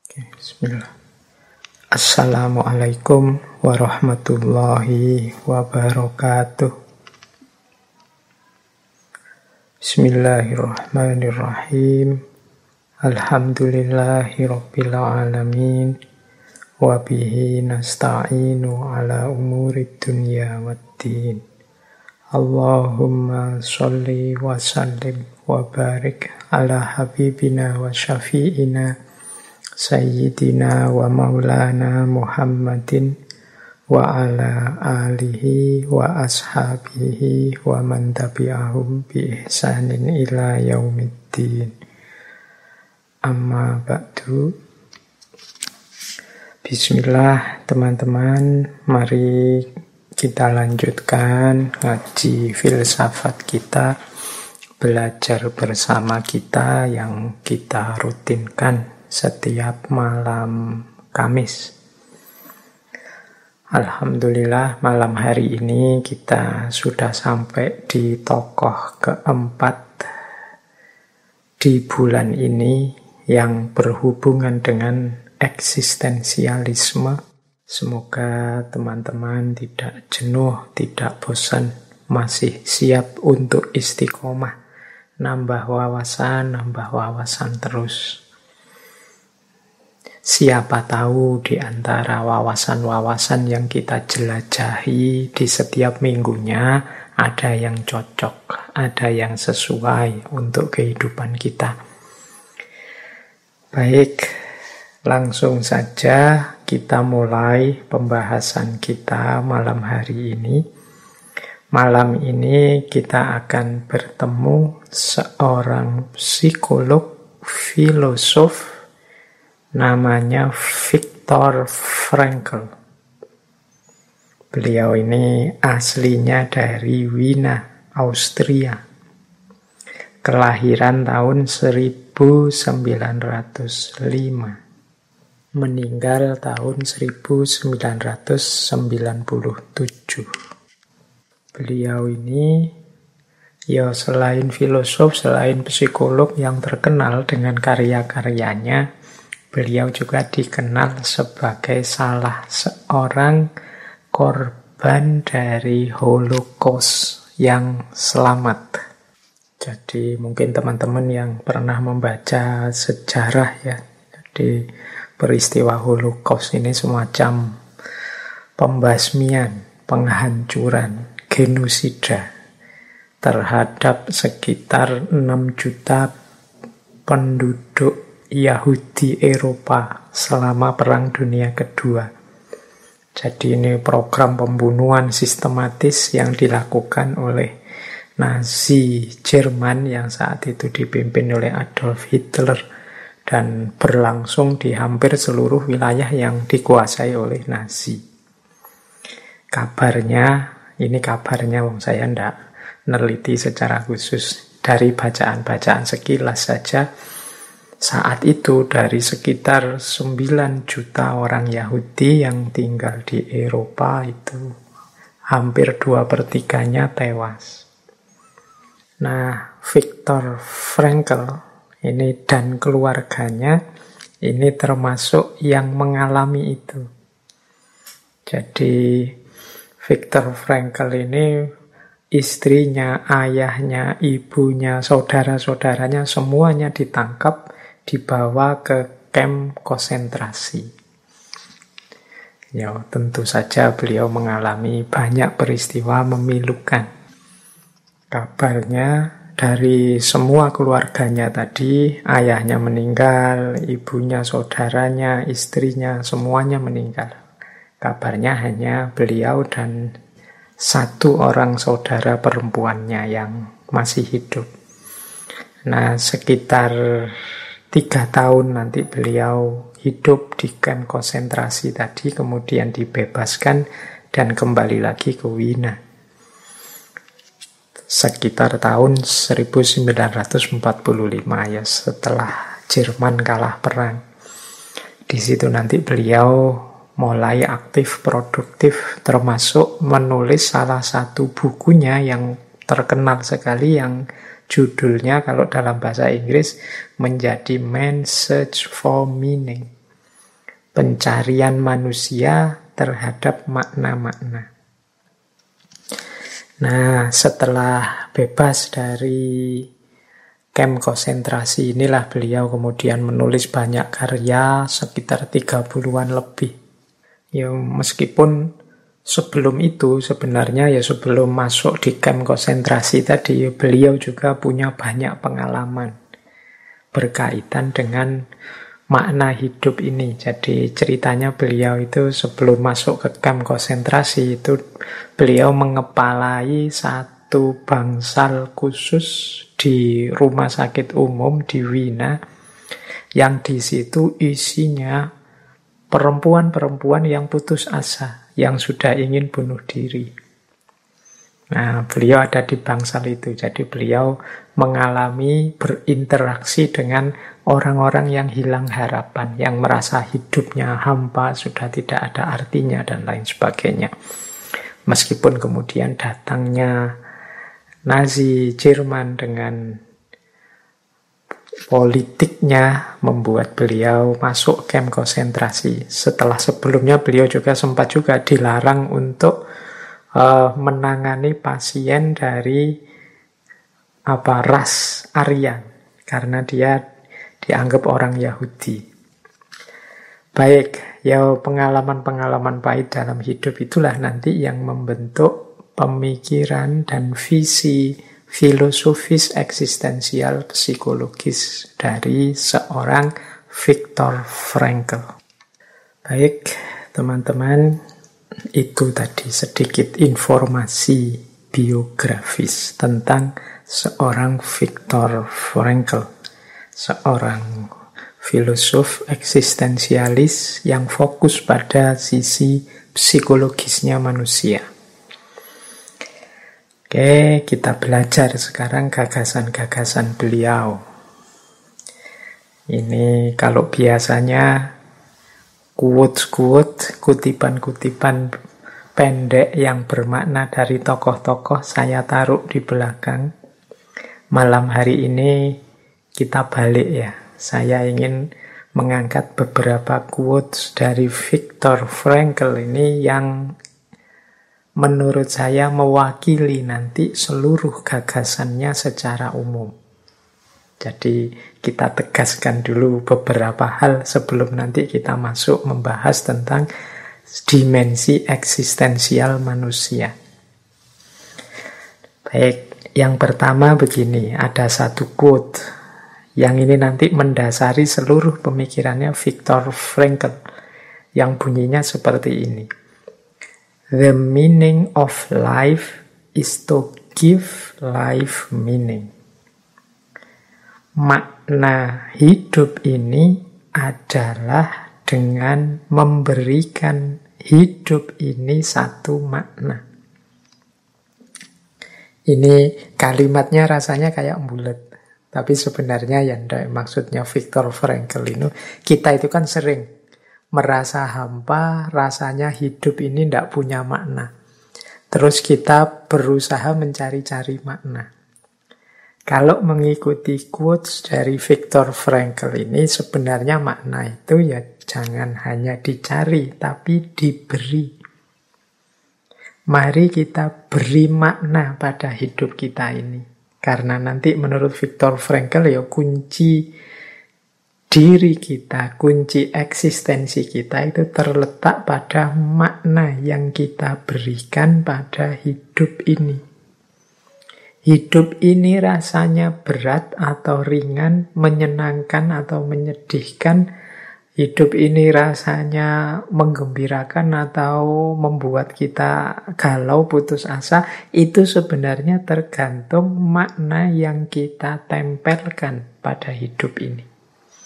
Bismillah. Assalamualaikum warahmatullahi wabarakatuh. Bismillahirrahmanirrahim. Alhamdulillahi rabbil alamin. Wabihi nasta'inu ala umuri dunya waddin. Allahumma sholli wa sallim wa barik ala habibina wa syafi'ina Sayyidina wa maulana Muhammadin wa ala alihi wa ashabihi wa man tabi'ahum bi ihsanin ila yaumiddin. Amma ba'du. Bismillah teman-teman, mari kita lanjutkan ngaji filsafat kita, belajar bersama kita yang kita rutinkan setiap malam Kamis. Alhamdulillah, malam hari ini kita sudah sampai di tokoh keempat di bulan ini yang berhubungan dengan eksistensialisme. Semoga teman-teman tidak jenuh, tidak bosan, masih siap untuk istiqomah, nambah wawasan terus. Siapa tahu di antara wawasan-wawasan yang kita jelajahi di setiap minggunya ada yang cocok, ada yang sesuai untuk kehidupan kita. Baik, langsung saja kita mulai pembahasan kita malam hari ini. Malam ini kita akan bertemu seorang psikolog, filosof, namanya Viktor Frankl. Beliau ini aslinya dari Wina, Austria. Kelahiran tahun 1905. Meninggal tahun 1997. Beliau ini selain filosof, selain psikolog yang terkenal dengan karya-karyanya, beliau juga dikenal sebagai salah seorang korban dari Holocaust yang selamat. Jadi mungkin teman-teman yang pernah membaca sejarah ya, jadi peristiwa Holocaust ini semacam pembasmian, penghancuran, genosida terhadap sekitar 6 juta penduduk Yahudi Eropa selama Perang Dunia Kedua. Jadi ini program pembunuhan sistematis yang dilakukan oleh Nazi Jerman yang saat itu dipimpin oleh Adolf Hitler dan berlangsung di hampir seluruh wilayah yang dikuasai oleh Nazi. Ini kabarnya saya ndak neliti secara khusus, dari bacaan-bacaan sekilas saja. Saat itu dari sekitar 9 juta orang Yahudi yang tinggal di Eropa itu hampir 2/3-nya tewas. Nah, Viktor Frankl ini dan keluarganya ini termasuk yang mengalami itu. Jadi Viktor Frankl ini istrinya, ayahnya, ibunya, saudara-saudaranya semuanya ditangkap, dibawa ke kamp konsentrasi. Ya, tentu saja beliau mengalami banyak peristiwa memilukan. Kabarnya dari semua keluarganya tadi, ayahnya meninggal, ibunya, saudaranya, istrinya, semuanya meninggal. Kabarnya hanya beliau dan 1 orang saudara perempuannya yang masih hidup. Nah, sekitar 3 tahun nanti beliau hidup di kamp konsentrasi tadi, kemudian dibebaskan dan kembali lagi ke Wina. Sekitar tahun 1945 ya, setelah Jerman kalah perang. Di situ nanti beliau mulai aktif, produktif, termasuk menulis salah satu bukunya yang terkenal sekali yang judulnya kalau dalam bahasa Inggris menjadi Man's Search for Meaning. pencarian manusia terhadap makna-makna. Nah, setelah bebas dari kamp konsentrasi inilah beliau kemudian menulis banyak karya, sekitar 30-an lebih. Ya, meskipun sebelum itu sebenarnya ya sebelum masuk di kamp konsentrasi tadi, beliau juga punya banyak pengalaman berkaitan dengan makna hidup ini. Jadi ceritanya beliau itu sebelum masuk ke kamp konsentrasi itu beliau mengepalai satu bangsal khusus di rumah sakit umum di Wina, yang di situ isinya perempuan-perempuan yang putus asa, yang sudah ingin bunuh diri. Nah, beliau ada di bangsal itu, jadi beliau mengalami berinteraksi dengan orang-orang yang hilang harapan, yang merasa hidupnya hampa, sudah tidak ada artinya, dan lain sebagainya. Meskipun kemudian datangnya Nazi Jerman dengan politiknya membuat beliau masuk kamp konsentrasi. Setelah sebelumnya beliau juga sempat juga dilarang untuk menangani pasien dari ras Aryan karena dia dianggap orang Yahudi. Baik, ya pengalaman-pengalaman pahit dalam hidup itulah nanti yang membentuk pemikiran dan visi filosofis eksistensial psikologis dari seorang Viktor Frankl. Baik, teman-teman, itu tadi sedikit informasi biografis tentang seorang Viktor Frankl, seorang filosof eksistensialis yang fokus pada sisi psikologisnya manusia. Oke, kita belajar sekarang gagasan-gagasan beliau. Ini kalau biasanya quotes-quotes, kutipan-kutipan pendek yang bermakna dari tokoh-tokoh saya taruh di belakang. Malam hari ini kita balik ya. Saya ingin mengangkat beberapa quotes dari Viktor Frankl ini yang menurut saya mewakili nanti seluruh gagasannya secara umum. Jadi kita tegaskan dulu beberapa hal sebelum nanti kita masuk membahas tentang dimensi eksistensial manusia. Baik, yang pertama begini, ada satu quote yang ini nanti mendasari seluruh pemikirannya Viktor Frankl yang bunyinya seperti ini. The meaning of life is to give life meaning. Makna hidup ini adalah dengan memberikan hidup ini satu makna. Ini kalimatnya rasanya kayak bulat, tapi sebenarnya yang maksudnya Viktor Frankl ini, kita itu kan sering merasa hampa, rasanya hidup ini tidak punya makna. Terus kita berusaha mencari-cari makna. Kalau mengikuti quotes dari Viktor Frankl ini, sebenarnya makna itu ya jangan hanya dicari, tapi diberi. Mari kita beri makna pada hidup kita ini. Karena nanti menurut Viktor Frankl ya kunci diri kita, kunci eksistensi kita itu terletak pada makna yang kita berikan pada hidup ini. Hidup ini rasanya berat atau ringan, menyenangkan atau menyedihkan. Hidup ini rasanya menggembirakan atau membuat kita galau, putus asa. Itu sebenarnya tergantung makna yang kita tempelkan pada hidup ini.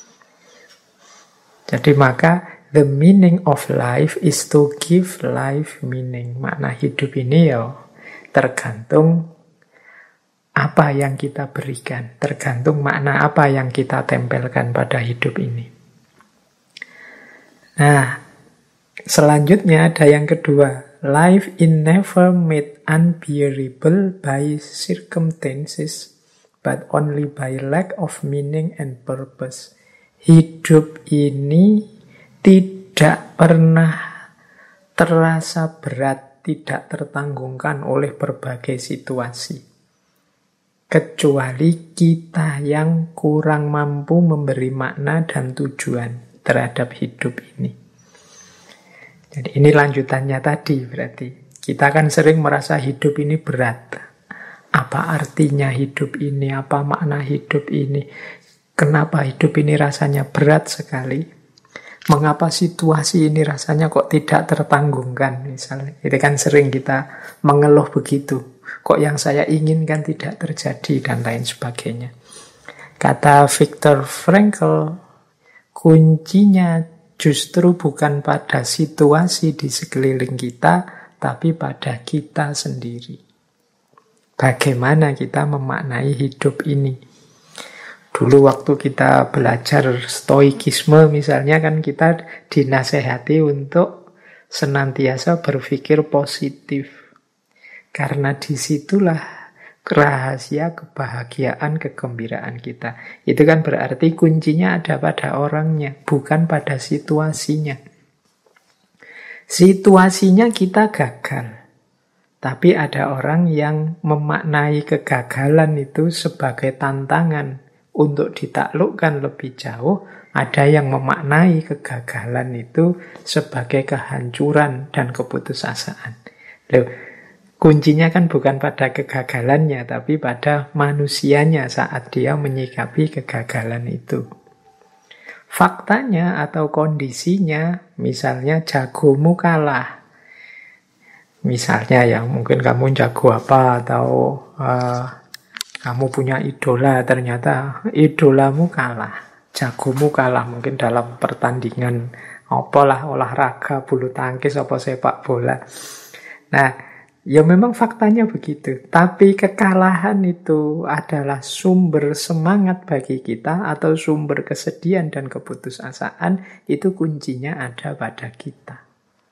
Jadi maka the meaning of life is to give life meaning. Makna hidup ini ya tergantung apa yang kita berikan, tergantung makna apa yang kita tempelkan pada hidup ini. Nah, selanjutnya ada yang kedua. Life is never made unbearable by circumstances, but only by lack of meaning and purpose. Hidup ini tidak tidak pernah terasa berat, tidak tertanggungkan oleh berbagai situasi. Kecuali kita yang kurang mampu memberi makna dan tujuan terhadap hidup ini. Jadi ini lanjutannya tadi berarti. Kita kan sering merasa hidup ini berat. Apa artinya hidup ini? Apa makna hidup ini? Kenapa hidup ini rasanya berat sekali? Mengapa situasi ini rasanya kok tidak tertanggungkan? Misalnya, itu kan sering kita mengeluh begitu. Kok yang saya inginkan tidak terjadi dan lain sebagainya. Kata Viktor Frankl, kuncinya justru bukan pada situasi di sekeliling kita, tapi pada kita sendiri. Bagaimana kita memaknai hidup ini? Dulu waktu kita belajar stoikisme misalnya kan kita dinasehati untuk senantiasa berpikir positif. Karena disitulah rahasia kebahagiaan, kegembiraan kita. Itu kan berarti kuncinya ada pada orangnya, bukan pada situasinya. Situasinya kita gagal. Tapi ada orang yang memaknai kegagalan itu sebagai tantangan untuk ditaklukkan lebih jauh. Ada yang memaknai kegagalan itu sebagai kehancuran dan keputusasaan. Loh, kuncinya kan bukan pada kegagalannya, tapi pada manusianya saat dia menyikapi kegagalan itu. Faktanya atau kondisinya, misalnya jagomu kalah. Misalnya ya mungkin kamu jago apa, atau kamu punya idola, ternyata idolamu kalah. Jagomu kalah mungkin dalam pertandingan apalah, olahraga, bulu tangkis, apa sepak bola. Nah, ya memang faktanya begitu. Tapi kekalahan itu adalah sumber semangat bagi kita atau sumber kesedihan dan keputusasaan, itu kuncinya ada pada kita.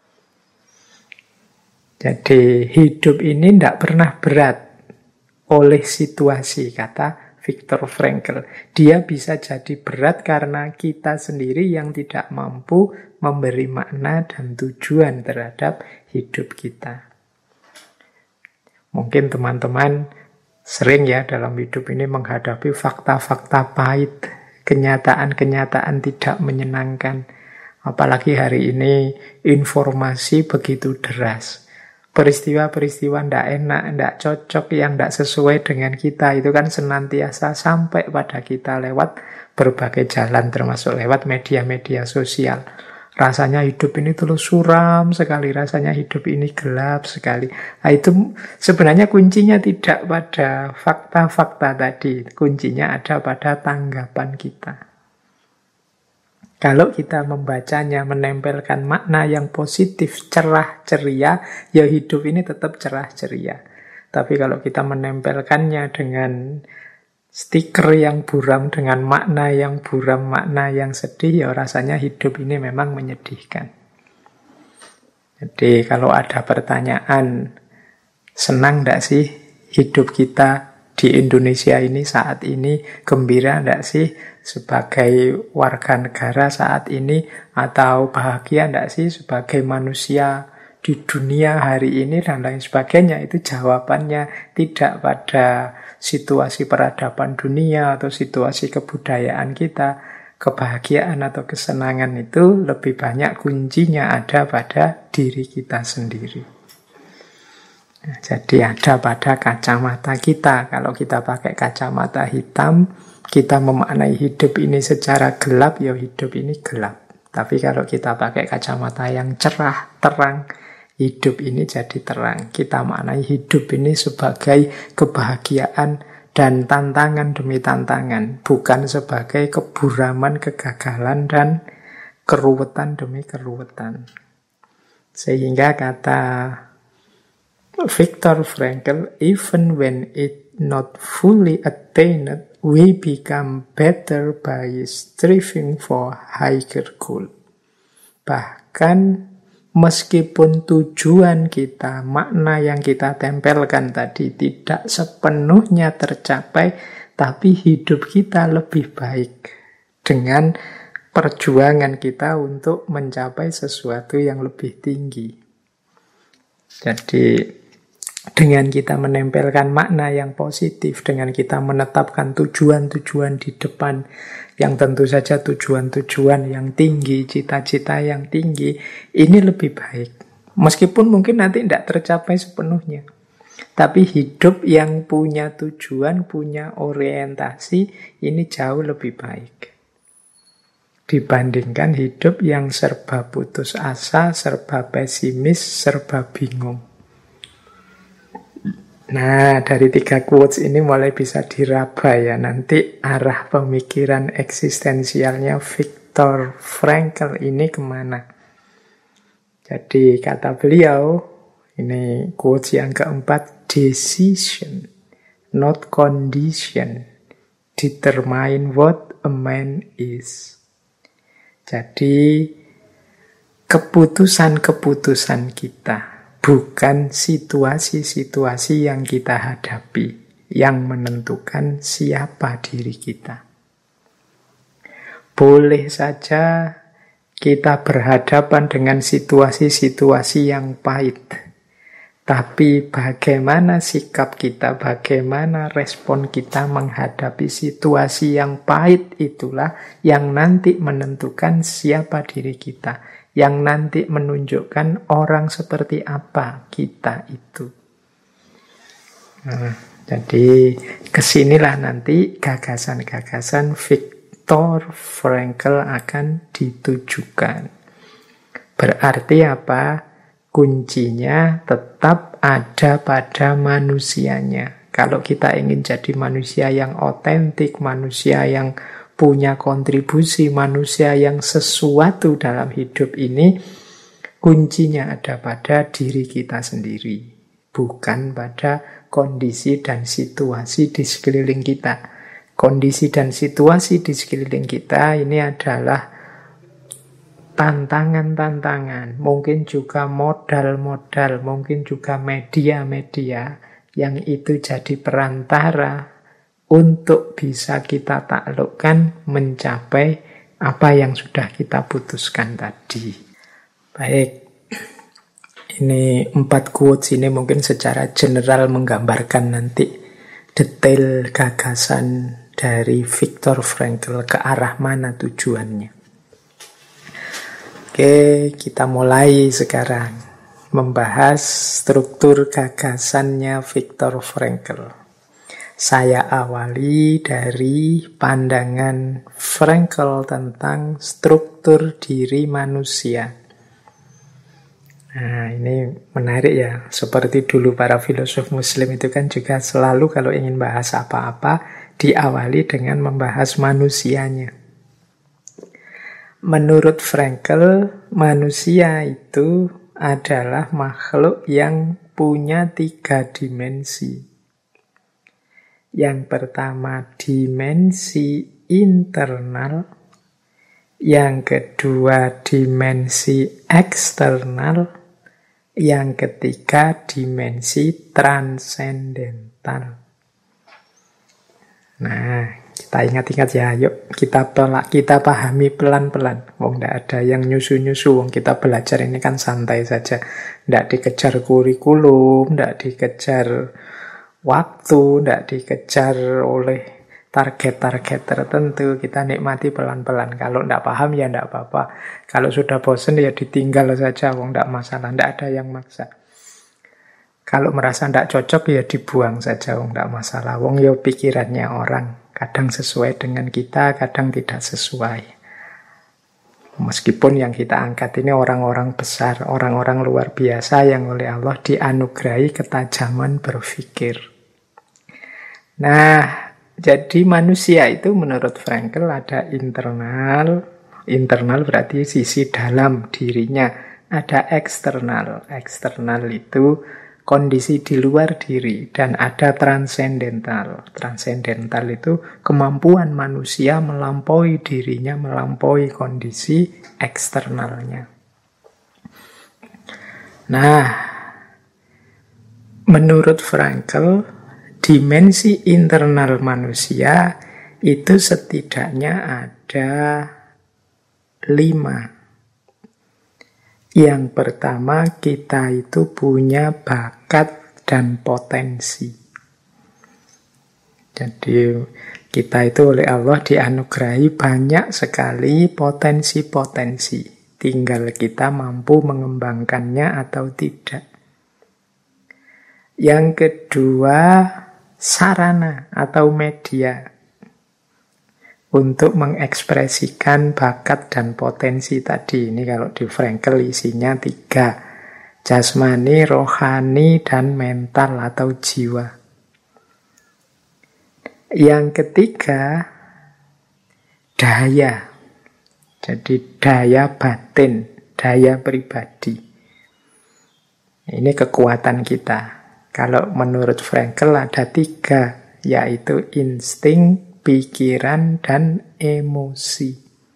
Jadi hidup ini tidak pernah berat oleh situasi, kata Viktor Frankl. Dia bisa jadi berat karena kita sendiri yang tidak mampu memberi makna dan tujuan terhadap hidup kita. Mungkin teman-teman sering ya dalam hidup ini menghadapi fakta-fakta pahit, kenyataan-kenyataan tidak menyenangkan. Apalagi hari ini informasi begitu deras. Peristiwa-peristiwa tidak enak, tidak cocok, yang tidak sesuai dengan kita, itu kan senantiasa sampai pada kita lewat berbagai jalan, termasuk lewat media-media sosial. Rasanya hidup ini terus suram sekali, rasanya hidup ini gelap sekali. Nah, itu sebenarnya kuncinya tidak pada fakta-fakta tadi, kuncinya ada pada tanggapan kita. Kalau kita membacanya, menempelkan makna yang positif, cerah, ceria, ya hidup ini tetap cerah, ceria. Tapi kalau kita menempelkannya dengan stiker yang buram, dengan makna yang buram, makna yang sedih, ya rasanya hidup ini memang menyedihkan. Jadi kalau ada pertanyaan, senang tidak sih hidup kita di Indonesia ini saat ini, gembira tidak sih sebagai warga negara saat ini, atau bahagia tidak sih sebagai manusia di dunia hari ini, dan lain sebagainya. Itu jawabannya tidak pada situasi peradaban dunia atau situasi kebudayaan kita. Kebahagiaan atau kesenangan itu lebih banyak kuncinya ada pada diri kita sendiri. Nah, jadi ada pada kacamata kita. Kalau kita pakai kacamata hitam, kita memaknai hidup ini secara gelap, ya hidup ini gelap. Tapi kalau kita pakai kacamata yang cerah, terang, hidup ini jadi terang. Kita maknai hidup ini sebagai kebahagiaan dan tantangan demi tantangan, bukan sebagai keburaman, kegagalan, dan keruwetan demi keruwetan. Sehingga kata Viktor Frankl, even when it not fully attained, we become better by striving for higher goal. Bahkan meskipun tujuan kita, makna yang kita tempelkan tadi tidak sepenuhnya tercapai, tapi hidup kita lebih baik dengan perjuangan kita untuk mencapai sesuatu yang lebih tinggi. Jadi dengan kita menempelkan makna yang positif, dengan kita menetapkan tujuan-tujuan di depan, yang tentu saja tujuan-tujuan yang tinggi, cita-cita yang tinggi, ini lebih baik. Meskipun mungkin nanti tidak tercapai sepenuhnya. Tapi hidup yang punya tujuan, punya orientasi, ini jauh lebih baik dibandingkan hidup yang serba putus asa, serba pesimis, serba bingung. Nah, dari 3 quotes ini mulai bisa diraba ya nanti arah pemikiran eksistensialnya Viktor Frankl ini kemana. Jadi kata beliau, ini quotes yang keempat, decision, not condition, determine what a man is. Jadi keputusan-keputusan kita, bukan situasi-situasi yang kita hadapi, yang menentukan siapa diri kita. Boleh saja kita berhadapan dengan situasi-situasi yang pahit. Tapi bagaimana sikap kita, bagaimana respon kita menghadapi situasi yang pahit itulah yang nanti menentukan siapa diri kita. Yang nanti menunjukkan orang seperti apa kita itu. Nah, jadi kesinilah nanti gagasan-gagasan Viktor Frankl akan ditujukan. Berarti apa? Kuncinya tetap ada pada manusianya. Kalau kita ingin jadi manusia yang otentik, manusia yang punya kontribusi, manusia yang sesuatu dalam hidup ini, kuncinya ada pada diri kita sendiri, bukan pada kondisi dan situasi di sekeliling kita. Kondisi dan situasi di sekeliling kita ini adalah tantangan-tantangan, mungkin juga modal-modal, mungkin juga media-media yang itu jadi perantara untuk bisa kita taklukkan mencapai apa yang sudah kita putuskan tadi. Baik, ini 4 quotes ini mungkin secara general menggambarkan nanti detail gagasan dari Viktor Frankl ke arah mana tujuannya. Oke, kita mulai sekarang membahas struktur gagasannya Viktor Frankl. Saya awali dari pandangan Frankl tentang struktur diri manusia. Nah, ini menarik ya. Seperti dulu para filosof muslim itu kan juga selalu kalau ingin bahas apa-apa diawali dengan membahas manusianya. Menurut Frankl, manusia itu adalah makhluk yang punya 3 dimensi. Yang pertama dimensi internal, yang kedua dimensi eksternal, yang ketiga dimensi transendental. Nah, kita ingat-ingat ya, yuk kita pahami pelan-pelan. Wong ndak ada yang nyusu-nyusu, wong kita belajar ini kan santai saja. Ndak dikejar kurikulum, ndak dikejar waktu, ndak dikejar oleh target-target tertentu. Kita nikmati pelan-pelan. Kalau ndak paham ya ndak apa-apa. Kalau sudah bosen ya ditinggal saja, wong ndak masalah, ndak ada yang maksa. Kalau merasa ndak cocok ya dibuang saja, wong ndak masalah. Wong ya pikirannya orang. Kadang sesuai dengan kita, kadang tidak sesuai. Meskipun yang kita angkat ini orang-orang besar, orang-orang luar biasa yang oleh Allah dianugerahi ketajaman berpikir. Nah, jadi manusia itu menurut Frankl ada internal. Internal berarti sisi dalam dirinya. Ada eksternal. Eksternal itu kondisi di luar diri, dan ada transendental. Transendental itu kemampuan manusia melampaui dirinya, melampaui kondisi eksternalnya. Nah, menurut Frankl, dimensi internal manusia itu setidaknya ada 5. Yang pertama, kita itu punya bakat dan potensi. Jadi kita itu oleh Allah dianugerahi banyak sekali potensi-potensi. Tinggal kita mampu mengembangkannya atau tidak. Yang kedua, sarana atau media untuk mengekspresikan bakat dan potensi tadi. Ini kalau di Frankl isinya 3. Jasmani, rohani, dan mental atau jiwa. Yang ketiga, daya. Jadi daya batin, daya pribadi. Ini kekuatan kita. Kalau menurut Frankl ada 3, yaitu insting, pikiran, dan emosi.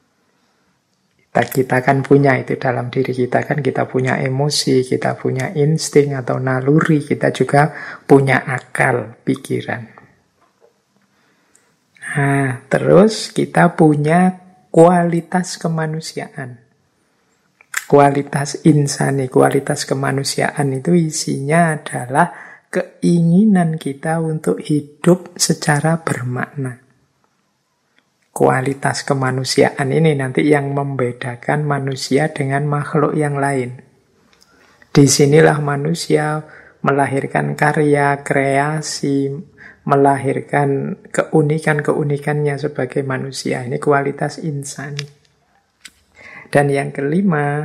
Kita kan punya itu dalam diri kita, kan kita punya emosi, kita punya insting atau naluri, kita juga punya akal, pikiran. Nah, terus kita punya kualitas kemanusiaan. Kualitas insani, kualitas kemanusiaan itu isinya adalah keinginan kita untuk hidup secara bermakna. Kualitas kemanusiaan ini nanti yang membedakan manusia dengan makhluk yang lain. Disinilah manusia melahirkan karya, kreasi, melahirkan keunikan-keunikannya sebagai manusia. Ini kualitas insani. Dan yang kelima,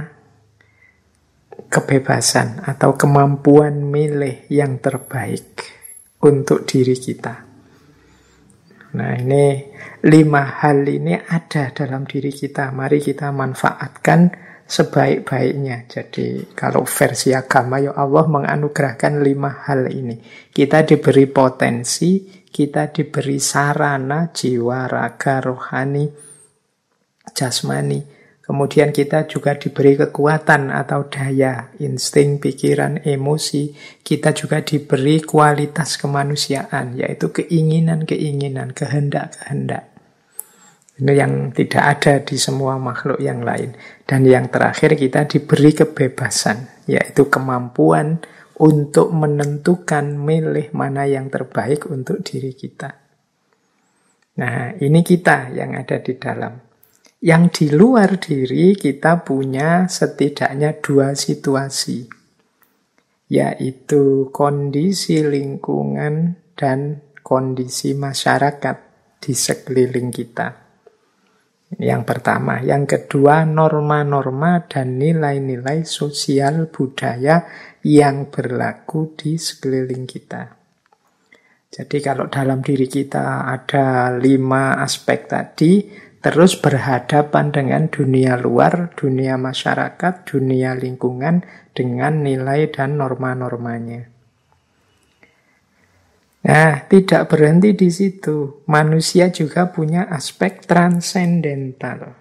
kebebasan atau kemampuan milih yang terbaik untuk diri kita. Nah, ini 5 hal ini ada dalam diri kita. Mari kita manfaatkan sebaik-baiknya. Jadi kalau versi agama, ya Allah menganugerahkan 5 hal ini. Kita diberi potensi, kita diberi sarana, jiwa, raga, rohani, jasmani. Kemudian kita juga diberi kekuatan atau daya, insting, pikiran, emosi. Kita juga diberi kualitas kemanusiaan, yaitu keinginan-keinginan, kehendak-kehendak. Ini yang tidak ada di semua makhluk yang lain. Dan yang terakhir kita diberi kebebasan, yaitu kemampuan untuk menentukan milih mana yang terbaik untuk diri kita. Nah, ini kita yang ada di dalam. Yang di luar diri kita punya setidaknya 2 situasi, yaitu kondisi lingkungan dan kondisi masyarakat di sekeliling kita. Yang pertama. Yang kedua, norma-norma dan nilai-nilai sosial budaya yang berlaku di sekeliling kita. Jadi kalau dalam diri kita ada 5 aspek tadi, terus berhadapan dengan dunia luar, dunia masyarakat, dunia lingkungan dengan nilai dan norma-normanya. Nah, tidak berhenti di situ. Manusia juga punya aspek transendental.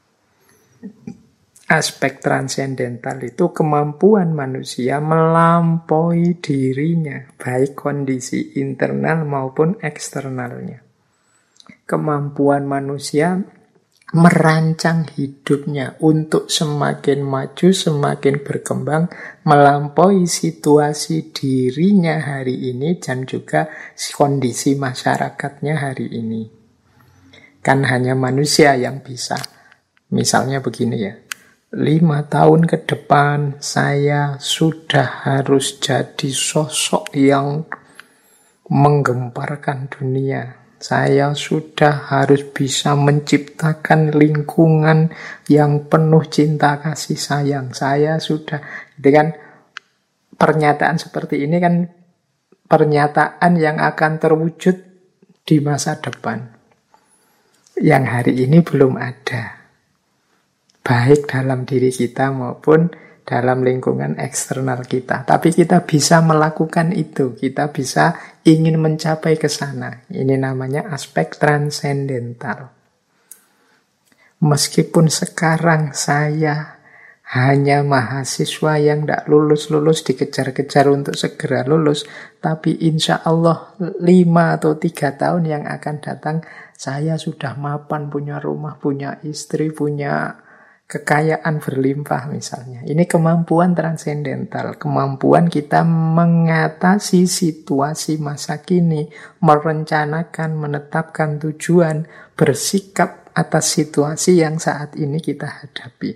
Aspek transendental itu kemampuan manusia melampaui dirinya, baik kondisi internal maupun eksternalnya. Kemampuan manusia merancang hidupnya untuk semakin maju, semakin berkembang, melampaui situasi dirinya hari ini dan juga kondisi masyarakatnya hari ini. Kan hanya manusia yang bisa. Misalnya begini ya, 5 tahun ke depan saya sudah harus jadi sosok yang menggemparkan dunia. Saya sudah harus bisa menciptakan lingkungan yang penuh cinta kasih sayang. Saya sudah, itu kan pernyataan seperti ini kan pernyataan yang akan terwujud di masa depan. Yang hari ini belum ada. Baik dalam diri kita maupun dalam lingkungan eksternal kita. Tapi kita bisa melakukan itu. Kita bisa ingin mencapai ke sana. Ini namanya aspek transendental. Meskipun sekarang saya hanya mahasiswa yang tidak lulus-lulus, dikejar-kejar untuk segera lulus, tapi insya Allah 5 atau 3 tahun yang akan datang, saya sudah mapan, punya rumah, punya istri, punya kekayaan berlimpah misalnya. Ini kemampuan transendental, kemampuan kita mengatasi situasi masa kini, merencanakan, menetapkan tujuan, bersikap atas situasi yang saat ini kita hadapi.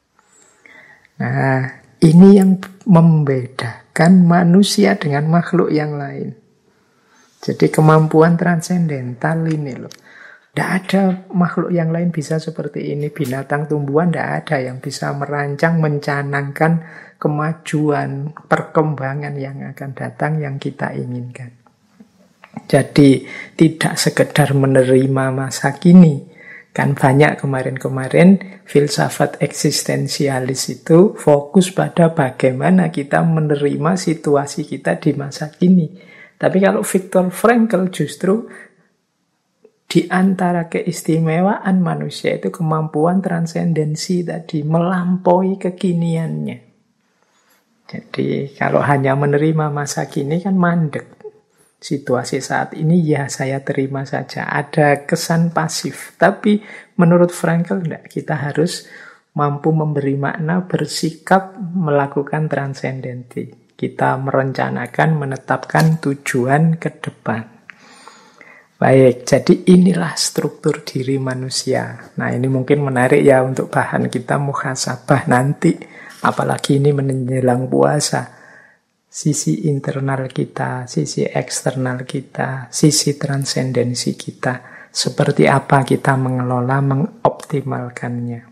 Nah, ini yang membedakan manusia dengan makhluk yang lain. Jadi kemampuan transendental ini loh. Tidak ada makhluk yang lain bisa seperti ini. Binatang, tumbuhan tidak ada yang bisa merancang, mencanangkan kemajuan, perkembangan yang akan datang yang kita inginkan. Jadi tidak sekedar menerima masa kini. Kan banyak kemarin-kemarin filsafat eksistensialis itu fokus pada bagaimana kita menerima situasi kita di masa kini. Tapi kalau Viktor Frankl justru di antara keistimewaan manusia itu kemampuan transendensi tadi, melampaui kekiniannya. Jadi kalau hanya menerima masa kini kan mandek. Situasi saat ini ya saya terima saja. Ada kesan pasif. Tapi menurut Frankl enggak, kita harus mampu memberi makna, bersikap, melakukan transendensi. Kita merencanakan, menetapkan tujuan ke depan. Baik, jadi inilah struktur diri manusia. Nah, ini mungkin menarik ya untuk bahan kita muhasabah nanti. Apalagi ini menjelang puasa. Sisi internal kita, sisi eksternal kita, sisi transendensi kita. Seperti apa kita mengelola, mengoptimalkannya.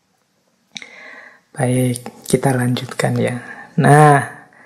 Baik, kita lanjutkan ya. Nah,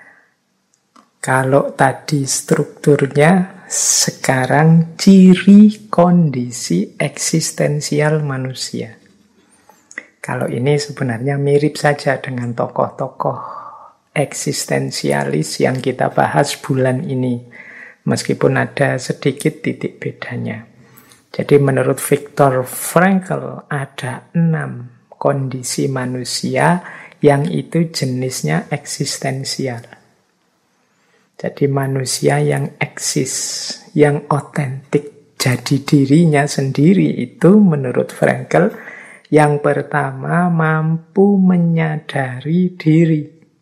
kalau tadi strukturnya, sekarang ciri kondisi eksistensial manusia. Kalau ini sebenarnya mirip saja dengan tokoh-tokoh eksistensialis yang kita bahas bulan ini. Meskipun ada sedikit titik bedanya. Jadi menurut Viktor Frankl ada 6 kondisi manusia yang itu jenisnya eksistensial. Jadi manusia yang eksis, yang otentik, jadi dirinya sendiri itu menurut Frankl yang pertama mampu menyadari diri.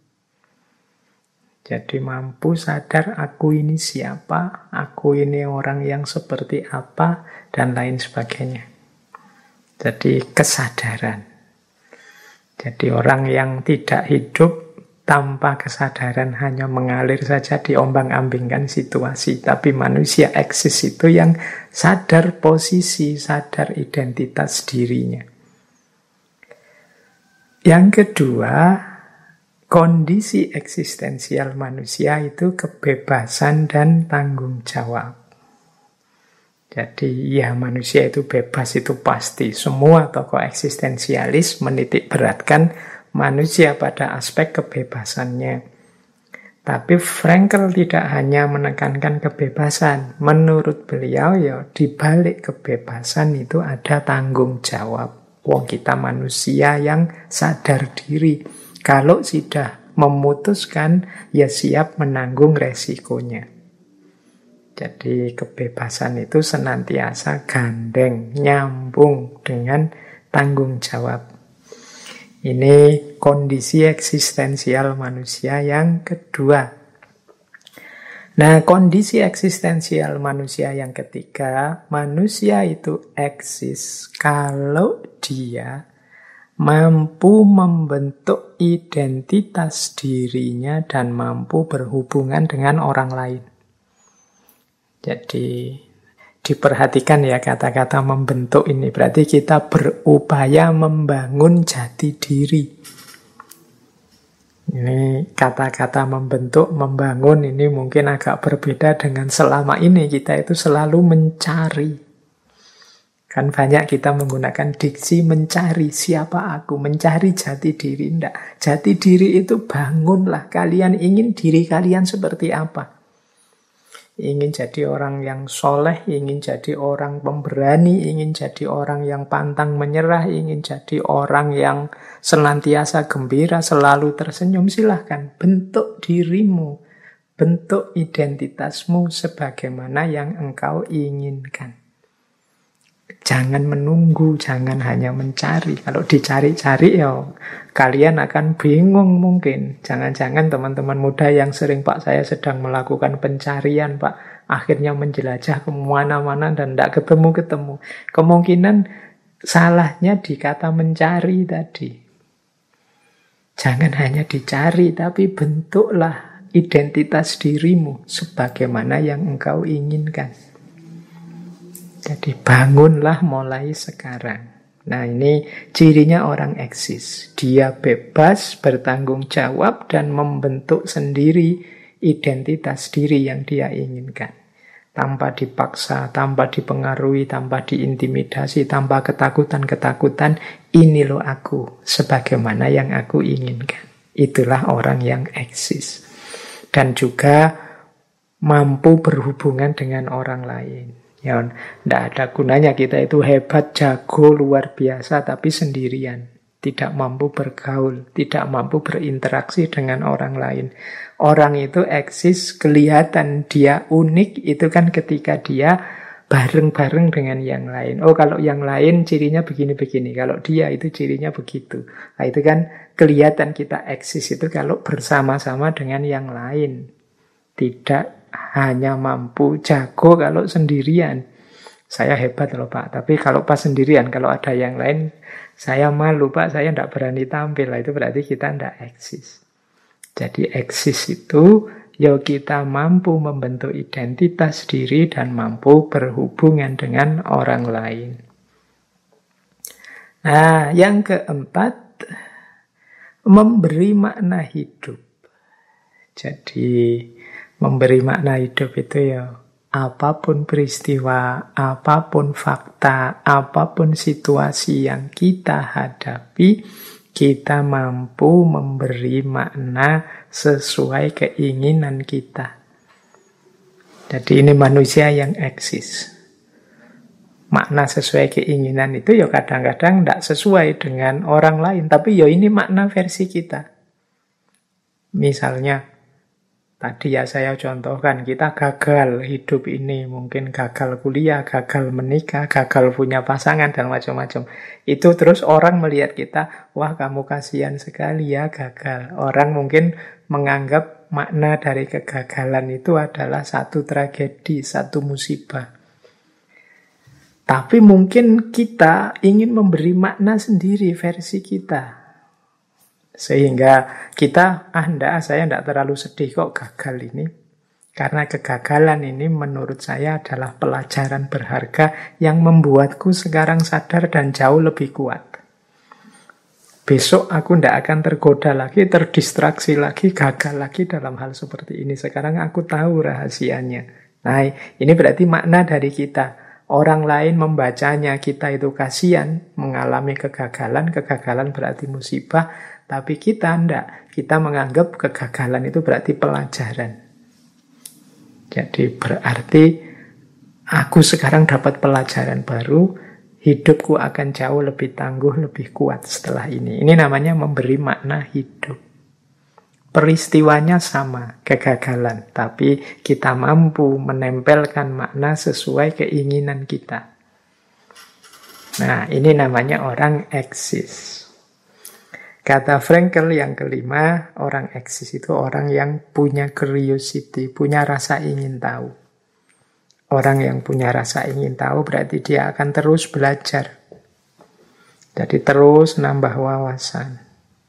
Jadi mampu sadar aku ini siapa, aku ini orang yang seperti apa, dan lain sebagainya. Jadi kesadaran. Jadi orang yang tidak hidup tanpa kesadaran hanya mengalir saja diombang-ambingkan situasi. Tapi manusia eksis itu yang sadar posisi, sadar identitas dirinya. Yang kedua, kondisi eksistensial manusia itu kebebasan dan tanggung jawab. Jadi ya manusia itu bebas itu pasti. Semua tokoh eksistensialis menitik beratkan manusia pada aspek kebebasannya. Tapi Frankl tidak hanya menekankan kebebasan. Menurut beliau ya di balik kebebasan itu ada tanggung jawab. Wong kita manusia yang sadar diri. Kalau sudah memutuskan ya siap menanggung resikonya. Jadi kebebasan itu senantiasa gandeng, nyambung dengan tanggung jawab. Ini kondisi eksistensial manusia yang kedua. Nah, kondisi eksistensial manusia yang ketiga, manusia itu eksis kalau dia mampu membentuk identitas dirinya dan mampu berhubungan dengan orang lain. Jadi diperhatikan ya kata-kata membentuk ini. Berarti kita berupaya membangun jati diri. Ini kata-kata membentuk, membangun ini mungkin agak berbeda dengan selama ini kita itu selalu mencari. Kan banyak kita menggunakan diksi mencari siapa aku, mencari jati diri. Enggak, jati diri itu bangunlah. Kalian ingin diri kalian seperti apa? Ingin jadi orang yang soleh, ingin jadi orang pemberani, ingin jadi orang yang pantang menyerah, ingin jadi orang yang senantiasa gembira, selalu tersenyum, silahkan. Bentuk dirimu, bentuk identitasmu sebagaimana yang engkau inginkan. Jangan menunggu, jangan hanya mencari. Kalau dicari-cari ya kalian akan bingung mungkin. Jangan-jangan teman-teman muda yang sering, Pak, saya sedang melakukan pencarian, Pak. Akhirnya menjelajah kemana-mana dan tidak ketemu-ketemu. Kemungkinan salahnya di kata mencari tadi. Jangan hanya dicari, tapi bentuklah identitas dirimu sebagaimana yang engkau inginkan. Jadi bangunlah mulai sekarang. Nah, ini cirinya orang eksis. Dia bebas, bertanggung jawab, dan membentuk sendiri identitas diri yang dia inginkan. Tanpa dipaksa, tanpa dipengaruhi, tanpa diintimidasi, tanpa ketakutan-ketakutan. Ini loh aku, sebagaimana yang aku inginkan. Itulah orang yang eksis. Dan juga mampu berhubungan dengan orang lain. Ya, tidak ada gunanya kita itu hebat, jago, luar biasa, tapi sendirian. Tidak mampu bergaul, tidak mampu berinteraksi dengan orang lain. Orang itu eksis, kelihatan dia unik, itu kan ketika dia bareng-bareng dengan yang lain. Oh, kalau yang lain cirinya begini-begini, kalau dia itu cirinya begitu. Nah, itu kan kelihatan kita eksis itu kalau bersama-sama dengan yang lain. Tidak hanya mampu jago kalau sendirian. Saya hebat loh, Pak. Tapi kalau pas sendirian, kalau ada yang lain, saya malu, Pak. Saya tidak berani tampil. Itu berarti kita tidak eksis. Jadi eksis itu, ya kita mampu membentuk identitas diri dan mampu berhubungan dengan orang lain. Nah, yang keempat, memberi makna hidup. Jadi memberi makna hidup itu ya apapun peristiwa, apapun fakta, apapun situasi yang kita hadapi, kita mampu memberi makna sesuai keinginan kita. Jadi ini manusia yang eksis. Makna sesuai keinginan itu ya kadang-kadang tidak sesuai dengan orang lain, tapi ya ini makna versi kita. Misalnya, tadi ya saya contohkan, kita gagal hidup ini, mungkin gagal kuliah, gagal menikah, gagal punya pasangan, dan macam-macam. Itu terus orang melihat kita, wah kamu kasihan sekali ya gagal. Orang mungkin menganggap makna dari kegagalan itu adalah satu tragedi, satu musibah. Tapi mungkin kita ingin memberi makna sendiri, versi kita. Sehingga kita, saya tidak terlalu sedih kok gagal ini. Karena kegagalan ini menurut saya adalah pelajaran berharga yang membuatku sekarang sadar dan jauh lebih kuat. Besok aku tidak akan tergoda lagi, terdistraksi lagi, gagal lagi dalam hal seperti ini. Sekarang aku tahu rahasianya. Nah, ini berarti makna dari kita. Orang lain membacanya, kita itu kasihan, mengalami kegagalan. Kegagalan berarti musibah. Tapi kita tidak. Kita menganggap kegagalan itu berarti pelajaran. Jadi berarti aku sekarang dapat pelajaran baru, hidupku akan jauh lebih tangguh, lebih kuat setelah ini. Ini namanya memberi makna hidup. Peristiwanya sama, kegagalan. Tapi kita mampu menempelkan makna sesuai keinginan kita. Nah, ini namanya orang eksis. Kata Frankl yang kelima, orang eksis itu orang yang punya curiosity, punya rasa ingin tahu. Orang yang punya rasa ingin tahu berarti dia akan terus belajar. Jadi terus nambah wawasan.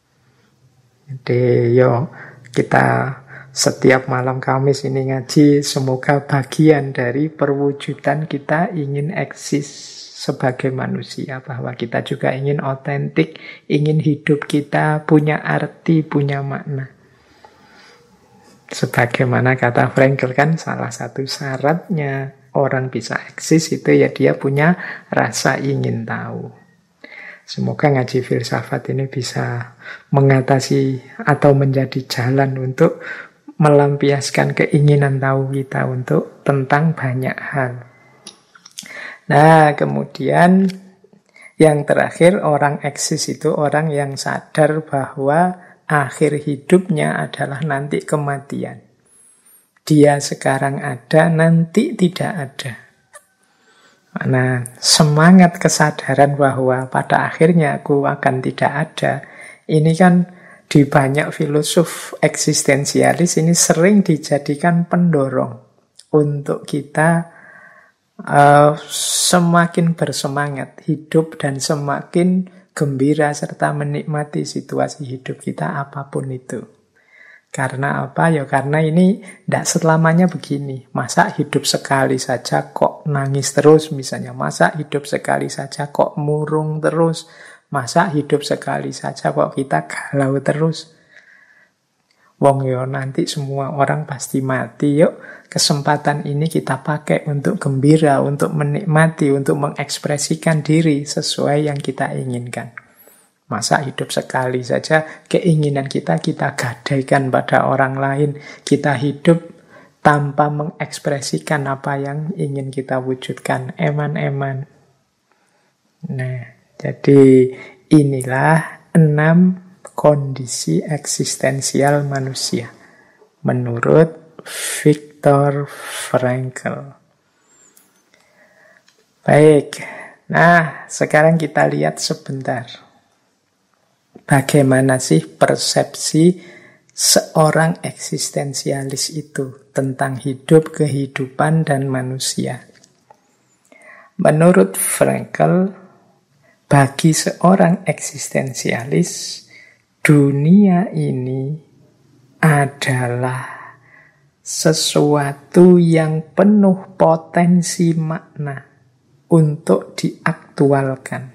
Jadi kita setiap malam Kamis ini ngaji, semoga bagian dari perwujudan kita ingin eksis sebagai manusia, bahwa kita juga ingin otentik, ingin hidup kita punya arti, punya makna. Sebagaimana kata Frankl kan, salah satu syaratnya orang bisa eksis itu ya dia punya rasa ingin tahu. Semoga ngaji filsafat ini bisa mengatasi atau menjadi jalan untuk melampiaskan keinginan tahu kita untuk tentang banyak hal. Nah, kemudian yang terakhir, orang eksis itu orang yang sadar bahwa akhir hidupnya adalah nanti kematian. Dia sekarang ada, nanti tidak ada. Nah, semangat kesadaran bahwa pada akhirnya aku akan tidak ada, ini kan di banyak filosof eksistensialis ini sering dijadikan pendorong untuk kita semakin bersemangat hidup dan semakin gembira serta menikmati situasi hidup kita apapun itu. Karena apa? Ya karena ini tidak selamanya begini. Masa hidup sekali saja kok nangis terus misalnya. Masa hidup sekali saja kok murung terus. Masa hidup sekali saja kok kita galau terus. Wong yo nanti semua orang pasti mati. Yuk kesempatan ini kita pakai untuk gembira, untuk menikmati, untuk mengekspresikan diri sesuai yang kita inginkan. Masa hidup sekali saja keinginan kita gadaikan pada orang lain. Kita hidup tanpa mengekspresikan apa yang ingin kita wujudkan. Eman-eman. Nah, jadi inilah 6 kondisi eksistensial manusia menurut Viktor Frankl. Baik, nah sekarang kita lihat sebentar. Bagaimana sih persepsi seorang eksistensialis itu tentang hidup, kehidupan, dan manusia? Menurut Frankl, bagi seorang eksistensialis, dunia ini adalah sesuatu yang penuh potensi makna untuk diaktualkan.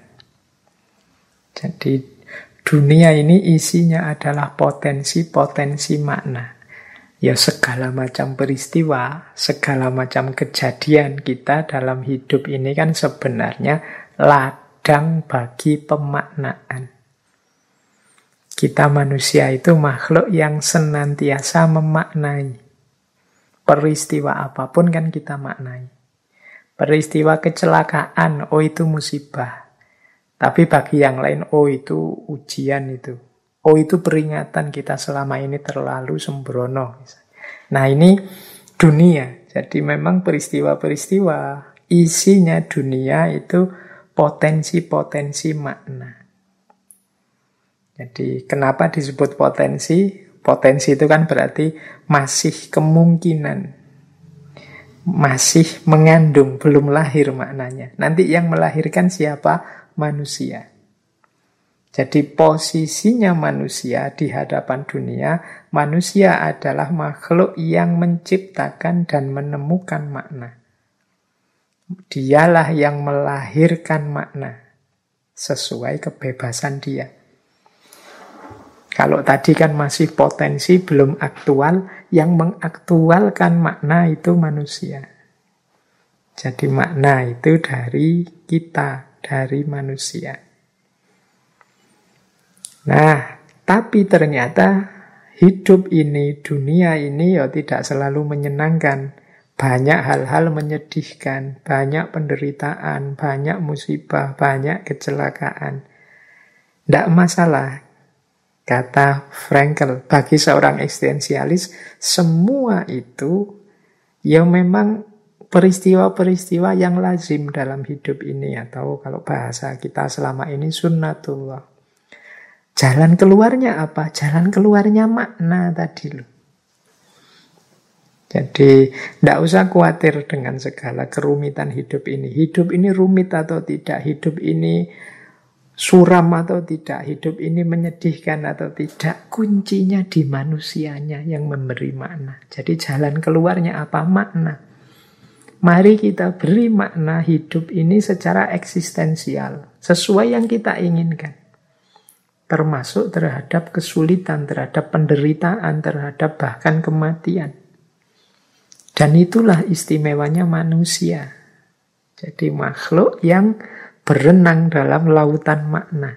Jadi dunia ini isinya adalah potensi-potensi makna. Ya segala macam peristiwa, segala macam kejadian kita dalam hidup ini kan sebenarnya ladang bagi pemaknaan. Kita manusia itu makhluk yang senantiasa memaknai. Peristiwa apapun kan kita maknai. Peristiwa kecelakaan, oh itu musibah. Tapi bagi yang lain, oh itu ujian itu. Oh itu peringatan kita selama ini terlalu sembrono. Nah ini dunia. Jadi memang peristiwa-peristiwa, isinya dunia itu potensi-potensi makna. Jadi kenapa disebut potensi? Potensi itu kan berarti masih kemungkinan. Masih mengandung, belum lahir maknanya. Nanti yang melahirkan siapa? Manusia. Jadi posisinya manusia di hadapan dunia, manusia adalah makhluk yang menciptakan dan menemukan makna. Dialah yang melahirkan makna sesuai kebebasan dia. Kalau tadi kan masih potensi, belum aktual, yang mengaktualkan makna itu manusia. Jadi makna itu dari kita, dari manusia. Nah, tapi ternyata hidup ini, dunia ini ya tidak selalu menyenangkan. Banyak hal-hal menyedihkan, banyak penderitaan, banyak musibah, banyak kecelakaan. Tidak masalah, kata Frankl. Bagi seorang eksistensialis, semua itu ya memang peristiwa-peristiwa yang lazim dalam hidup ini, atau kalau bahasa kita selama ini sunnatullah. Jalan keluarnya apa? Jalan keluarnya makna tadi loh. Jadi tidak usah khawatir dengan segala kerumitan hidup ini. Hidup ini rumit atau tidak, hidup ini suram atau tidak, hidup ini menyedihkan atau tidak, kuncinya di manusianya yang memberi makna. Jadi jalan keluarnya apa? Makna. Mari kita beri makna hidup ini secara eksistensial, sesuai yang kita inginkan. Termasuk terhadap kesulitan, terhadap penderitaan, terhadap bahkan kematian. Dan itulah istimewanya manusia. Jadi makhluk yang berenang dalam lautan makna.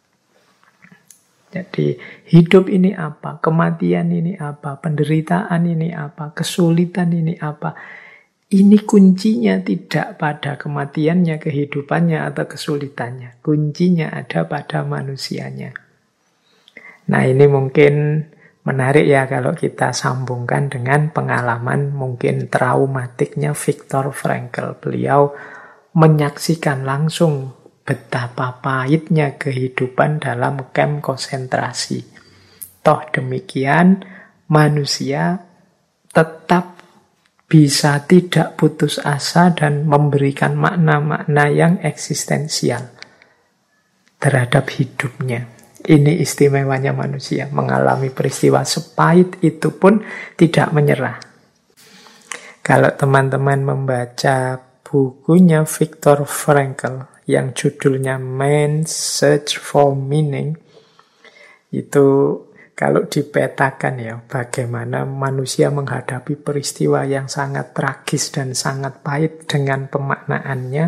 Jadi hidup ini apa? Kematian ini apa? Penderitaan ini apa? Kesulitan ini apa? Ini kuncinya tidak pada kematiannya, kehidupannya, atau kesulitannya. Kuncinya ada pada manusianya. Nah ini mungkin menarik ya kalau kita sambungkan dengan pengalaman mungkin traumatiknya Viktor Frankl. Beliau menyaksikan langsung betapa pahitnya kehidupan dalam kamp konsentrasi. Toh demikian, manusia tetap bisa tidak putus asa dan memberikan makna-makna yang eksistensial terhadap hidupnya. Ini istimewanya manusia, mengalami peristiwa sepahit itu pun tidak menyerah. Kalau teman-teman membaca bukunya Viktor Frankl yang judulnya Man's Search for Meaning, itu kalau dipetakan ya, bagaimana manusia menghadapi peristiwa yang sangat tragis dan sangat pahit dengan pemaknaannya,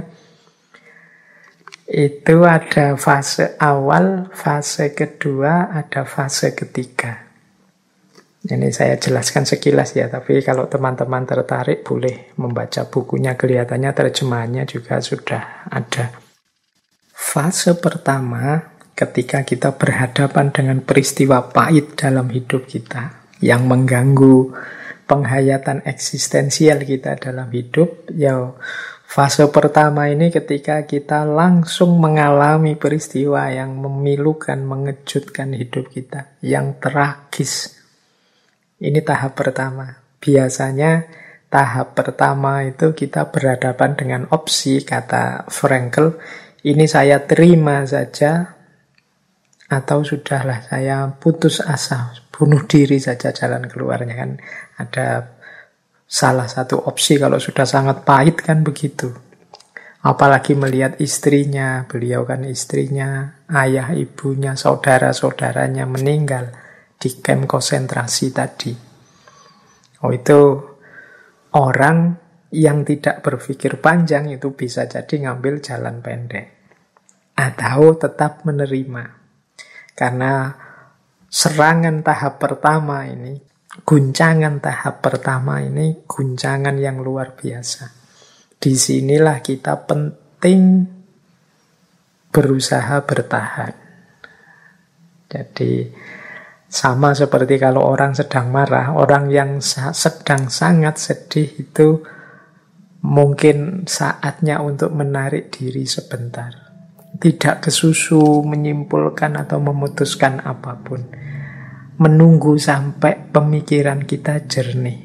itu ada fase awal, fase kedua, ada fase ketiga. Ini saya jelaskan sekilas ya, tapi kalau teman-teman tertarik boleh membaca bukunya, kelihatannya terjemahannya juga sudah ada. Fase pertama, ketika kita berhadapan dengan peristiwa pahit dalam hidup kita yang mengganggu penghayatan eksistensial kita dalam hidup, ya fase pertama ini ketika kita langsung mengalami peristiwa yang memilukan, mengejutkan hidup kita, yang tragis. Ini tahap pertama. Biasanya tahap pertama itu kita berhadapan dengan opsi, kata Frankl, ini saya terima saja, atau sudahlah saya putus asa, bunuh diri saja jalan keluarnya. Kan ada salah satu opsi kalau sudah sangat pahit kan begitu. Apalagi melihat istrinya, beliau kan istrinya, ayah ibunya, saudara-saudaranya meninggal di kamp konsentrasi tadi. Oh, itu orang yang tidak berpikir panjang itu bisa jadi ngambil jalan pendek. Atau tetap menerima. Karena serangan tahap pertama ini, guncangan tahap pertama ini, guncangan yang luar biasa. Disinilah kita penting berusaha bertahan. Jadi sama seperti kalau orang sedang marah, orang yang sedang sangat sedih itu mungkin saatnya untuk menarik diri sebentar. Tidak kesusu menyimpulkan atau memutuskan apapun. Menunggu sampai pemikiran kita jernih.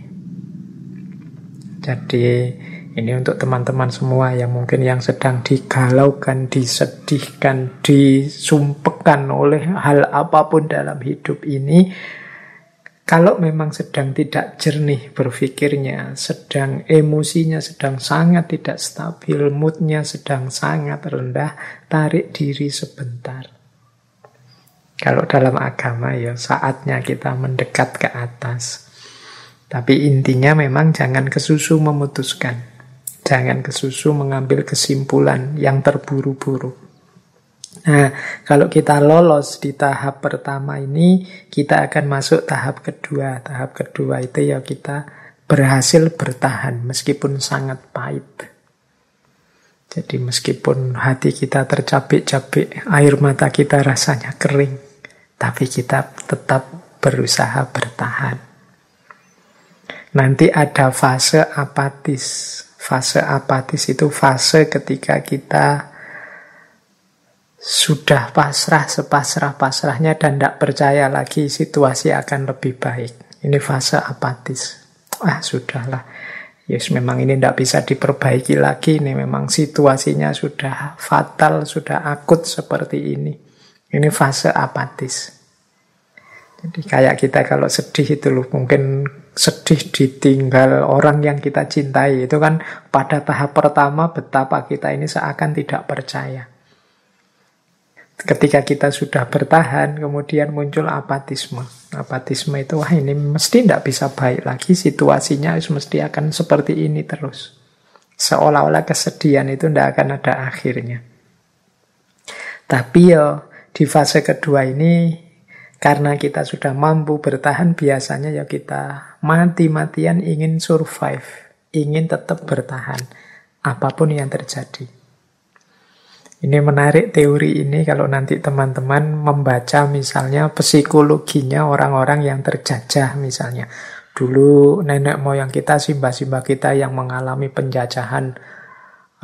Jadi ini untuk teman-teman semua yang mungkin yang sedang digalaukan, disedihkan, disumpahkan oleh hal apapun dalam hidup ini. Kalau memang sedang tidak jernih berpikirnya, sedang emosinya sedang sangat tidak stabil, moodnya sedang sangat rendah, tarik diri sebentar. Kalau dalam agama ya saatnya kita mendekat ke atas. Tapi intinya memang jangan kesusu memutuskan. Jangan kesusu mengambil kesimpulan yang terburu-buru. Nah, kalau kita lolos di tahap pertama ini, kita akan masuk tahap kedua. Tahap kedua itu ya kita berhasil bertahan meskipun sangat pahit. Jadi meskipun hati kita tercabik-cabik, air mata kita rasanya kering, tapi kita tetap berusaha bertahan. Nanti ada fase apatis. Fase apatis itu fase ketika kita sudah pasrah sepasrah-pasrahnya dan tidak percaya lagi situasi akan lebih baik. Ini fase apatis. Sudahlah. Yes, memang ini tidak bisa diperbaiki lagi. Ini memang situasinya sudah fatal, sudah akut seperti ini. Ini fase apatis. Jadi kayak kita kalau sedih itu loh, mungkin sedih ditinggal orang yang kita cintai. Itu kan pada tahap pertama betapa kita ini seakan tidak percaya. Ketika kita sudah bertahan, kemudian muncul apatisme. Apatisme itu, ini mesti tidak bisa baik lagi, situasinya mesti akan seperti ini terus. Seolah-olah kesedihan itu tidak akan ada akhirnya. Tapi ya, di fase kedua ini, karena kita sudah mampu bertahan, biasanya ya kita mati-matian ingin survive, ingin tetap bertahan, apapun yang terjadi. Ini menarik teori ini kalau nanti teman-teman membaca misalnya psikologinya orang-orang yang terjajah misalnya. Dulu nenek moyang kita, simbah-simbah kita yang mengalami penjajahan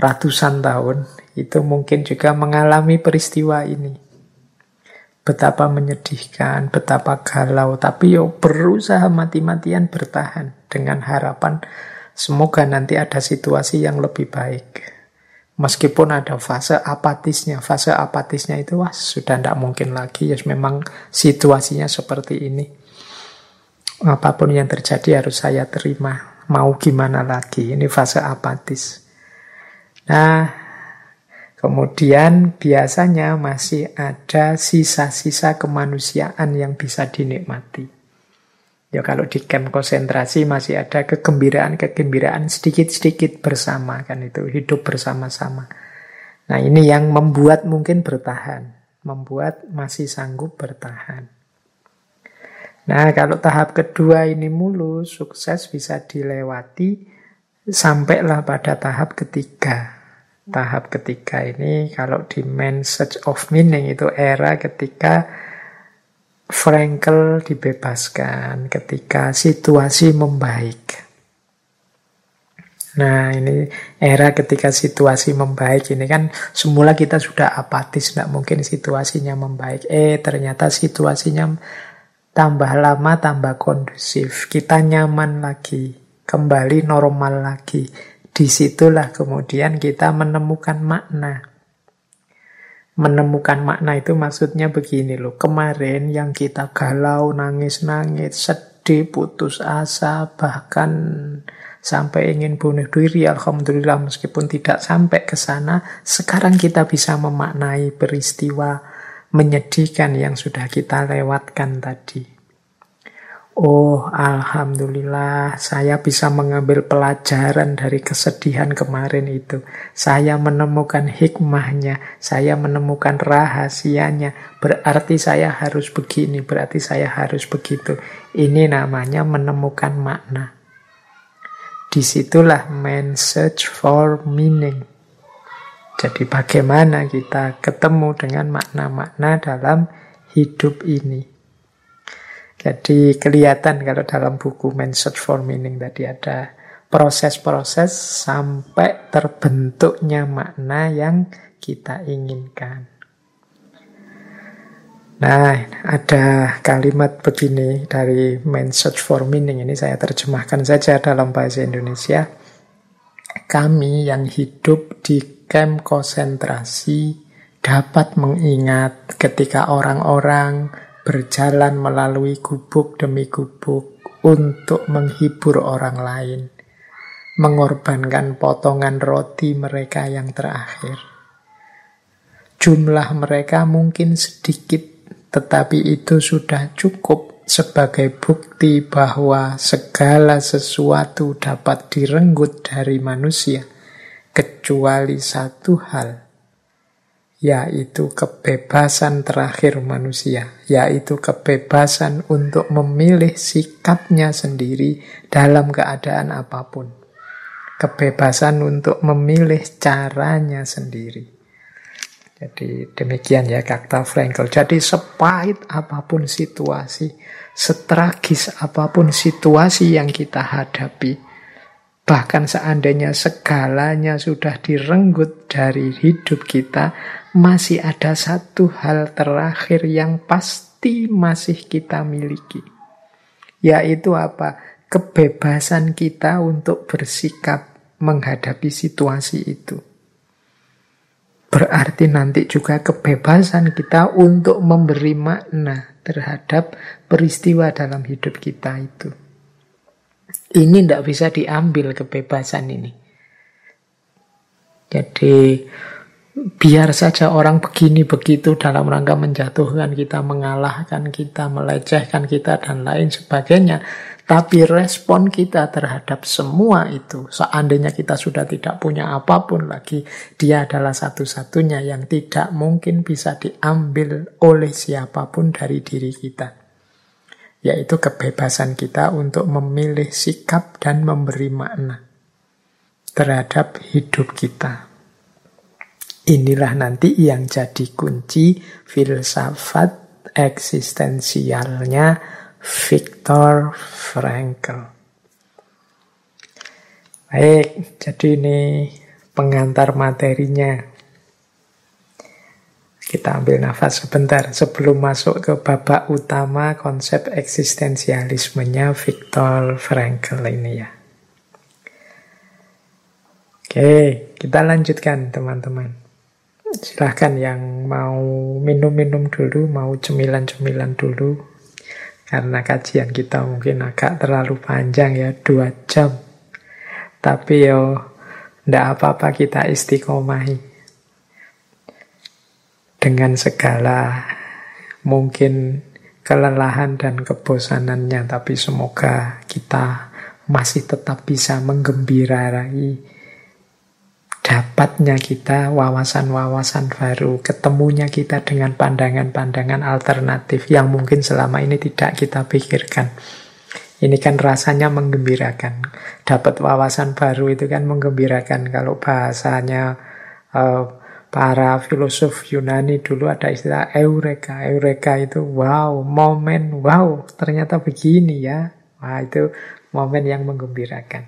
ratusan tahun, itu mungkin juga mengalami peristiwa ini. Betapa menyedihkan, betapa galau, tapi berusaha mati-matian bertahan dengan harapan semoga nanti ada situasi yang lebih baik. Meskipun ada fase apatisnya itu sudah tidak mungkin lagi, ya memang situasinya seperti ini. Apapun yang terjadi harus saya terima. Mau gimana lagi? Ini fase apatis. Nah, kemudian biasanya masih ada sisa-sisa kemanusiaan yang bisa dinikmati. Ya kalau di kamp konsentrasi masih ada kegembiraan sedikit-sedikit bersama, kan itu hidup bersama-sama. Nah, ini yang membuat mungkin bertahan, membuat masih sanggup bertahan. Nah, kalau tahap kedua ini mulus, sukses bisa dilewati, sampailah pada tahap ketiga. Tahap ketiga ini kalau di Man Search of Meaning itu era ketika Frankl dibebaskan, ketika situasi membaik. Nah, ini era ketika situasi membaik ini kan semula kita sudah apatis, tidak mungkin situasinya membaik. Ternyata situasinya tambah lama tambah kondusif, kita nyaman lagi, kembali normal lagi. Disitulah kemudian kita menemukan makna. Menemukan makna itu maksudnya begini loh, kemarin yang kita galau, nangis-nangis, sedih, putus asa, bahkan sampai ingin bunuh diri, alhamdulillah meskipun tidak sampai ke sana, sekarang kita bisa memaknai peristiwa menyedihkan yang sudah kita lewatkan tadi. Oh, alhamdulillah, saya bisa mengambil pelajaran dari kesedihan kemarin itu. Saya menemukan hikmahnya, saya menemukan rahasianya. Berarti saya harus begini, berarti saya harus begitu. Ini namanya menemukan makna. Disitulah man search for meaning. Jadi bagaimana kita ketemu dengan makna-makna dalam hidup ini. Jadi kelihatan kalau dalam buku Man Search for Meaning tadi ada proses-proses sampai terbentuknya makna yang kita inginkan. Nah, ada kalimat begini dari Man Search for Meaning, ini saya terjemahkan saja dalam bahasa Indonesia. Kami yang hidup di kamp konsentrasi dapat mengingat ketika orang-orang berjalan melalui gubuk demi gubuk untuk menghibur orang lain, mengorbankan potongan roti mereka yang terakhir. Jumlah mereka mungkin sedikit, tetapi itu sudah cukup sebagai bukti bahwa segala sesuatu dapat direnggut dari manusia, kecuali satu hal, yaitu kebebasan terakhir manusia, yaitu kebebasan untuk memilih sikapnya sendiri dalam keadaan apapun. Kebebasan untuk memilih caranya sendiri. Jadi demikian ya kata Frankl. Jadi sepahit apapun situasi, setragis apapun situasi yang kita hadapi, bahkan seandainya segalanya sudah direnggut dari hidup kita, masih ada satu hal terakhir yang pasti masih kita miliki. Yaitu apa? Kebebasan kita untuk bersikap menghadapi situasi itu. Berarti nanti juga kebebasan kita untuk memberi makna terhadap peristiwa dalam hidup kita itu. Ini tidak bisa diambil kebebasan ini. Jadi biar saja orang begini begitu dalam rangka menjatuhkan kita, mengalahkan kita, melecehkan kita dan lain sebagainya. Tapi respon kita terhadap semua itu, seandainya kita sudah tidak punya apapun lagi, dia adalah satu-satunya yang tidak mungkin bisa diambil oleh siapapun dari diri kita. Yaitu kebebasan kita untuk memilih sikap dan memberi makna terhadap hidup kita. Inilah nanti yang jadi kunci filsafat eksistensialnya Viktor Frankl. Baik, jadi ini pengantar materinya. Kita ambil nafas sebentar sebelum masuk ke babak utama konsep eksistensialismenya Viktor Frankl ini ya. Oke, kita lanjutkan teman-teman. Silahkan yang mau minum-minum dulu, mau cemilan-cemilan dulu. Karena kajian kita mungkin agak terlalu panjang ya, 2 jam. Tapi ndak apa-apa kita istiqomahi. Dengan segala mungkin kelelahan dan kebosanannya, tapi semoga kita masih tetap bisa menggembirarai dapatnya kita wawasan-wawasan baru, ketemunya kita dengan pandangan-pandangan alternatif yang mungkin selama ini tidak kita pikirkan. Ini kan rasanya menggembirakan. Dapat wawasan baru itu kan menggembirakan. Kalau bahasanya para filosof Yunani dulu ada istilah eureka. Eureka itu wow, momen, wow, ternyata begini ya. Wah, itu momen yang menggembirakan.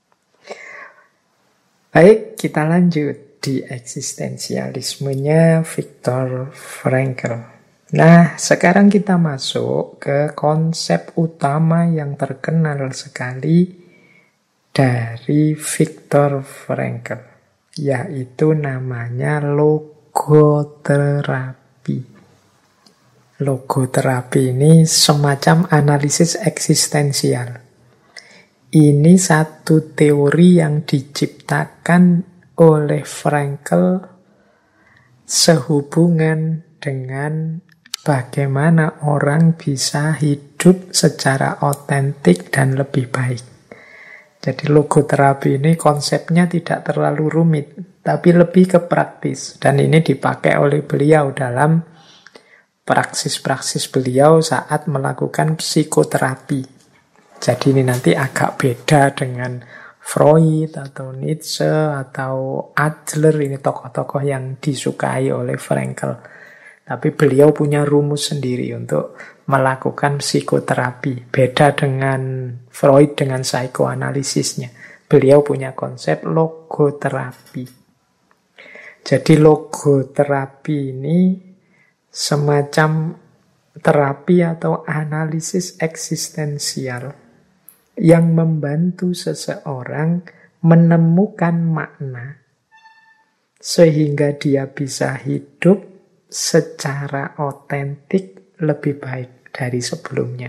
Baik, kita lanjut di eksistensialismenya Viktor Frankl. Nah, sekarang kita masuk ke konsep utama yang terkenal sekali dari Viktor Frankl, yaitu namanya logoterapi. Logoterapi ini semacam analisis eksistensial. Ini satu teori yang diciptakan oleh Frankl sehubungan dengan bagaimana orang bisa hidup secara otentik dan lebih baik. Jadi logoterapi ini konsepnya tidak terlalu rumit, tapi lebih ke praktis. Dan ini dipakai oleh beliau dalam praksis-praksis beliau saat melakukan psikoterapi. Jadi ini nanti agak beda dengan Freud atau Nietzsche atau Adler, ini tokoh-tokoh yang disukai oleh Frankl. Tapi beliau punya rumus sendiri untuk melakukan psikoterapi. Beda dengan Freud dengan psikoanalisisnya. Beliau punya konsep logoterapi. Jadi logoterapi ini semacam terapi atau analisis eksistensial yang membantu seseorang menemukan makna sehingga dia bisa hidup secara otentik lebih baik dari sebelumnya.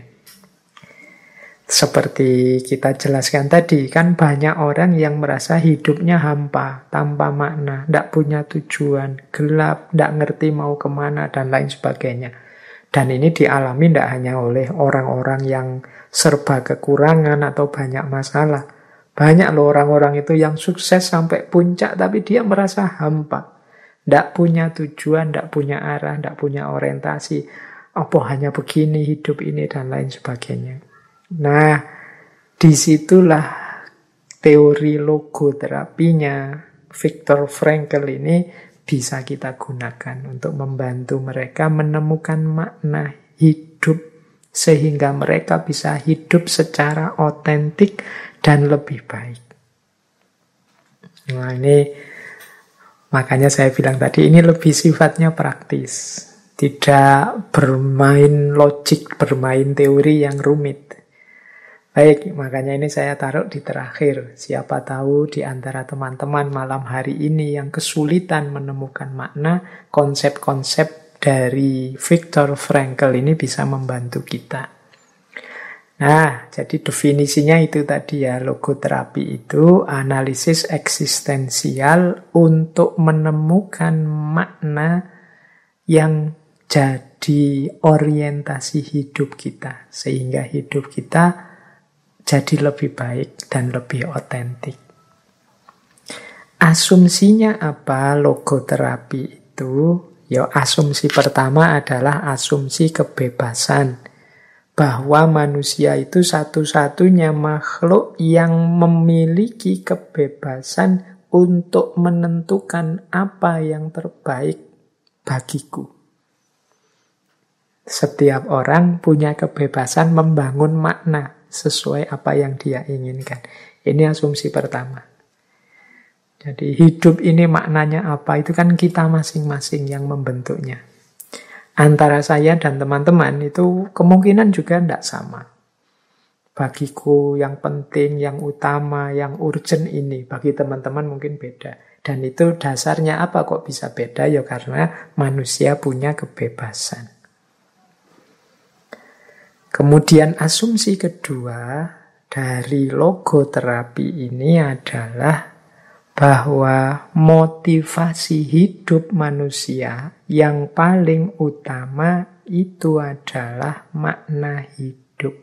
Seperti kita jelaskan tadi, kan banyak orang yang merasa hidupnya hampa, tanpa makna, tidak punya tujuan, gelap, tidak ngerti mau kemana, dan lain sebagainya. Dan ini dialami tidak hanya oleh orang-orang yang serba kekurangan atau banyak masalah. Banyak loh orang-orang itu yang sukses sampai puncak, tapi dia merasa hampa. Tidak punya tujuan, tidak punya arah, tidak punya orientasi. Apa hanya begini hidup ini, dan lain sebagainya. Nah, disitulah teori logoterapinya Viktor Frankl ini bisa kita gunakan untuk membantu mereka menemukan makna hidup sehingga mereka bisa hidup secara otentik dan lebih baik. Nah, ini makanya saya bilang tadi ini lebih sifatnya praktis, tidak bermain logik, bermain teori yang rumit. Baik, makanya ini saya taruh di terakhir. Siapa tahu di antara teman-teman malam hari ini yang kesulitan menemukan makna, konsep-konsep dari Viktor Frankl ini bisa membantu kita. Nah, jadi definisinya itu tadi ya, logoterapi itu analisis eksistensial untuk menemukan makna yang jadi orientasi hidup kita, sehingga hidup kita jadi lebih baik dan lebih otentik. Asumsinya apa logoterapi itu? Ya, asumsi pertama adalah asumsi kebebasan. Bahwa manusia itu satu-satunya makhluk yang memiliki kebebasan untuk menentukan apa yang terbaik bagiku. Setiap orang punya kebebasan membangun makna sesuai apa yang dia inginkan. Ini asumsi pertama. Jadi hidup ini maknanya apa, itu kan kita masing-masing yang membentuknya. Antara saya dan teman-teman itu kemungkinan juga tidak sama. Bagiku yang penting, yang utama, yang urgent ini, bagi teman-teman mungkin beda. Dan itu dasarnya apa kok bisa beda? Ya karena manusia punya kebebasan. Kemudian asumsi kedua dari logoterapi ini adalah bahwa motivasi hidup manusia yang paling utama itu adalah makna hidup.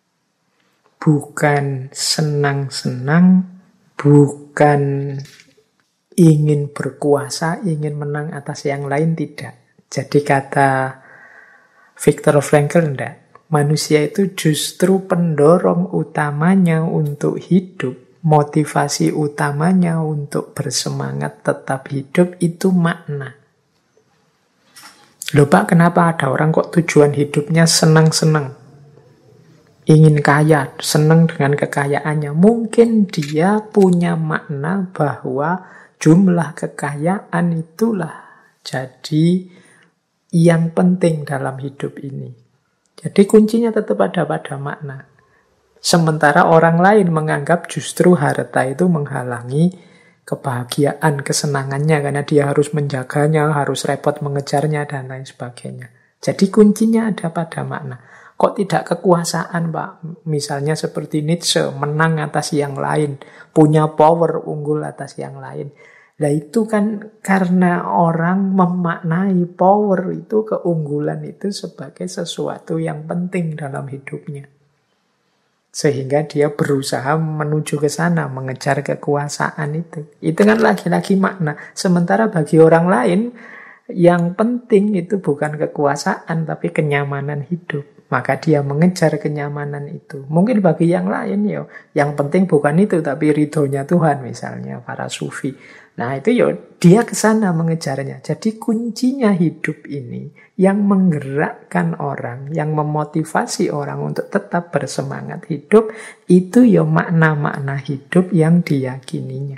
Bukan senang-senang, bukan ingin berkuasa, ingin menang atas yang lain, tidak. Jadi kata Viktor Frankl, tidak. Manusia itu justru pendorong utamanya untuk hidup, motivasi utamanya untuk bersemangat tetap hidup itu makna. Loh Pak, kenapa ada orang kok tujuan hidupnya senang-senang? Ingin kaya, senang dengan kekayaannya. Mungkin dia punya makna bahwa jumlah kekayaan itulah jadi yang penting dalam hidup ini. Jadi kuncinya tetap ada pada makna. Sementara orang lain menganggap justru harta itu menghalangi kebahagiaan, kesenangannya, karena dia harus menjaganya, harus repot mengejarnya, dan lain sebagainya. Jadi kuncinya ada pada makna. Kok tidak kekuasaan, Pak? Misalnya seperti Nietzsche, menang atas yang lain, punya power unggul atas yang lain. Nah itu kan karena orang memaknai power itu, keunggulan itu sebagai sesuatu yang penting dalam hidupnya. Sehingga dia berusaha menuju ke sana, mengejar kekuasaan itu. Itu kan lagi-lagi makna. Sementara bagi orang lain, yang penting itu bukan kekuasaan, tapi kenyamanan hidup. Maka dia mengejar kenyamanan itu. Mungkin bagi yang lain, ya, yang penting bukan itu, tapi ridhonya Tuhan, misalnya para sufi. Nah itu ya dia ke sana mengejarnya. Jadi kuncinya hidup ini yang menggerakkan orang, yang memotivasi orang untuk tetap bersemangat hidup, itu ya makna-makna hidup yang diyakininya.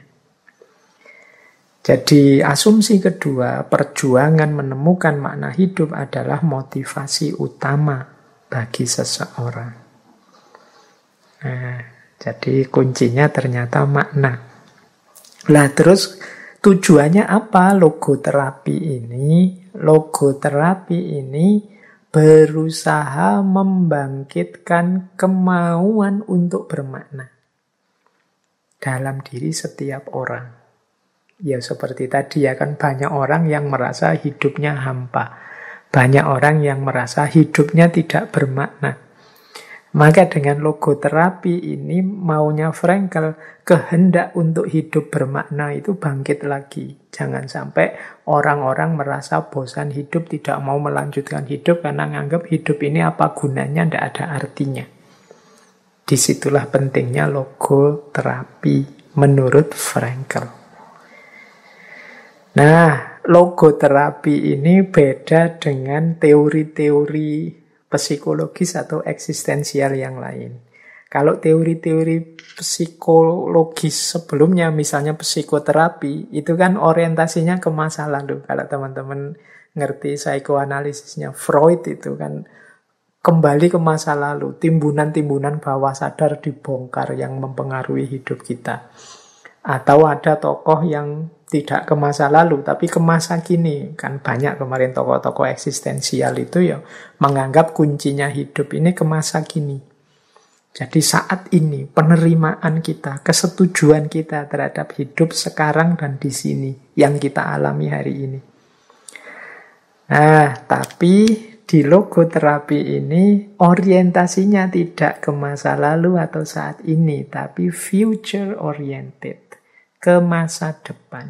Jadi asumsi kedua, perjuangan menemukan makna hidup adalah motivasi utama bagi seseorang. Nah, jadi kuncinya ternyata makna. Lah terus tujuannya apa logoterapi ini? Logoterapi ini berusaha membangkitkan kemauan untuk bermakna dalam diri setiap orang. Ya seperti tadi ya kan, banyak orang yang merasa hidupnya hampa. Banyak orang yang merasa hidupnya tidak bermakna. Maka dengan logoterapi ini maunya Frankl, kehendak untuk hidup bermakna itu bangkit lagi. Jangan sampai orang-orang merasa bosan hidup, tidak mau melanjutkan hidup karena menganggap hidup ini apa gunanya, tidak ada artinya. Disitulah pentingnya logoterapi menurut Frankl. Nah, logoterapi ini beda dengan teori-teori psikologis atau eksistensial yang lain. Kalau teori-teori psikologis sebelumnya, misalnya psikoterapi, itu kan orientasinya ke masa lalu. Kalau teman-teman ngerti psikoanalisisnya Freud, itu kan kembali ke masa lalu. Timbunan-timbunan bawah sadar dibongkar yang mempengaruhi hidup kita. Atau ada tokoh yang tidak ke masa lalu, tapi ke masa kini. Kan banyak kemarin tokoh-tokoh eksistensial itu ya menganggap kuncinya hidup ini ke masa kini. Jadi saat ini penerimaan kita, kesetujuan kita terhadap hidup sekarang dan di sini yang kita alami hari ini. Nah, tapi di logoterapi ini orientasinya tidak ke masa lalu atau saat ini, tapi future oriented, ke masa depan.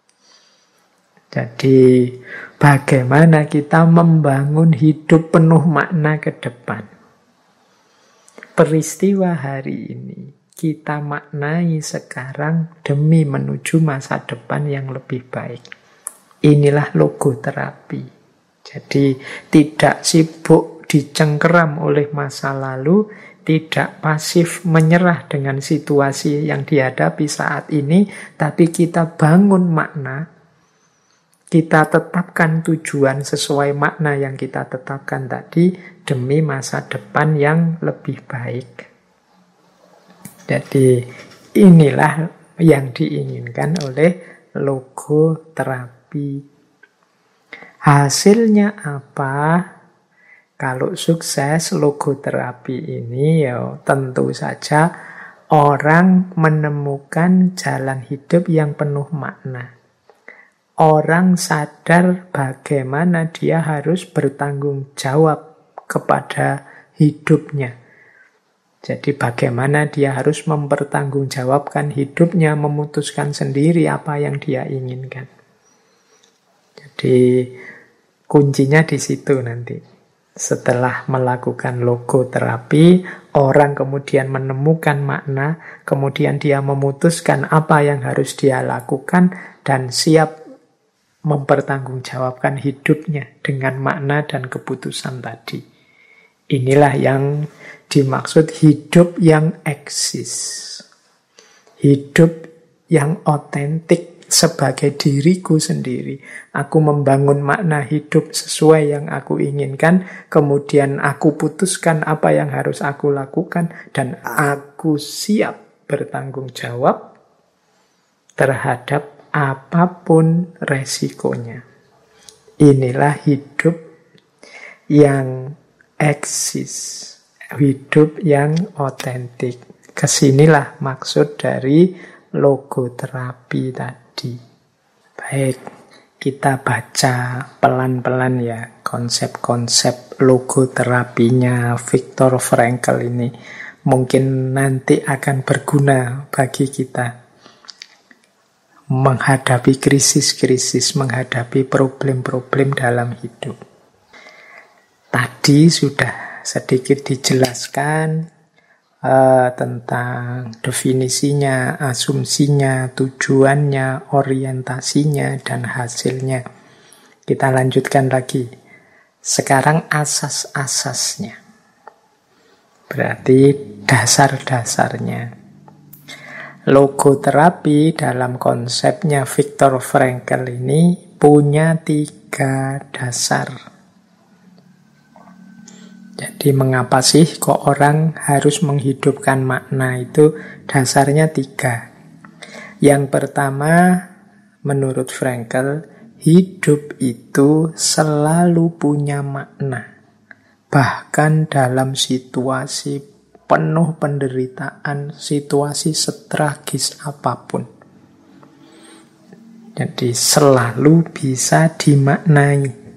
Jadi bagaimana kita membangun hidup penuh makna ke depan. Peristiwa hari ini kita maknai sekarang demi menuju masa depan yang lebih baik. Inilah logoterapi. Jadi tidak sibuk dicengkeram oleh masa lalu, tidak pasif menyerah dengan situasi yang dihadapi saat ini, tapi kita bangun makna, kita tetapkan tujuan sesuai makna yang kita tetapkan tadi demi masa depan yang lebih baik. Jadi inilah yang diinginkan oleh logoterapi. Hasilnya apa? Kalau sukses logoterapi ini ya tentu saja orang menemukan jalan hidup yang penuh makna. Orang sadar bagaimana dia harus bertanggung jawab kepada hidupnya. Jadi bagaimana dia harus mempertanggungjawabkan hidupnya, memutuskan sendiri apa yang dia inginkan. Jadi kuncinya di situ nanti. Setelah melakukan logoterapi, orang kemudian menemukan makna, kemudian dia memutuskan apa yang harus dia lakukan, dan siap mempertanggungjawabkan hidupnya dengan makna dan keputusan tadi. Inilah yang dimaksud hidup yang eksis. Hidup yang otentik sebagai diriku sendiri. Aku membangun makna hidup sesuai yang aku inginkan, kemudian aku putuskan apa yang harus aku lakukan, dan aku siap bertanggung jawab terhadap apapun resikonya. Inilah hidup yang eksis, hidup yang otentik. Kesinilah maksud dari logoterapi tadi. Baik, kita baca pelan-pelan ya konsep-konsep logoterapinya Viktor Frankl ini. Mungkin nanti akan berguna bagi kita menghadapi krisis-krisis, menghadapi problem-problem dalam hidup. Tadi sudah sedikit dijelaskan tentang definisinya, asumsinya, tujuannya, orientasinya, dan hasilnya. Kita lanjutkan lagi. Sekarang asas-asasnya. Berarti dasar-dasarnya. Logoterapi dalam konsepnya Viktor Frankl ini punya 3 dasar. Jadi mengapa sih kok orang harus menghidupkan makna itu? Dasarnya 3. Yang pertama, menurut Frankl, hidup itu selalu punya makna. Bahkan dalam situasi penuh penderitaan, situasi setragis apapun. Jadi selalu bisa dimaknai.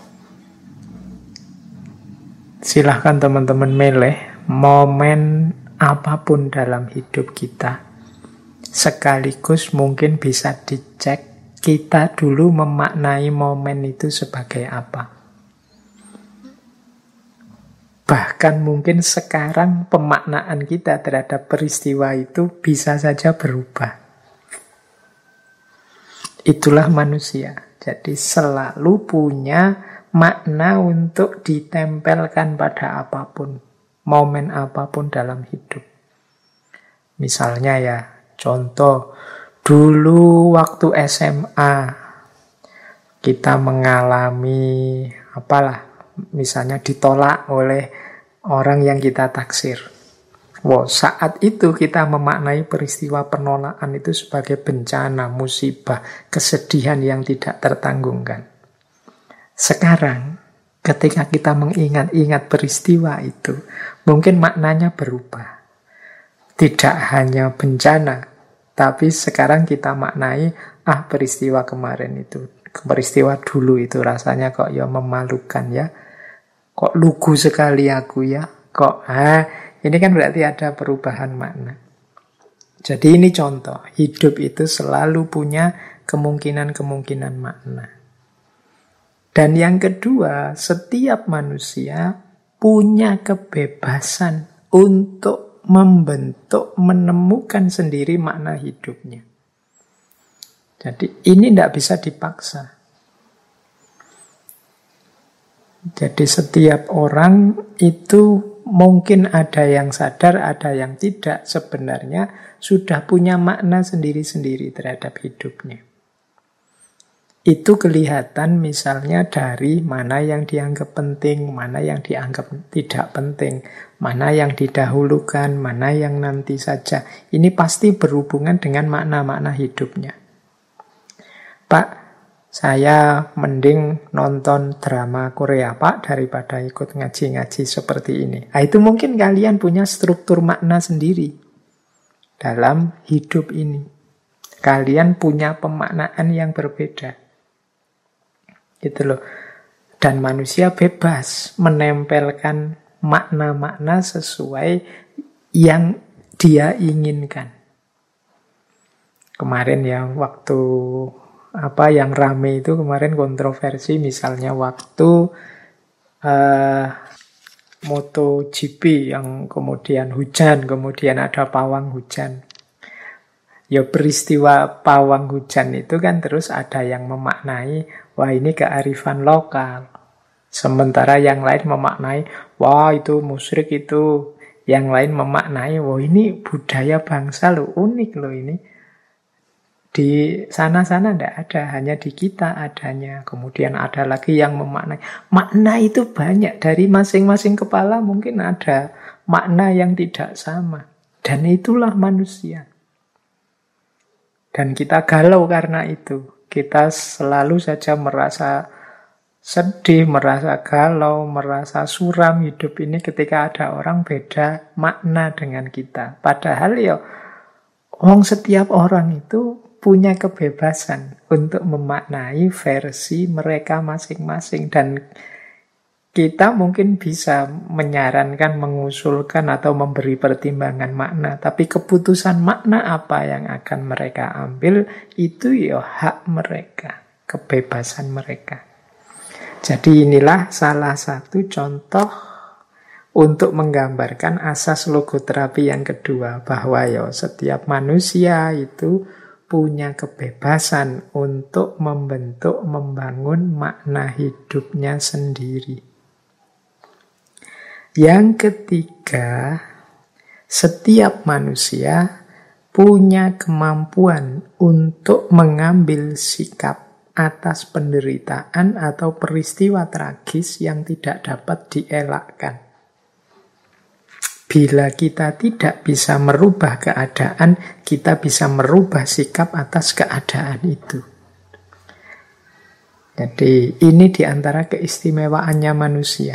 Silahkan teman-teman milih momen apapun dalam hidup kita. Sekaligus mungkin bisa dicek kita dulu memaknai momen itu sebagai apa. Bahkan mungkin sekarang pemaknaan kita terhadap peristiwa itu bisa saja berubah. Itulah manusia. Jadi selalu punya makna untuk ditempelkan pada apapun, momen apapun dalam hidup. Misalnya ya, contoh, dulu waktu SMA, kita mengalami, misalnya ditolak oleh orang yang kita taksir. Saat itu kita memaknai peristiwa penolakan itu sebagai bencana, musibah, kesedihan yang tidak tertanggungkan. Sekarang, ketika kita mengingat-ingat peristiwa itu, mungkin maknanya berubah. Tidak hanya bencana, tapi sekarang kita maknai, peristiwa kemarin itu, peristiwa dulu itu rasanya kok ya memalukan ya. Kok lugu sekali aku ya. Ini kan berarti ada perubahan makna. Jadi ini contoh, hidup itu selalu punya kemungkinan-kemungkinan makna. Dan yang kedua, setiap manusia punya kebebasan untuk membentuk, menemukan sendiri makna hidupnya. Jadi ini tidak bisa dipaksa. Jadi setiap orang itu mungkin ada yang sadar, ada yang tidak, sebenarnya sudah punya makna sendiri-sendiri terhadap hidupnya. Itu kelihatan misalnya dari mana yang dianggap penting, mana yang dianggap tidak penting, mana yang didahulukan, mana yang nanti saja. Ini pasti berhubungan dengan makna-makna hidupnya. Pak, saya mending nonton drama Korea, Pak, daripada ikut ngaji-ngaji seperti ini. Nah, itu mungkin kalian punya struktur makna sendiri dalam hidup ini. Kalian punya pemaknaan yang berbeda. Gitu loh. Dan manusia bebas menempelkan makna-makna sesuai yang dia inginkan. Kemarin ya waktu yang rame itu kemarin kontroversi, misalnya waktu MotoGP yang kemudian hujan, kemudian ada pawang hujan. Ya peristiwa pawang hujan itu kan terus ada yang memaknai, wah ini kearifan lokal. Sementara yang lain memaknai, wah itu musyrik itu. Yang lain memaknai, wah ini budaya bangsa loh, unik loh ini. Di sana-sana tidak ada, hanya di kita adanya. Kemudian ada lagi yang memaknai. Makna itu banyak, dari masing-masing kepala mungkin ada makna yang tidak sama. Dan itulah manusia. Dan kita galau karena itu. Kita selalu saja merasa sedih, merasa galau, merasa suram hidup ini ketika ada orang beda makna dengan kita. Padahal ya, setiap orang itu punya kebebasan untuk memaknai versi mereka masing-masing. Dan kita mungkin bisa menyarankan, mengusulkan, atau memberi pertimbangan makna. Tapi keputusan makna apa yang akan mereka ambil, itu ya hak mereka, kebebasan mereka. Jadi inilah salah satu contoh untuk menggambarkan asas logoterapi yang kedua. Bahwa ya setiap manusia itu punya kebebasan untuk membentuk, membangun makna hidupnya sendiri. Yang ketiga, setiap manusia punya kemampuan untuk mengambil sikap atas penderitaan atau peristiwa tragis yang tidak dapat dielakkan. Bila kita tidak bisa merubah keadaan, kita bisa merubah sikap atas keadaan itu. Jadi ini diantara keistimewaannya manusia.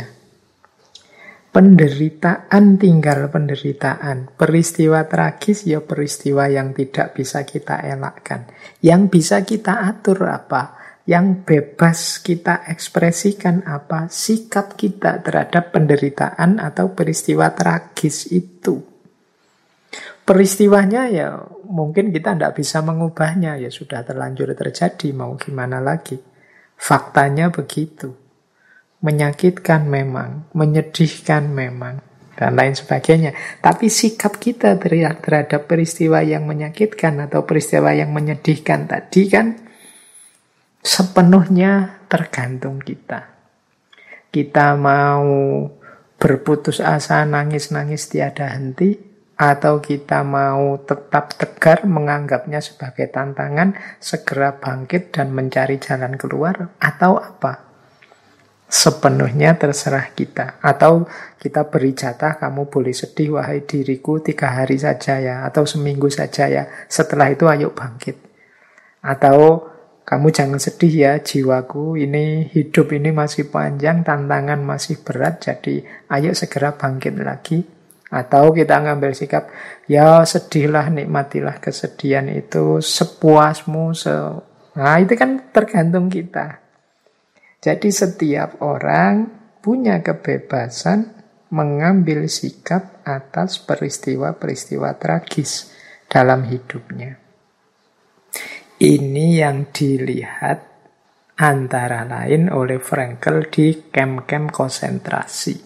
Penderitaan tinggal penderitaan. Peristiwa tragis ya peristiwa yang tidak bisa kita elakkan. Yang bisa kita atur apa? Yang bebas kita ekspresikan apa? Sikap kita terhadap penderitaan atau peristiwa tragis itu. Peristiwanya ya mungkin kita tidak bisa mengubahnya. Ya sudah terlanjur terjadi, mau gimana lagi. Faktanya begitu. Menyakitkan memang, menyedihkan memang, dan lain sebagainya. Tapi sikap kita terhadap peristiwa yang menyakitkan atau peristiwa yang menyedihkan tadi kan sepenuhnya tergantung kita. Kita mau berputus asa, nangis-nangis tiada henti, atau kita mau tetap tegar menganggapnya sebagai tantangan, segera bangkit dan mencari jalan keluar, atau apa? Sepenuhnya terserah kita. Atau kita beri jatah, kamu boleh sedih wahai diriku 3 hari saja ya, atau seminggu saja ya, setelah itu ayo bangkit. Atau kamu jangan sedih ya jiwaku, ini hidup ini masih panjang, tantangan masih berat, jadi ayo segera bangkit lagi. Atau kita ngambil sikap, ya sedihlah, nikmatilah kesedihan itu sepuasmu. Nah itu kan tergantung kita. Jadi setiap orang punya kebebasan mengambil sikap atas peristiwa-peristiwa tragis dalam hidupnya. Ini yang dilihat antara lain oleh Frankl di kamp-kamp konsentrasi.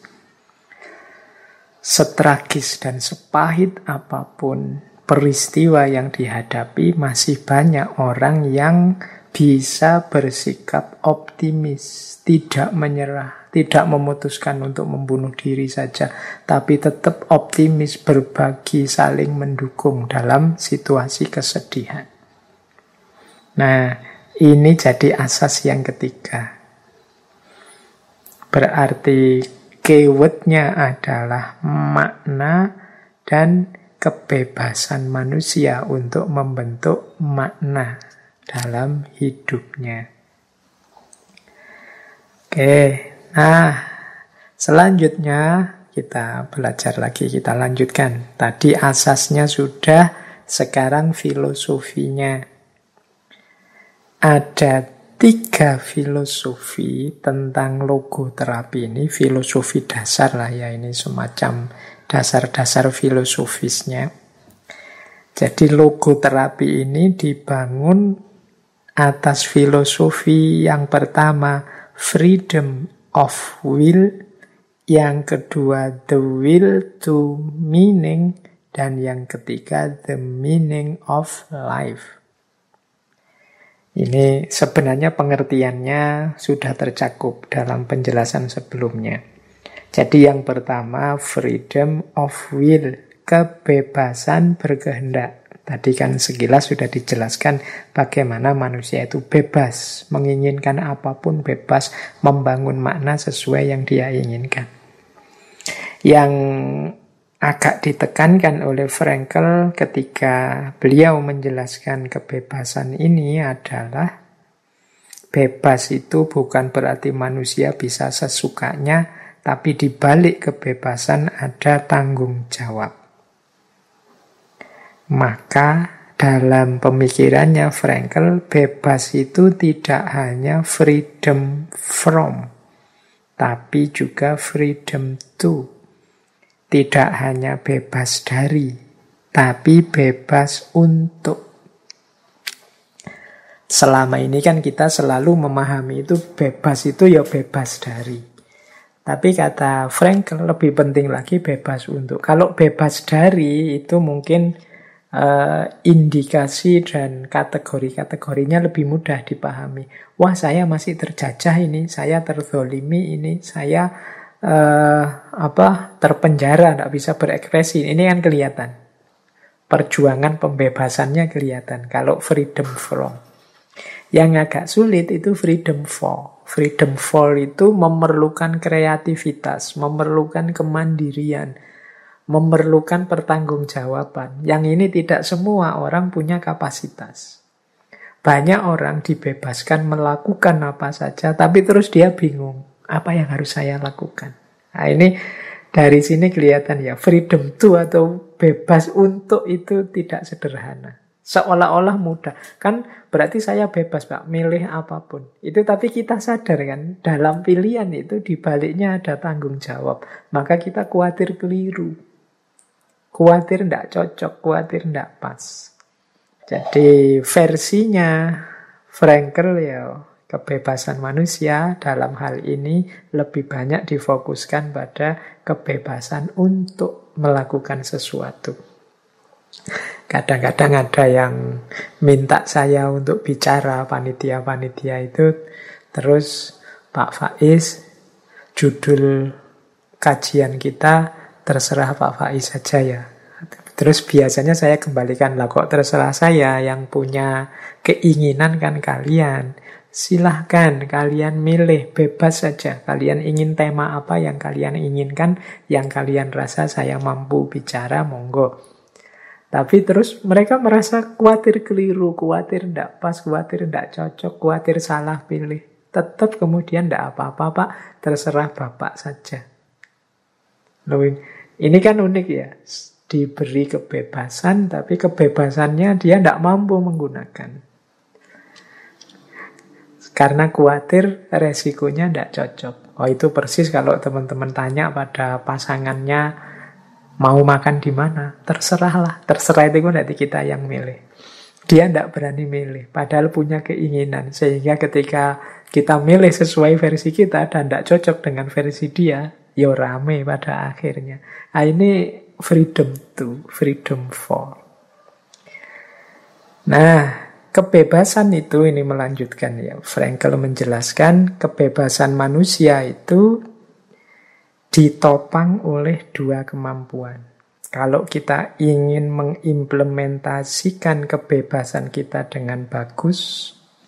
Setragis dan sepahit apapun peristiwa yang dihadapi, masih banyak orang yang bisa bersikap optimis, tidak menyerah, tidak memutuskan untuk membunuh diri saja, tapi tetap optimis, berbagi, saling mendukung dalam situasi kesedihan. Nah, ini jadi asas yang ketiga. Berarti keywordnya adalah makna dan kebebasan manusia untuk membentuk makna dalam hidupnya. Oke, nah selanjutnya kita belajar lagi, kita lanjutkan. Tadi asasnya sudah, sekarang filosofinya. Ada 3 filosofi tentang logoterapi ini, filosofi dasar lah ya, ini semacam dasar-dasar filosofisnya. Jadi logoterapi ini dibangun atas filosofi yang pertama, freedom of will, yang kedua, the will to meaning, dan yang ketiga, the meaning of life. Ini sebenarnya pengertiannya sudah tercakup dalam penjelasan sebelumnya. Jadi yang pertama, freedom of will, kebebasan berkehendak. Tadi kan sekilas sudah dijelaskan bagaimana manusia itu bebas, menginginkan apapun bebas, membangun makna sesuai yang dia inginkan. Yang agak ditekankan oleh Frankl ketika beliau menjelaskan kebebasan ini adalah bebas itu bukan berarti manusia bisa sesukanya, tapi di balik kebebasan ada tanggung jawab. Maka dalam pemikirannya Frankl, bebas itu tidak hanya freedom from, tapi juga freedom to. Tidak hanya bebas dari, tapi bebas untuk. Selama ini kan kita selalu memahami itu bebas itu ya bebas dari. Tapi kata Frankl lebih penting lagi bebas untuk. Kalau bebas dari itu mungkin indikasi dan kategori-kategorinya lebih mudah dipahami. Wah, saya masih terjajah ini, saya terzolimi ini, saya terpenjara, tidak bisa berekspresi. Ini kan kelihatan. Perjuangan pembebasannya kelihatan. Kalau freedom from. Yang agak sulit itu freedom for. Freedom for itu memerlukan kreativitas, memerlukan kemandirian, memerlukan pertanggungjawaban. Yang ini tidak semua orang punya kapasitas. Banyak orang dibebaskan melakukan apa saja, tapi terus dia bingung. Apa yang harus saya lakukan? Nah, ini dari sini kelihatan ya, freedom to atau bebas untuk itu tidak sederhana. Seolah-olah mudah. Kan berarti saya bebas, Pak, milih apapun. Itu tapi kita sadar kan, dalam pilihan itu dibaliknya ada tanggung jawab. Maka kita khawatir keliru. Khawatir tidak cocok, khawatir tidak pas. Jadi versinya Frankl ya, kebebasan manusia dalam hal ini lebih banyak difokuskan pada kebebasan untuk melakukan sesuatu. Kadang-kadang ada yang minta saya untuk bicara, panitia-panitia itu, terus Pak Faiz, judul kajian kita terserah Pak Faiz saja ya. Terus biasanya saya kembalikan, lah kok terserah saya, yang punya keinginan kan kalian. Silahkan kalian milih, bebas saja. Kalian ingin tema apa yang kalian inginkan, yang kalian rasa saya mampu bicara, monggo. Tapi terus mereka merasa khawatir keliru, khawatir tidak pas, khawatir tidak cocok, khawatir salah pilih. Tetap kemudian tidak apa-apa, Pak, terserah Bapak saja. Loh, ini kan unik ya. Diberi kebebasan, tapi kebebasannya dia tidak mampu menggunakan. Karena khawatir resikonya tidak cocok. Oh, itu persis kalau teman-teman tanya pada pasangannya mau makan di mana, terserahlah. Terserah itu nanti kita yang milih. Dia tidak berani milih, padahal punya keinginan. Sehingga ketika kita milih sesuai versi kita dan tidak cocok dengan versi dia, ya rame pada akhirnya. Nah, ini freedom to, freedom for. Nah, kebebasan itu, ini melanjutkan ya, Frankl menjelaskan kebebasan manusia itu ditopang oleh dua kemampuan. Kalau kita ingin mengimplementasikan kebebasan kita dengan bagus,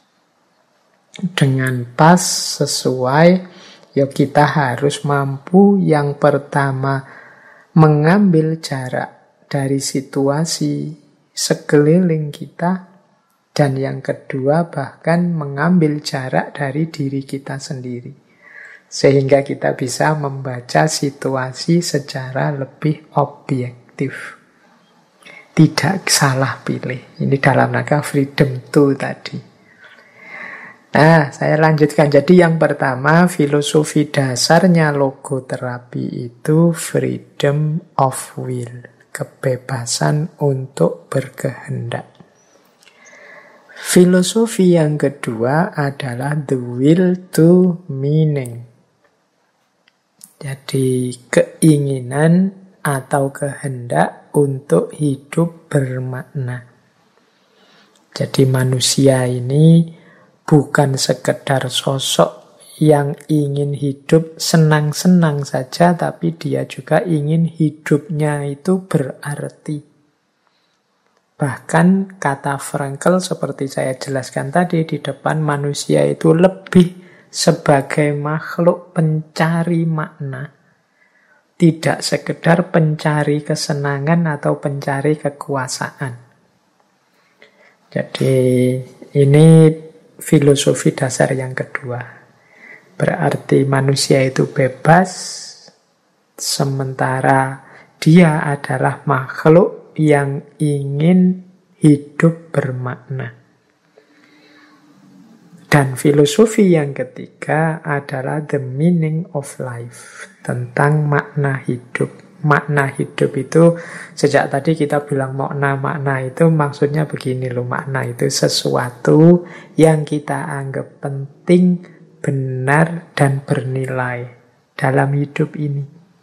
dengan pas, sesuai, ya kita harus mampu yang pertama mengambil jarak dari situasi sekeliling kita, dan yang kedua bahkan mengambil jarak dari diri kita sendiri. Sehingga kita bisa membaca situasi secara lebih objektif. Tidak salah pilih. Ini dalam rangka freedom to tadi. Nah, saya lanjutkan. Jadi yang pertama, filosofi dasarnya logoterapi itu freedom of will. Kebebasan untuk berkehendak. Filosofi yang kedua adalah the will to meaning. Jadi keinginan atau kehendak untuk hidup bermakna. Jadi manusia ini bukan sekedar sosok yang ingin hidup senang-senang saja, tapi dia juga ingin hidupnya itu berarti. Bahkan kata Frankl seperti saya jelaskan tadi di depan, manusia itu lebih sebagai makhluk pencari makna, tidak sekedar pencari kesenangan atau pencari kekuasaan. Jadi ini filosofi dasar yang kedua. Berarti manusia itu bebas, sementara dia adalah makhluk yang ingin hidup bermakna. Dan filosofi yang ketiga adalah the meaning of life, tentang makna hidup. Makna hidup itu, sejak tadi kita bilang makna itu maksudnya begini loh, makna itu sesuatu yang kita anggap penting, benar, dan bernilai dalam hidup ini.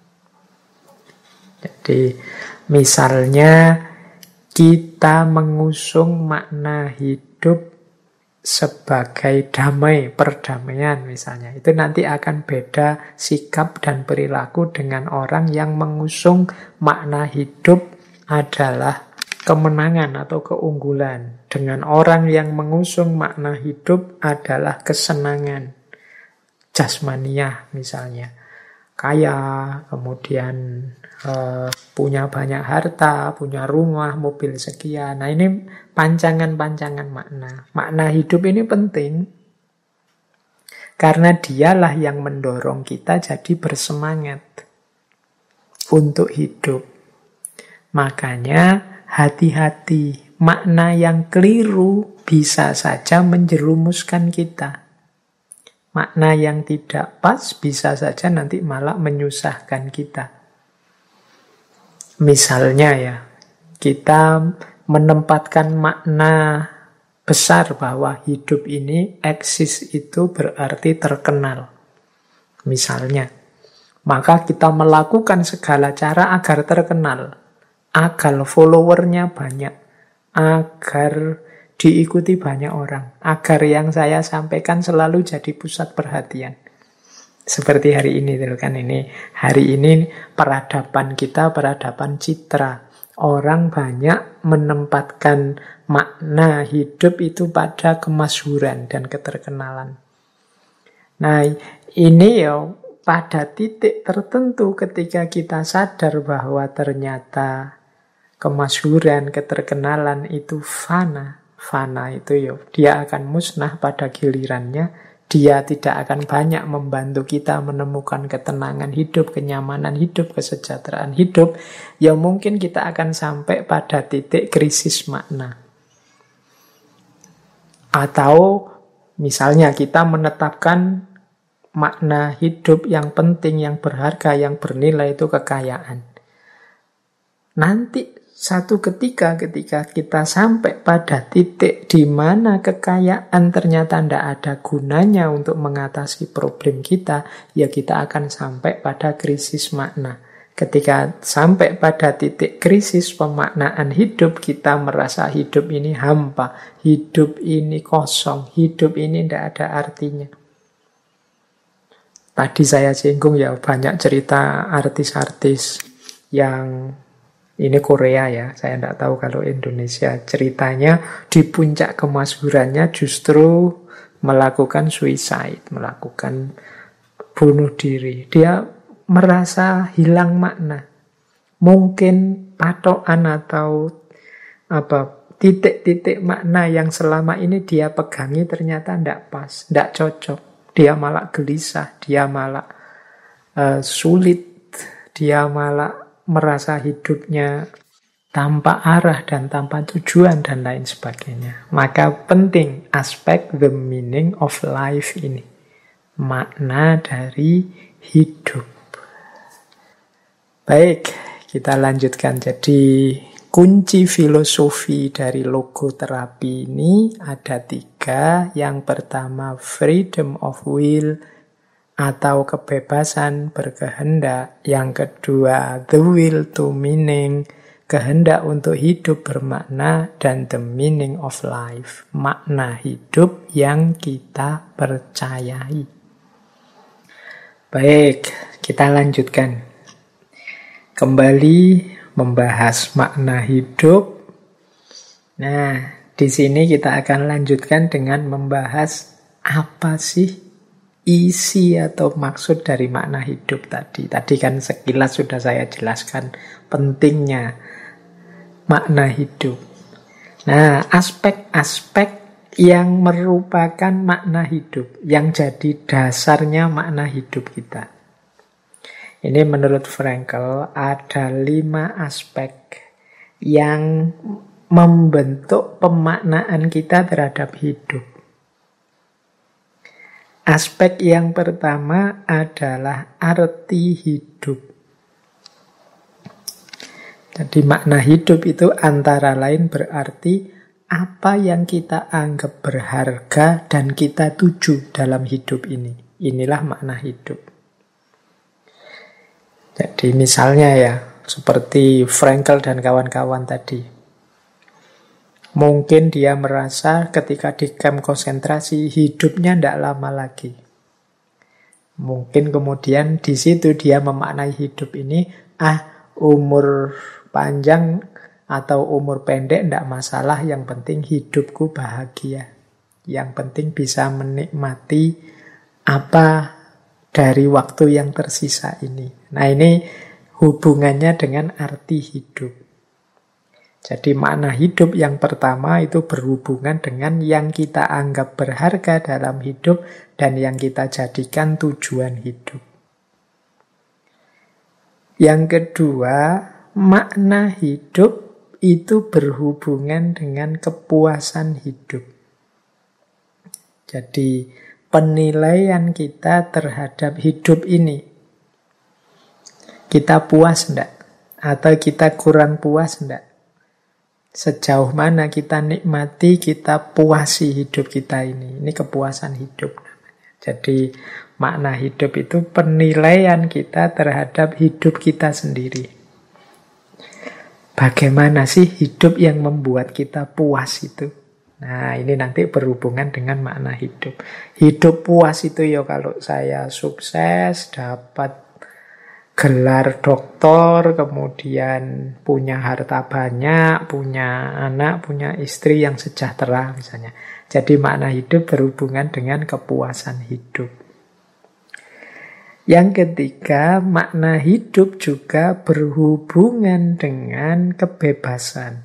Jadi misalnya kita mengusung makna hidup sebagai damai, perdamaian misalnya. Itu nanti akan beda sikap dan perilaku dengan orang yang mengusung makna hidup adalah kemenangan atau keunggulan. Dengan orang yang mengusung makna hidup adalah kesenangan, jasmaniah misalnya. Kaya, kemudian punya banyak harta, punya rumah, mobil sekian. Nah ini pancangan-pancangan makna. Makna hidup ini penting karena dialah yang mendorong kita jadi bersemangat untuk hidup. Makanya hati-hati, makna yang keliru bisa saja menjerumuskan kita. Makna yang tidak pas bisa saja nanti malah menyusahkan kita. Misalnya ya, kita menempatkan makna besar bahwa hidup ini eksis itu berarti terkenal. Misalnya, maka kita melakukan segala cara agar terkenal, agar followernya banyak, agar diikuti banyak orang, agar yang saya sampaikan selalu jadi pusat perhatian. Seperti hari ini, kan ini hari ini peradaban kita, peradaban citra. Orang banyak menempatkan makna hidup itu pada kemasyhuran dan keterkenalan. Nah, ini ya pada titik tertentu ketika kita sadar bahwa ternyata kemasyhuran, keterkenalan itu fana. Fana itu ya dia akan musnah pada gilirannya. Dia tidak akan banyak membantu kita menemukan ketenangan hidup, kenyamanan hidup, kesejahteraan hidup. Ya mungkin kita akan sampai pada titik krisis makna. Atau misalnya kita menetapkan makna hidup yang penting, yang berharga, yang bernilai itu kekayaan. Nanti satu ketika kita sampai pada titik di mana kekayaan ternyata tidak ada gunanya untuk mengatasi problem kita, ya kita akan sampai pada krisis makna. Ketika sampai pada titik krisis pemaknaan hidup, kita merasa hidup ini hampa, hidup ini kosong, hidup ini tidak ada artinya. Tadi saya singgung ya, banyak cerita artis-artis yang, ini Korea ya, saya tidak tahu kalau Indonesia, ceritanya di puncak kemasyhurannya justru melakukan suicide, melakukan bunuh diri. Dia merasa hilang makna. Mungkin patokan atau titik-titik makna yang selama ini dia pegangi ternyata tidak pas, tidak cocok. Dia malah gelisah, dia malah sulit, dia malah merasa hidupnya tanpa arah dan tanpa tujuan dan lain sebagainya. Maka penting aspek the meaning of life ini. Makna dari hidup. Baik, kita lanjutkan. Jadi kunci filosofi dari logoterapi ini ada 3. Yang pertama freedom of will atau kebebasan berkehendak. Yang kedua the will to meaning, kehendak untuk hidup bermakna. Dan the meaning of life, makna hidup yang kita percayai. Baik, kita lanjutkan. Kembali membahas makna hidup. Nah, di sini kita akan lanjutkan dengan membahas apa sih isi atau maksud dari makna hidup tadi. Tadi kan sekilas sudah saya jelaskan pentingnya makna hidup. Nah, aspek-aspek yang merupakan makna hidup, yang jadi dasarnya makna hidup kita. Ini menurut Frankl ada 5 aspek yang membentuk pemaknaan kita terhadap hidup. Aspek yang pertama adalah arti hidup. Jadi makna hidup itu antara lain berarti apa yang kita anggap berharga dan kita tuju dalam hidup ini. Inilah makna hidup. Jadi misalnya ya, seperti Frankl dan kawan-kawan tadi. Mungkin dia merasa ketika di kamp konsentrasi hidupnya tidak lama lagi. Mungkin kemudian di situ dia memaknai hidup ini, umur panjang atau umur pendek tidak masalah, yang penting hidupku bahagia. Yang penting bisa menikmati apa dari waktu yang tersisa ini. Nah, ini hubungannya dengan arti hidup. Jadi makna hidup yang pertama itu berhubungan dengan yang kita anggap berharga dalam hidup dan yang kita jadikan tujuan hidup. Yang kedua, makna hidup itu berhubungan dengan kepuasan hidup. Jadi penilaian kita terhadap hidup ini, kita puas enggak? Atau kita kurang puas enggak? Sejauh mana kita nikmati, kita puasi hidup kita ini. Ini kepuasan hidup namanya. Jadi makna hidup itu penilaian kita terhadap hidup kita sendiri. Bagaimana sih hidup yang membuat kita puas itu? Nah, ini nanti berhubungan dengan makna hidup. Hidup puas itu ya kalau saya sukses, dapat gelar doktor, kemudian punya harta banyak, punya anak, punya istri yang sejahtera misalnya. Jadi makna hidup berhubungan dengan kepuasan hidup. Yang ketiga, makna hidup juga berhubungan dengan kebebasan.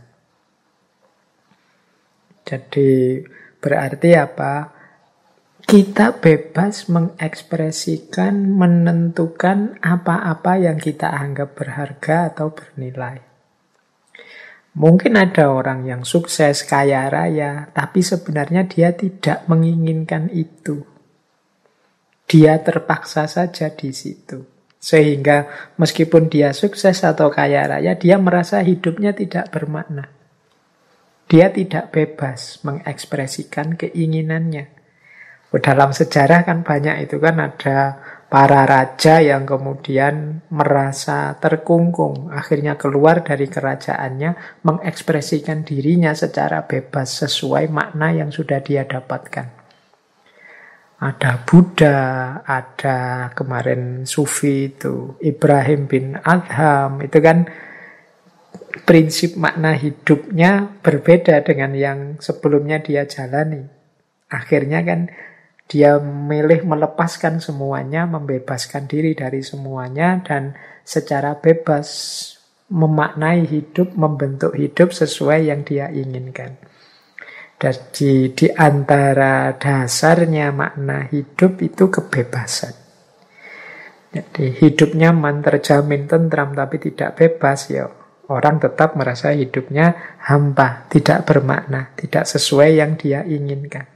Jadi berarti apa? Kita bebas mengekspresikan, menentukan apa-apa yang kita anggap berharga atau bernilai. Mungkin ada orang yang sukses, kaya raya, tapi sebenarnya dia tidak menginginkan itu. Dia terpaksa saja di situ. Sehingga meskipun dia sukses atau kaya raya, dia merasa hidupnya tidak bermakna. Dia tidak bebas mengekspresikan keinginannya. Dalam sejarah kan banyak itu kan, ada para raja yang kemudian merasa terkungkung, akhirnya keluar dari kerajaannya, mengekspresikan dirinya secara bebas sesuai makna yang sudah dia dapatkan. Ada Buddha, ada kemarin Sufi itu, Ibrahim bin Adham, itu kan prinsip makna hidupnya berbeda dengan yang sebelumnya dia jalani. Akhirnya kan dia memilih melepaskan semuanya, membebaskan diri dari semuanya, dan secara bebas memaknai hidup, membentuk hidup sesuai yang dia inginkan. Jadi di antara dasarnya makna hidup itu kebebasan. Jadi hidup nyaman, terjamin, tentram, tapi tidak bebas, ya orang tetap merasa hidupnya hampa, tidak bermakna, tidak sesuai yang dia inginkan.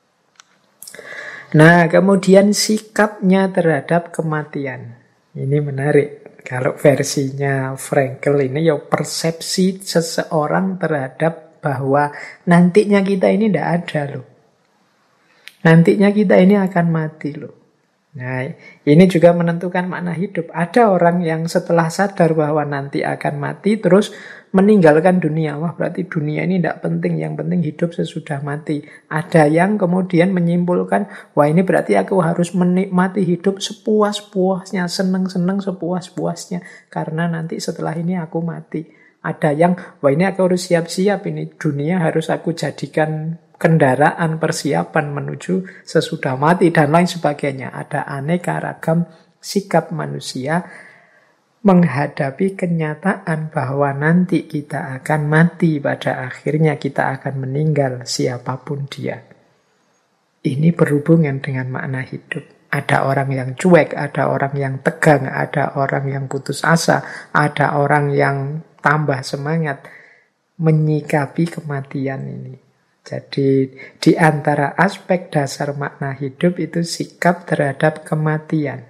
Nah, kemudian sikapnya terhadap kematian. Ini menarik. Kalau versinya Frankl ini ya persepsi seseorang terhadap bahwa nantinya kita ini tidak ada loh. Nantinya kita ini akan mati loh. Nah, ini juga menentukan makna hidup. Ada orang yang setelah sadar bahwa nanti akan mati, terus meninggalkan dunia. Wah, berarti dunia ini tidak penting. Yang penting hidup sesudah mati. Ada yang kemudian menyimpulkan, wah ini berarti aku harus menikmati hidup sepuas-puasnya, seneng-seneng sepuas-puasnya. Karena nanti setelah ini aku mati. Ada yang, wah ini aku harus siap-siap, ini dunia harus aku jadikan kendaraan persiapan menuju sesudah mati, dan lain sebagainya. Ada aneka ragam sikap manusia menghadapi kenyataan bahwa nanti kita akan mati, pada akhirnya kita akan meninggal siapapun dia. Ini berhubungan dengan makna hidup. Ada orang yang cuek, ada orang yang tegang, ada orang yang putus asa, ada orang yang tambah semangat menyikapi kematian ini. Jadi di antara aspek dasar makna hidup itu sikap terhadap kematian.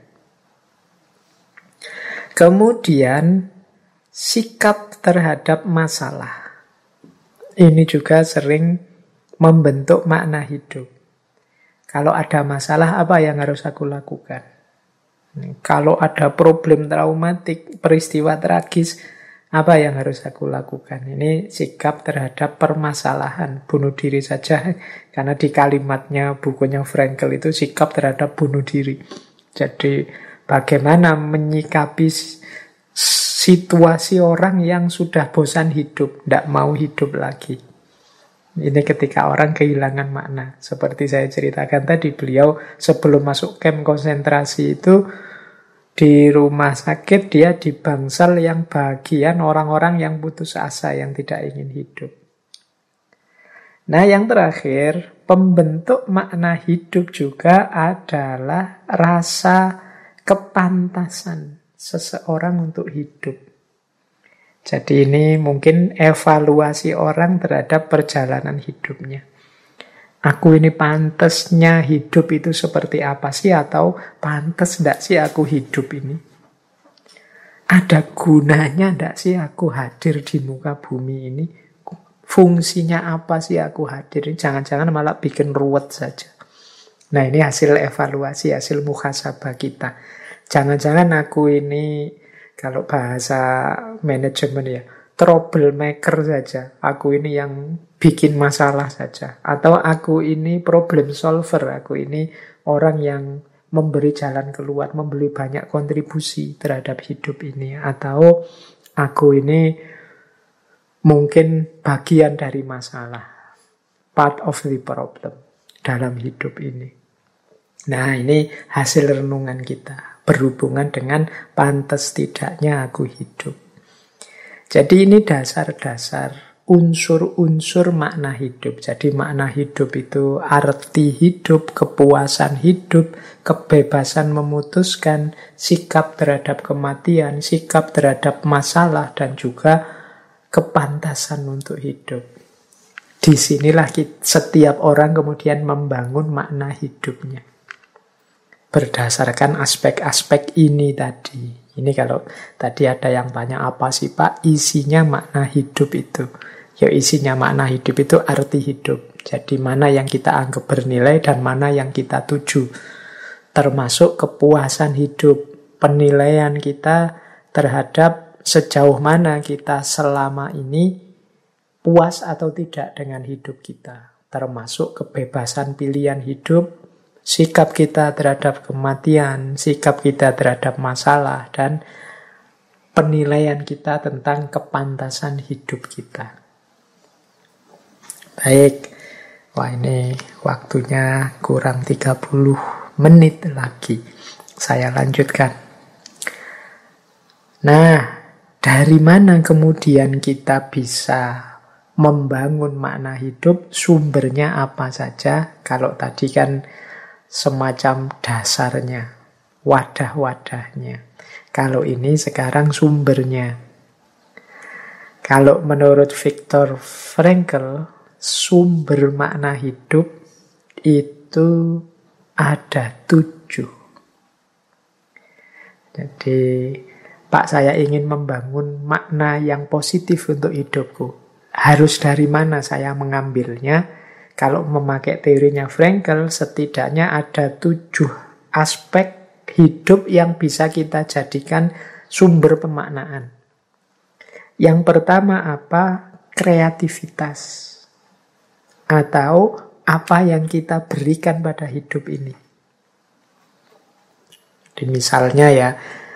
Kemudian sikap terhadap masalah. Ini juga sering membentuk makna hidup. Kalau ada masalah, apa yang harus aku lakukan? Kalau ada problem traumatik, peristiwa tragis, apa yang harus aku lakukan? Ini sikap terhadap permasalahan. Bunuh diri saja, karena di kalimatnya bukunya Frankl itu sikap terhadap bunuh diri. Jadi bagaimana menyikapi situasi orang yang sudah bosan hidup, tidak mau hidup lagi. Ini ketika orang kehilangan makna. Seperti saya ceritakan tadi, beliau sebelum masuk kamp konsentrasi itu di rumah sakit, dia di bangsal yang bagian orang-orang yang putus asa, yang tidak ingin hidup. Nah, yang terakhir, pembentuk makna hidup juga adalah rasa kepantasan seseorang untuk hidup. Jadi ini mungkin evaluasi orang terhadap perjalanan hidupnya. Aku ini pantasnya hidup itu seperti apa sih? Atau pantas enggak sih aku hidup ini? Ada gunanya enggak sih aku hadir di muka bumi ini? Fungsinya apa sih aku hadir ini? Jangan-jangan malah bikin ruwet saja. Nah, ini hasil evaluasi, hasil muhasabah kita. Jangan-jangan aku ini, kalau bahasa manajemen ya, troublemaker saja. Aku ini yang bikin masalah saja. Atau aku ini problem solver. Aku ini orang yang memberi jalan keluar, memberi banyak kontribusi terhadap hidup ini. Atau aku ini mungkin bagian dari masalah, part of the problem dalam hidup ini. Nah, ini hasil renungan kita, berhubungan dengan pantas tidaknya aku hidup. Jadi ini dasar-dasar unsur-unsur makna hidup. Jadi makna hidup itu arti hidup, kepuasan hidup, kebebasan memutuskan, sikap terhadap kematian, sikap terhadap masalah, dan juga kepantasan untuk hidup. Disinilah setiap orang kemudian membangun makna hidupnya. Berdasarkan aspek-aspek ini tadi. Ini kalau tadi ada yang tanya, apa sih Pak isinya makna hidup itu? Ya, isinya makna hidup itu arti hidup. Jadi mana yang kita anggap bernilai dan mana yang kita tuju. termasuk kepuasan hidup, penilaian kita terhadap sejauh mana kita selama ini puas atau tidak dengan hidup kita, termasuk kebebasan pilihan hidup, sikap kita terhadap kematian, sikap kita terhadap masalah, dan penilaian kita tentang kepantasan hidup kita. Baik, wah ini waktunya kurang 30 menit lagi. Saya lanjutkan. Nah, dari mana kemudian kita bisa membangun makna hidup? Sumbernya apa saja? Kalau tadi kan semacam dasarnya, wadah-wadahnya. Kalau ini sekarang sumbernya. Kalau menurut Viktor Frankl, sumber makna hidup itu ada 7. Jadi, Pak, saya ingin membangun makna yang positif untuk hidupku. Harus dari mana saya mengambilnya? Kalau memakai teorinya Frankl, setidaknya ada 7 aspek hidup yang bisa kita jadikan sumber pemaknaan. Yang pertama apa? Kreativitas. Atau apa yang kita berikan pada hidup ini. Jadi misalnya ya,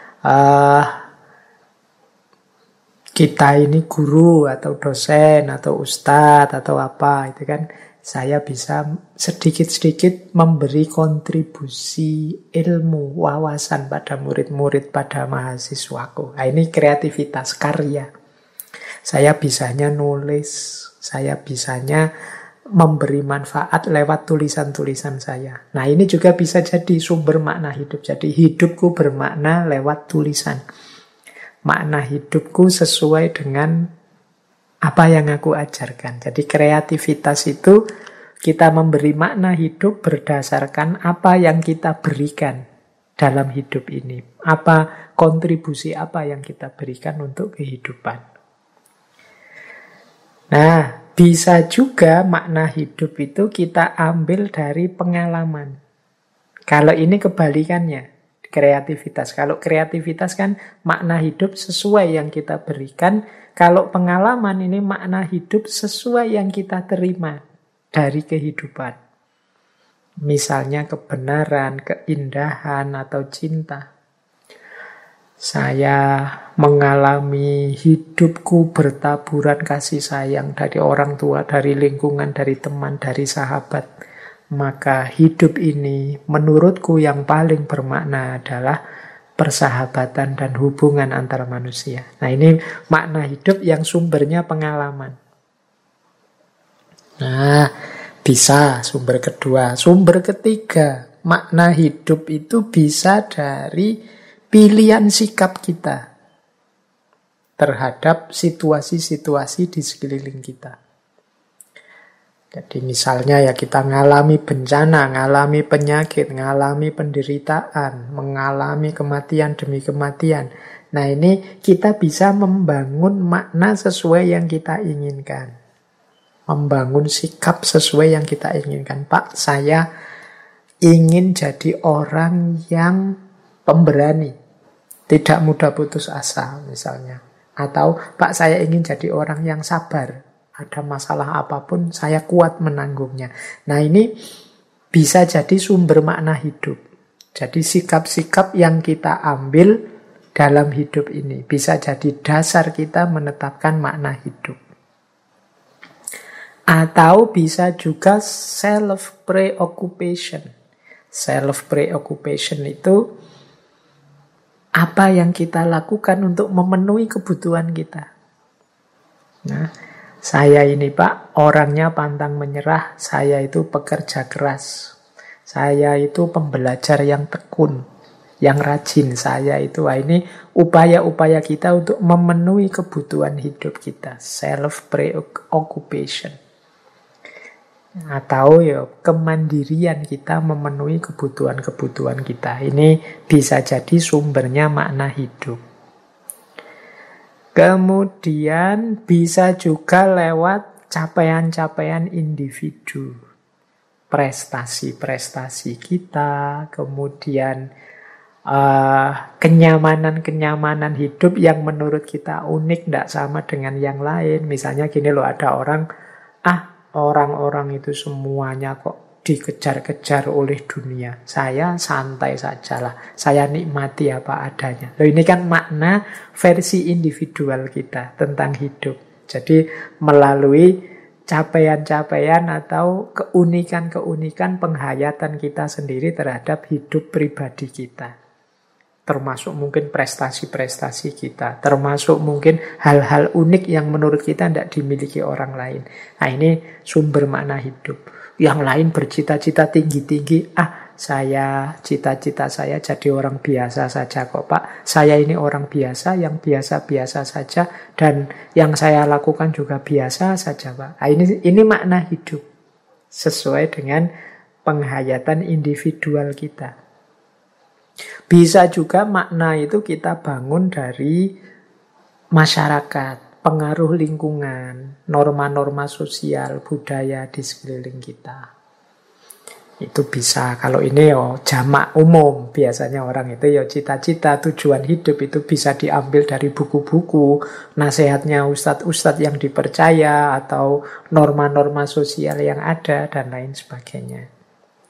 kita ini guru atau dosen atau ustadz atau apa, itu kan saya bisa sedikit-sedikit memberi kontribusi ilmu, wawasan pada murid-murid, pada mahasiswaku. Nah, ini kreativitas karya. Saya bisanya nulis, saya bisanya memberi manfaat lewat tulisan-tulisan saya. Nah, ini juga bisa jadi sumber makna hidup. Jadi hidupku bermakna lewat tulisan. Makna hidupku sesuai dengan apa yang aku ajarkan. Jadi kreativitas itu kita memberi makna hidup berdasarkan apa yang kita berikan dalam hidup ini. Apa kontribusi apa yang kita berikan untuk kehidupan. Nah, bisa juga makna hidup itu kita ambil dari pengalaman. Kalau ini kebalikannya, kreativitas. Kalau kreativitas kan makna hidup sesuai yang kita berikan. Kalau pengalaman ini makna hidup sesuai yang kita terima dari kehidupan. Misalnya kebenaran, keindahan, atau cinta. Saya mengalami hidupku bertaburan kasih sayang dari orang tua, dari lingkungan, dari teman, dari sahabat. Maka hidup ini menurutku yang paling bermakna adalah persahabatan dan hubungan antar manusia. Nah, ini makna hidup yang sumbernya pengalaman. Nah, bisa sumber kedua. Sumber ketiga, makna hidup itu bisa dari pilihan sikap kita terhadap situasi-situasi di sekeliling kita. Jadi misalnya ya kita ngalami bencana, ngalami penyakit, ngalami penderitaan, mengalami kematian demi kematian. Nah, ini kita bisa membangun makna sesuai yang kita inginkan. Membangun sikap sesuai yang kita inginkan. Pak, saya ingin jadi orang yang pemberani, tidak mudah putus asa misalnya. Atau Pak, saya ingin jadi orang yang sabar, ada masalah apapun saya kuat menanggungnya. Nah, ini bisa jadi sumber makna hidup. Jadi sikap-sikap yang kita ambil dalam hidup ini bisa jadi dasar kita menetapkan makna hidup. Atau bisa juga self-preoccupation. Self-preoccupation itu apa yang kita lakukan untuk memenuhi kebutuhan kita. Nah, saya ini Pak, orangnya pantang menyerah, saya itu pekerja keras. Saya itu pembelajar yang tekun, yang rajin. Saya itu, ini upaya-upaya kita untuk memenuhi kebutuhan hidup kita. Self-preoccupation. Atau ya kemandirian kita memenuhi kebutuhan-kebutuhan kita. Ini bisa jadi sumbernya makna hidup. Kemudian bisa juga lewat capaian-capaian individu. prestasi-prestasi kita, kemudian kenyamanan-kenyamanan hidup yang menurut kita unik, tidak sama dengan yang lain. Misalnya gini loh, ada orang itu semuanya kok dikejar-kejar oleh dunia. Saya santai sajalah, saya nikmati apa adanya. Loh, ini kan makna versi individual kita tentang hidup. Jadi melalui capaian-capaian atau keunikan-keunikan penghayatan kita sendiri terhadap hidup pribadi kita. Termasuk mungkin prestasi-prestasi kita, termasuk mungkin hal-hal unik yang menurut kita tidak dimiliki orang lain. Nah, ini sumber makna hidup. Yang lain bercita-cita tinggi-tinggi, cita-cita saya jadi orang biasa saja kok Pak. Saya ini orang biasa, yang biasa-biasa saja, dan yang saya lakukan juga biasa saja Pak. Nah, ini makna hidup, sesuai dengan penghayatan individual kita. Bisa juga makna itu kita bangun dari masyarakat, pengaruh lingkungan, norma-norma sosial, budaya di sekeliling kita. Itu bisa. Kalau ini jamak umum, biasanya orang itu cita-cita, tujuan hidup itu bisa diambil dari buku-buku, nasihatnya ustadz-ustadz yang dipercaya, atau norma-norma sosial yang ada, dan lain sebagainya.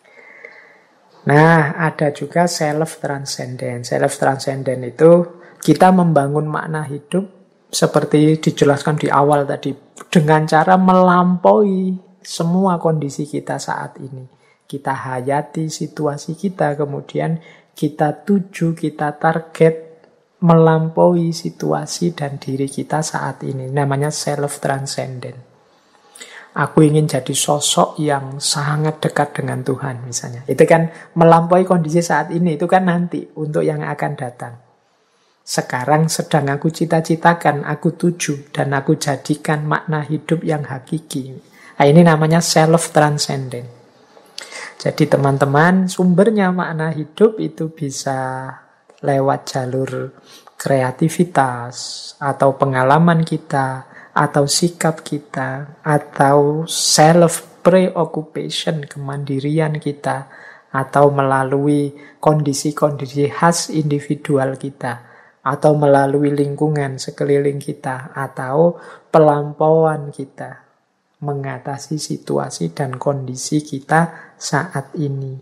Nah, ada juga self-transcendent. Self-transcendent itu kita membangun makna hidup seperti dijelaskan di awal tadi, dengan cara melampaui semua kondisi kita saat ini. Kita hayati situasi kita, kemudian kita tuju, kita target melampaui situasi dan diri kita saat ini. Namanya self-transcendent. Aku ingin jadi sosok yang sangat dekat dengan Tuhan misalnya. Itu kan melampaui kondisi saat ini, itu kan nanti untuk yang akan datang. Sekarang sedang aku cita-citakan, aku tuju, dan aku jadikan makna hidup yang hakiki. Nah, ini namanya self-transcendent. Jadi teman-teman, sumbernya makna hidup itu bisa lewat jalur kreativitas, atau pengalaman kita, atau sikap kita, atau self-preoccupation, kemandirian kita, atau melalui kondisi-kondisi khas individual kita, atau melalui lingkungan sekeliling kita, atau pelampauan kita mengatasi situasi dan kondisi kita saat ini.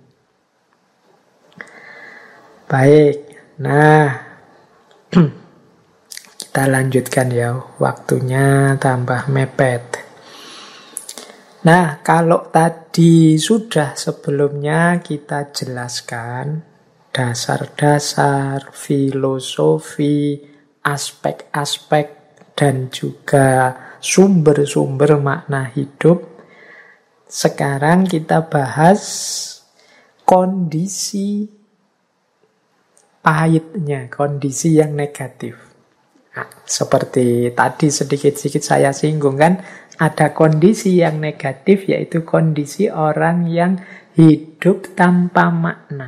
Baik, nah kita lanjutkan ya, waktunya tambah mepet. Nah, kalau tadi sudah sebelumnya kita jelaskan dasar-dasar, filosofi, aspek-aspek, dan juga sumber-sumber makna hidup. Sekarang kita bahas kondisi pahitnya, kondisi yang negatif. Nah, seperti tadi sedikit-sedikit saya singgung kan, ada kondisi yang negatif, yaitu kondisi orang yang hidup tanpa makna.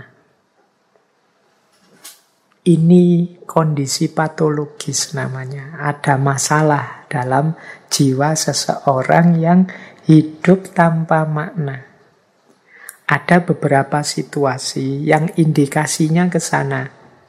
Ini kondisi patologis namanya. Ada masalah dalam jiwa seseorang yang hidup tanpa makna. Ada beberapa situasi yang indikasinya ke sana.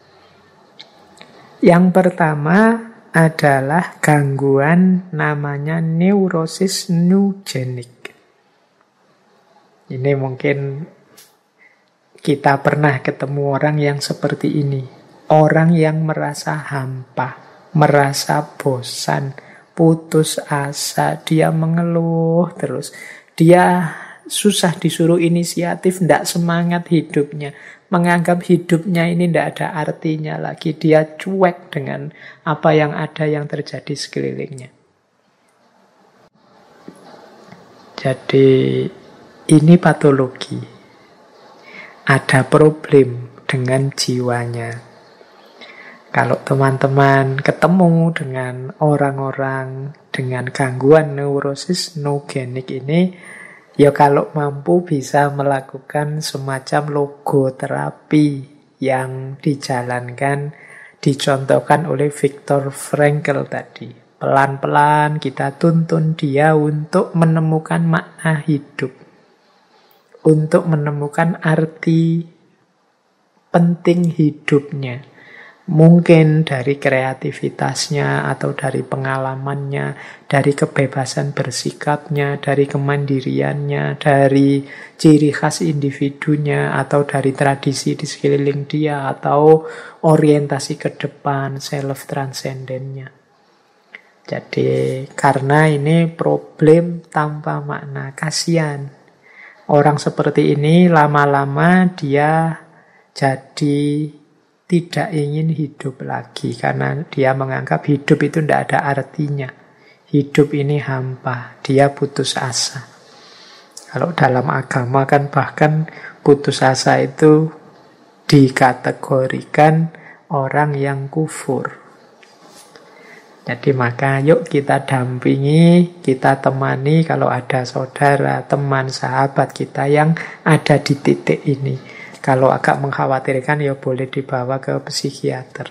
Yang pertama adalah gangguan namanya neurosis nugenik. Ini mungkin kita pernah ketemu orang yang seperti ini. Orang yang merasa hampa, merasa bosan, putus asa, dia mengeluh terus. Dia susah disuruh inisiatif, tidak semangat hidupnya. Menganggap hidupnya ini tidak ada artinya lagi. Dia cuek dengan apa yang ada yang terjadi sekelilingnya. Jadi ini patologi. Ada problem dengan jiwanya. Kalau teman-teman ketemu dengan orang-orang dengan gangguan neurosis nugenik ini, ya kalau mampu bisa melakukan semacam logoterapi yang dijalankan, dicontohkan oleh Viktor Frankl tadi. Pelan-pelan kita tuntun dia untuk menemukan makna hidup. untuk menemukan arti penting hidupnya. Mungkin dari kreativitasnya atau dari pengalamannya, dari kebebasan bersikapnya, dari kemandiriannya, dari ciri khas individunya, atau dari tradisi di sekeliling dia, atau orientasi ke depan, self-transcendennya. Jadi karena ini problem tanpa makna, kasihan. Orang seperti ini lama-lama dia jadi tidak ingin hidup lagi karena dia menganggap hidup itu tidak ada artinya. Hidup ini hampa, dia putus asa. Kalau dalam agama kan bahkan putus asa itu dikategorikan orang yang kufur. Jadi maka yuk kita dampingi, kita temani kalau ada saudara, teman, sahabat kita yang ada di titik ini. Kalau agak mengkhawatirkan ya boleh dibawa ke psikiater.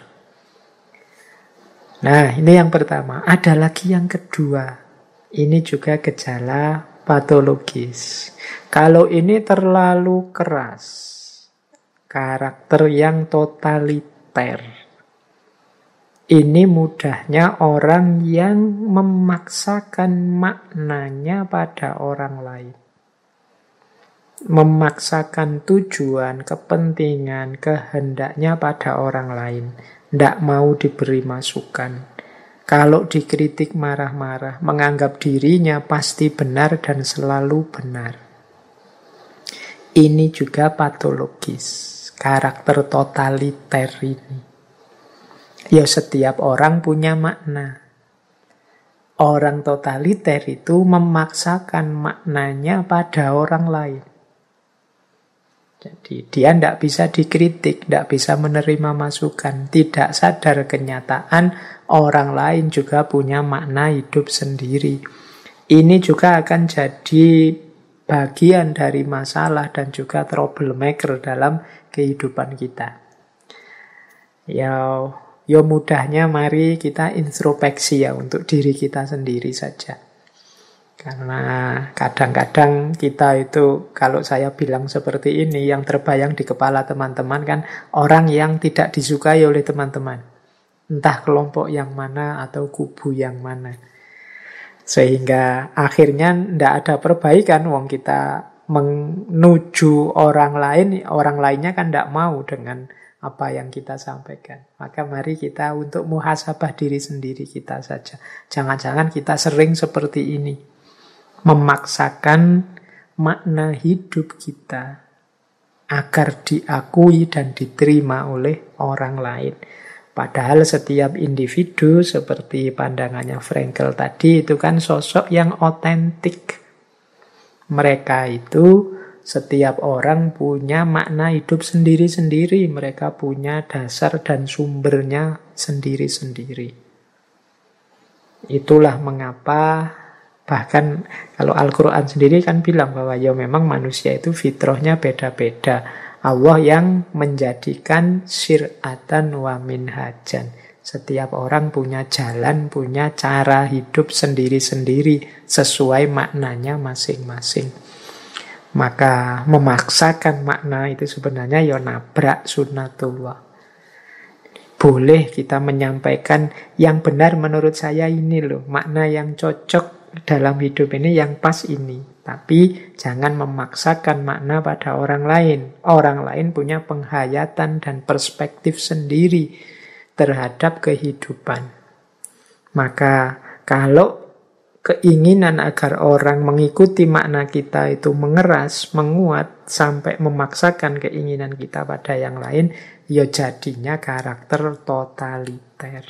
Nah, ini yang pertama. Ada lagi yang kedua. Ini juga gejala patologis. Kalau ini terlalu keras, karakter yang totaliter, ini mudahnya orang yang memaksakan maknanya pada orang lain. Memaksakan tujuan, kepentingan, kehendaknya pada orang lain. Tidak mau diberi masukan. Kalau dikritik marah-marah, menganggap dirinya pasti benar dan selalu benar. Ini juga patologis. Karakter totaliter ini. Ya setiap orang punya makna. Orang totaliter itu memaksakan maknanya pada orang lain. Jadi dia tidak bisa dikritik, tidak bisa menerima masukan, tidak sadar kenyataan orang lain juga punya makna hidup sendiri. Ini juga akan jadi bagian dari masalah dan juga troublemaker dalam kehidupan kita. Ya mudahnya mari kita introspeksi ya untuk diri kita sendiri saja. Karena kadang-kadang kita itu, kalau saya bilang seperti ini, yang terbayang di kepala teman-teman kan orang yang tidak disukai oleh teman-teman. Entah kelompok yang mana atau kubu yang mana. Sehingga akhirnya tidak ada perbaikan, wong kita menuju orang lainnya kan tidak mau dengan apa yang kita sampaikan. Maka mari kita untuk muhasabah diri sendiri kita saja. Jangan-jangan kita sering seperti ini. Memaksakan makna hidup kita agar diakui dan diterima oleh orang lain. Padahal setiap individu seperti pandangannya Frankl tadi itu kan sosok yang otentik. Mereka itu setiap orang punya makna hidup sendiri-sendiri. Mereka punya dasar dan sumbernya sendiri-sendiri. Itulah mengapa bahkan kalau Al-Quran sendiri kan bilang bahwa ya memang manusia itu fitrahnya beda-beda. Allah yang menjadikan syir'atan wa minhajan. Setiap orang punya jalan, punya cara hidup sendiri-sendiri sesuai maknanya masing-masing. Maka memaksakan makna itu sebenarnya ya nabrak sunnatullah. Boleh kita menyampaikan yang benar menurut saya ini loh, makna yang cocok dalam hidup ini yang pas ini. Tapi jangan memaksakan makna pada orang lain. Orang lain punya penghayatan dan perspektif sendiri terhadap kehidupan. Maka kalau keinginan agar orang mengikuti makna kita itu mengeras, menguat, sampai memaksakan keinginan kita pada yang lain, ya jadinya karakter totaliter.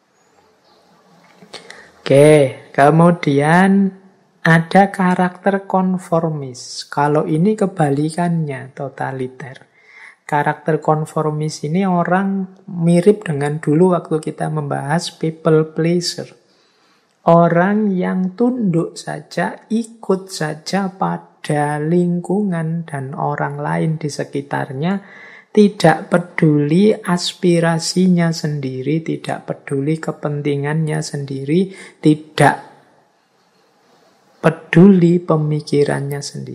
Oke, kemudian ada karakter konformis. Kalau ini kebalikannya, totaliter. Karakter konformis ini orang mirip dengan dulu waktu kita membahas people pleaser. Orang yang tunduk saja, ikut saja pada lingkungan dan orang lain di sekitarnya, tidak peduli aspirasinya sendiri, tidak peduli kepentingannya sendiri, tidak peduli pemikirannya sendiri.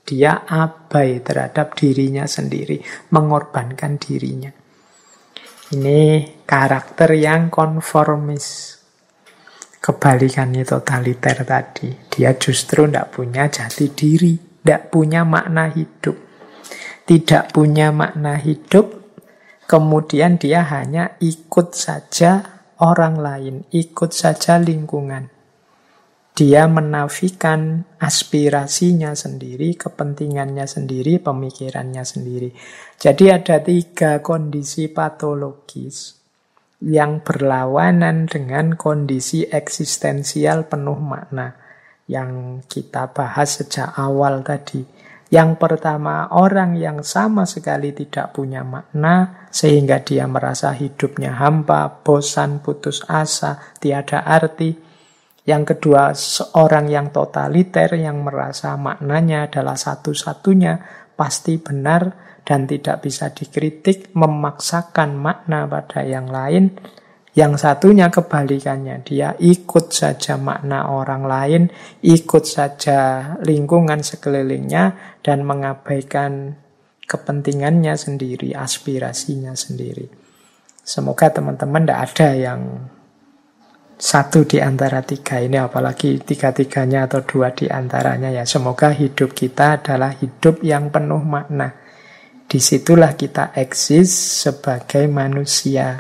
Dia abai terhadap dirinya sendiri, mengorbankan dirinya. Ini karakter yang konformis. Kebalikannya totaliter tadi. Dia justru tidak punya jati diri, tidak punya makna hidup. Tidak punya makna hidup, kemudian dia hanya ikut saja orang lain, ikut saja lingkungan. Dia menafikan aspirasinya sendiri, kepentingannya sendiri, pemikirannya sendiri. Jadi ada 3 kondisi patologis yang berlawanan dengan kondisi eksistensial penuh makna yang kita bahas sejak awal tadi. Yang pertama, orang yang sama sekali tidak punya makna, sehingga dia merasa hidupnya hampa, bosan, putus asa, tiada arti. Yang kedua, seorang yang totaliter yang merasa maknanya adalah satu-satunya, pasti benar dan tidak bisa dikritik, memaksakan makna pada yang lain. Yang satunya kebalikannya, dia ikut saja makna orang lain, ikut saja lingkungan sekelilingnya, dan mengabaikan kepentingannya sendiri, aspirasinya sendiri. Semoga teman-teman tidak ada yang satu di antara 3 ini, apalagi 3-3-nya atau 2 di antaranya ya. Semoga hidup kita adalah hidup yang penuh makna. Disitulah kita eksis sebagai manusia.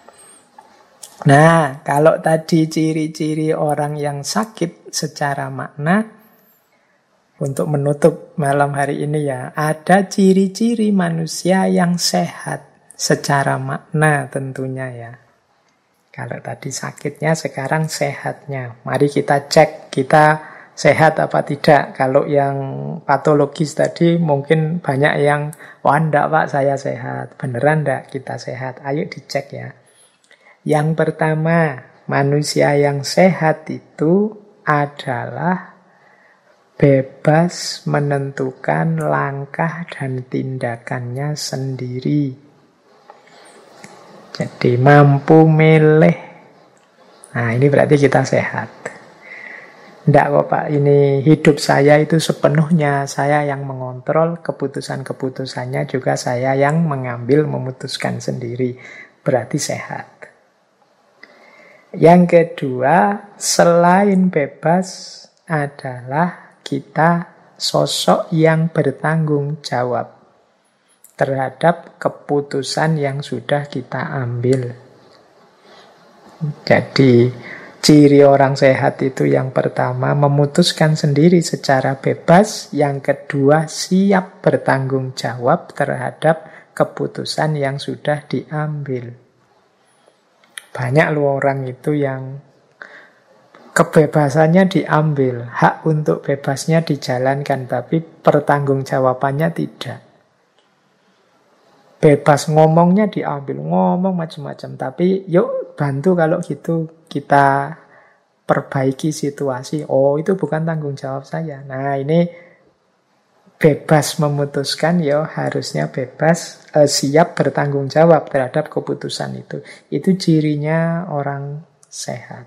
Nah, kalau tadi ciri-ciri orang yang sakit secara makna, untuk menutup malam hari ini ya, ada ciri-ciri manusia yang sehat secara makna tentunya ya. Kalau tadi sakitnya, sekarang sehatnya. Mari kita cek kita sehat apa tidak. Kalau yang patologis tadi mungkin banyak yang, wah enggak Pak, saya sehat. Beneran enggak kita sehat? Ayo dicek ya. Yang pertama, manusia yang sehat itu adalah bebas menentukan langkah dan tindakannya sendiri. Jadi mampu milih. Nah, ini berarti kita sehat. Enggak kok Pak, ini hidup saya itu sepenuhnya saya yang mengontrol, keputusan-keputusannya juga saya yang mengambil, memutuskan sendiri. Berarti sehat. Yang kedua, selain bebas adalah kita sosok yang bertanggung jawab terhadap keputusan yang sudah kita ambil. Jadi, ciri orang sehat itu yang pertama, memutuskan sendiri secara bebas. Yang kedua, siap bertanggung jawab terhadap keputusan yang sudah diambil. Banyak loh orang itu yang kebebasannya diambil, hak untuk bebasnya dijalankan, tapi pertanggungjawabannya tidak. Bebas ngomongnya diambil, ngomong macam-macam. Tapi yuk bantu kalau gitu kita perbaiki situasi. Oh, itu bukan tanggung jawab saya. Nah, ini bebas memutuskan, ya harusnya bebas, siap bertanggung jawab terhadap keputusan itu. Itu cirinya orang sehat.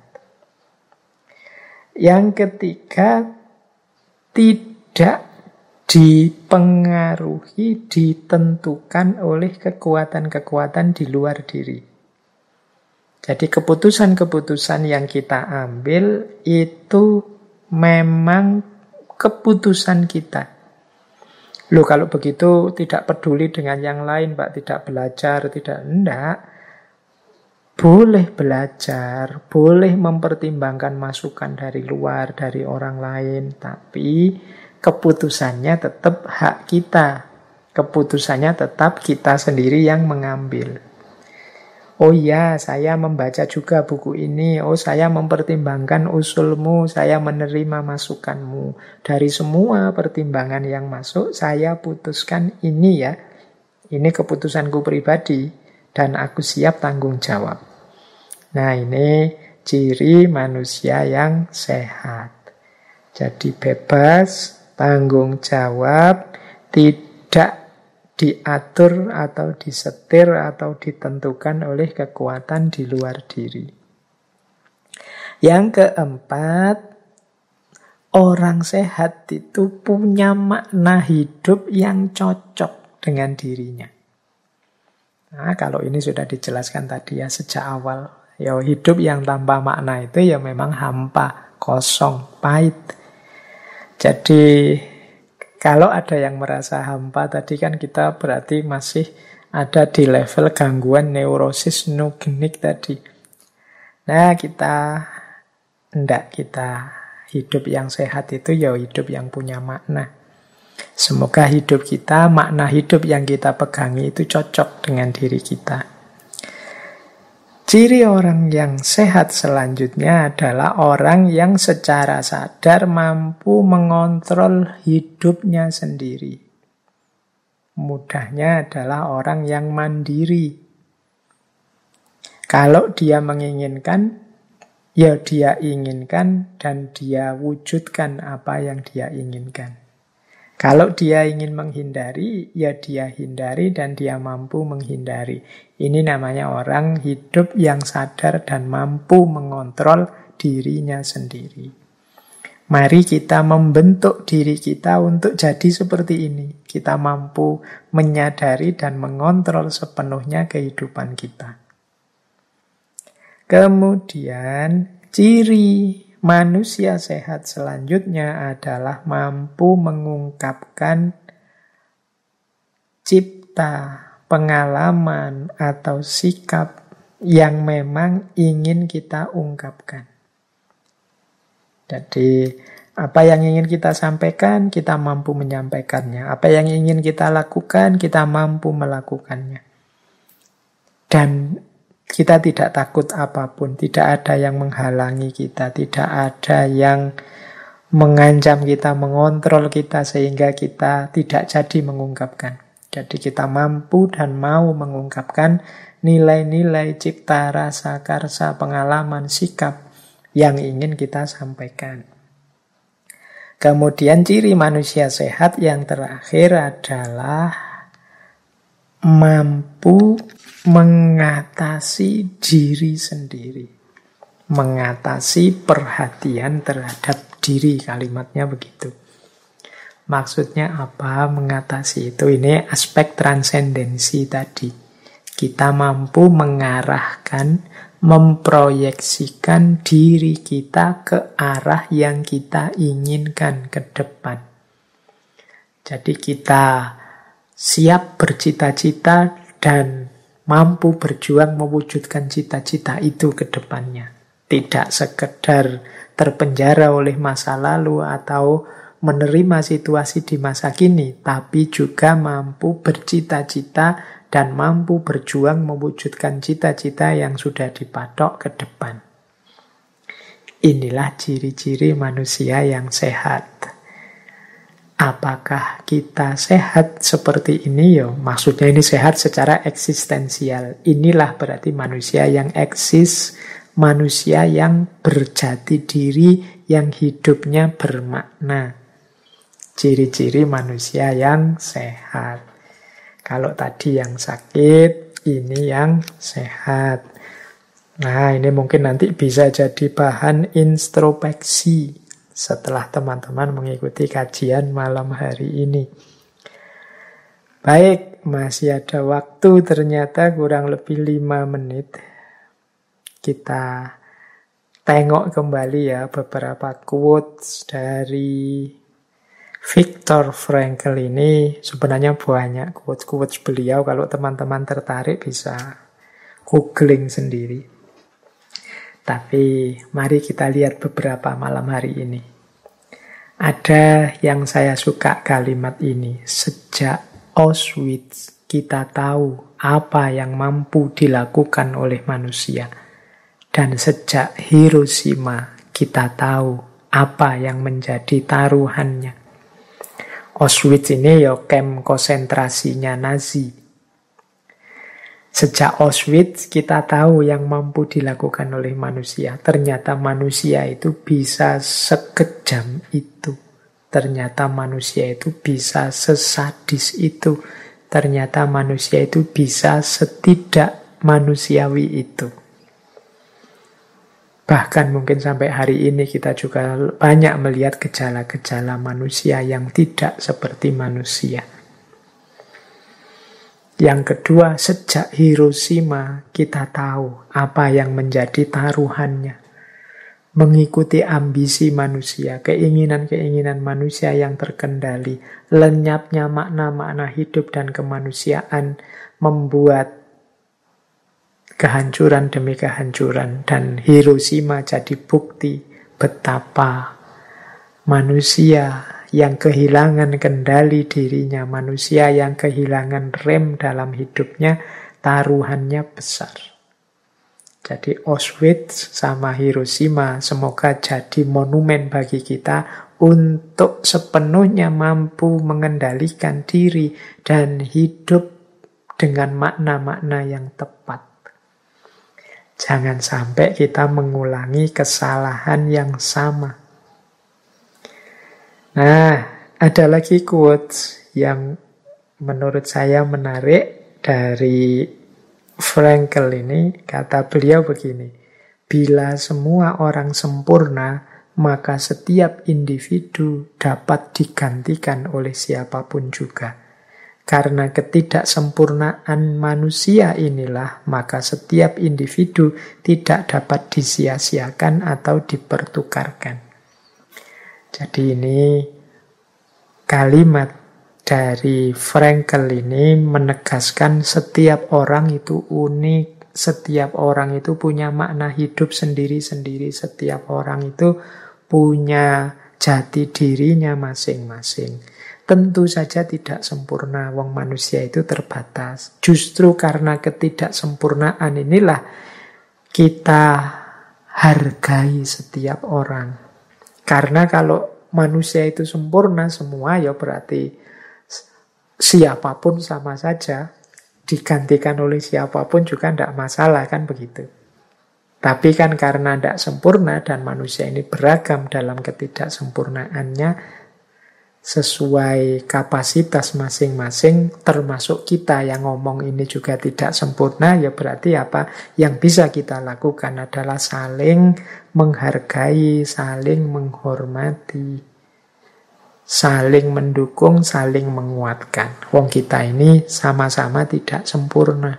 Yang ketiga, tidak dipengaruhi, ditentukan oleh kekuatan-kekuatan di luar diri. Jadi keputusan-keputusan yang kita ambil itu memang keputusan kita. Loh, kalau begitu tidak peduli dengan yang lain, Pak, tidak belajar, enggak. Boleh belajar, boleh mempertimbangkan masukan dari luar, dari orang lain, tapi keputusannya tetap hak kita. Keputusannya tetap kita sendiri yang mengambil. Oh iya, saya membaca juga buku ini. Oh, saya mempertimbangkan usulmu, saya menerima masukanmu. Dari semua pertimbangan yang masuk, saya putuskan ini ya. Ini keputusanku pribadi dan aku siap tanggung jawab. Nah, ini ciri manusia yang sehat. Jadi bebas, tanggung jawab, tidak diatur atau disetir atau ditentukan oleh kekuatan di luar diri. Yang keempat, orang sehat itu punya makna hidup yang cocok dengan dirinya. Nah, kalau ini sudah dijelaskan tadi ya sejak awal. Ya hidup yang tanpa makna itu ya memang hampa, kosong, pahit. Jadi kalau ada yang merasa hampa tadi kan kita berarti masih ada di level gangguan neurosis nugenik tadi. Nah, kita hidup yang sehat itu ya hidup yang punya makna. Semoga hidup kita, makna hidup yang kita pegangi itu cocok dengan diri kita. Ciri orang yang sehat selanjutnya adalah orang yang secara sadar mampu mengontrol hidupnya sendiri. Mudahnya adalah orang yang mandiri. Kalau dia menginginkan, ya dia inginkan dan dia wujudkan apa yang dia inginkan. Kalau dia ingin menghindari, ya dia hindari dan dia mampu menghindari. Ini namanya orang hidup yang sadar dan mampu mengontrol dirinya sendiri. Mari kita membentuk diri kita untuk jadi seperti ini. Kita mampu menyadari dan mengontrol sepenuhnya kehidupan kita. Kemudian ciri manusia sehat selanjutnya adalah mampu mengungkapkan cipta, pengalaman, atau sikap yang memang ingin kita ungkapkan. Jadi, apa yang ingin kita sampaikan, kita mampu menyampaikannya. Apa yang ingin kita lakukan, kita mampu melakukannya. Dan kita tidak takut apapun, tidak ada yang menghalangi kita, tidak ada yang mengancam kita, mengontrol kita sehingga kita tidak jadi mengungkapkan. Jadi kita mampu dan mau mengungkapkan nilai-nilai cipta, rasa, karsa, pengalaman, sikap yang ingin kita sampaikan. Kemudian ciri manusia sehat yang terakhir adalah mampu mengatasi diri sendiri. Mengatasi perhatian terhadap diri, kalimatnya begitu. Maksudnya apa mengatasi itu? Ini aspek transendensi tadi. Kita mampu mengarahkan, memproyeksikan diri kita ke arah yang kita inginkan ke depan. Jadi kita siap bercita-cita dan mampu berjuang mewujudkan cita-cita itu ke depannya. Tidak sekedar terpenjara oleh masa lalu atau menerima situasi di masa kini, tapi juga mampu bercita-cita dan mampu berjuang mewujudkan cita-cita yang sudah dipatok ke depan. Inilah ciri-ciri manusia yang sehat. Apakah kita sehat seperti ini? Ya, maksudnya ini sehat secara eksistensial. Inilah berarti manusia yang eksis, manusia yang berjati diri, yang hidupnya bermakna. Ciri-ciri manusia yang sehat. Kalau tadi yang sakit, ini yang sehat. Nah, ini mungkin nanti bisa jadi bahan introspeksi setelah teman-teman mengikuti kajian malam hari ini. Baik, masih ada waktu ternyata kurang lebih 5 menit. Kita tengok kembali ya beberapa quotes dari Viktor Frankl ini. Sebenarnya banyak quotes-quotes beliau, kalau teman-teman tertarik bisa googling sendiri. Tapi mari kita lihat beberapa malam hari ini. Ada yang saya suka kalimat ini. Sejak Auschwitz kita tahu apa yang mampu dilakukan oleh manusia. Dan sejak Hiroshima kita tahu apa yang menjadi taruhannya. Auschwitz ini ya kamp konsentrasinya Nazi. Sejak Auschwitz kita tahu yang mampu dilakukan oleh manusia. Ternyata manusia itu bisa sekejam itu. Ternyata manusia itu bisa sesadis itu. Ternyata manusia itu bisa setidak manusiawi itu. Bahkan mungkin sampai hari ini kita juga banyak melihat gejala-gejala manusia yang tidak seperti manusia. Yang kedua, sejak Hiroshima kita tahu apa yang menjadi taruhannya. Mengikuti ambisi manusia, keinginan-keinginan manusia yang terkendali, lenyapnya makna-makna hidup dan kemanusiaan membuat kehancuran demi kehancuran. Dan Hiroshima jadi bukti betapa manusia yang kehilangan kendali dirinya, manusia yang kehilangan rem dalam hidupnya, taruhannya besar. Jadi Auschwitz sama Hiroshima semoga jadi monumen bagi kita untuk sepenuhnya mampu mengendalikan diri dan hidup dengan makna-makna yang tepat. Jangan sampai kita mengulangi kesalahan yang sama. Nah, ada lagi quotes yang menurut saya menarik dari Frankl ini. Kata beliau begini, bila semua orang sempurna, maka setiap individu dapat digantikan oleh siapapun juga. Karena ketidaksempurnaan manusia inilah, maka setiap individu tidak dapat disia-siakan atau dipertukarkan. Jadi ini kalimat dari Frankl ini menegaskan setiap orang itu unik, setiap orang itu punya makna hidup sendiri-sendiri, setiap orang itu punya jati dirinya masing-masing. Tentu saja tidak sempurna, wong manusia itu terbatas. Justru karena ketidaksempurnaan inilah kita hargai setiap orang. Karena kalau manusia itu sempurna semua, ya berarti siapapun sama saja, digantikan oleh siapapun juga tidak masalah, kan begitu. Tapi kan karena tidak sempurna dan manusia ini beragam dalam ketidaksempurnaannya, sesuai kapasitas masing-masing, termasuk kita yang ngomong ini juga tidak sempurna, ya berarti apa? Yang bisa kita lakukan adalah saling menghargai, saling menghormati, saling mendukung, saling menguatkan. Wong kita ini sama-sama tidak sempurna.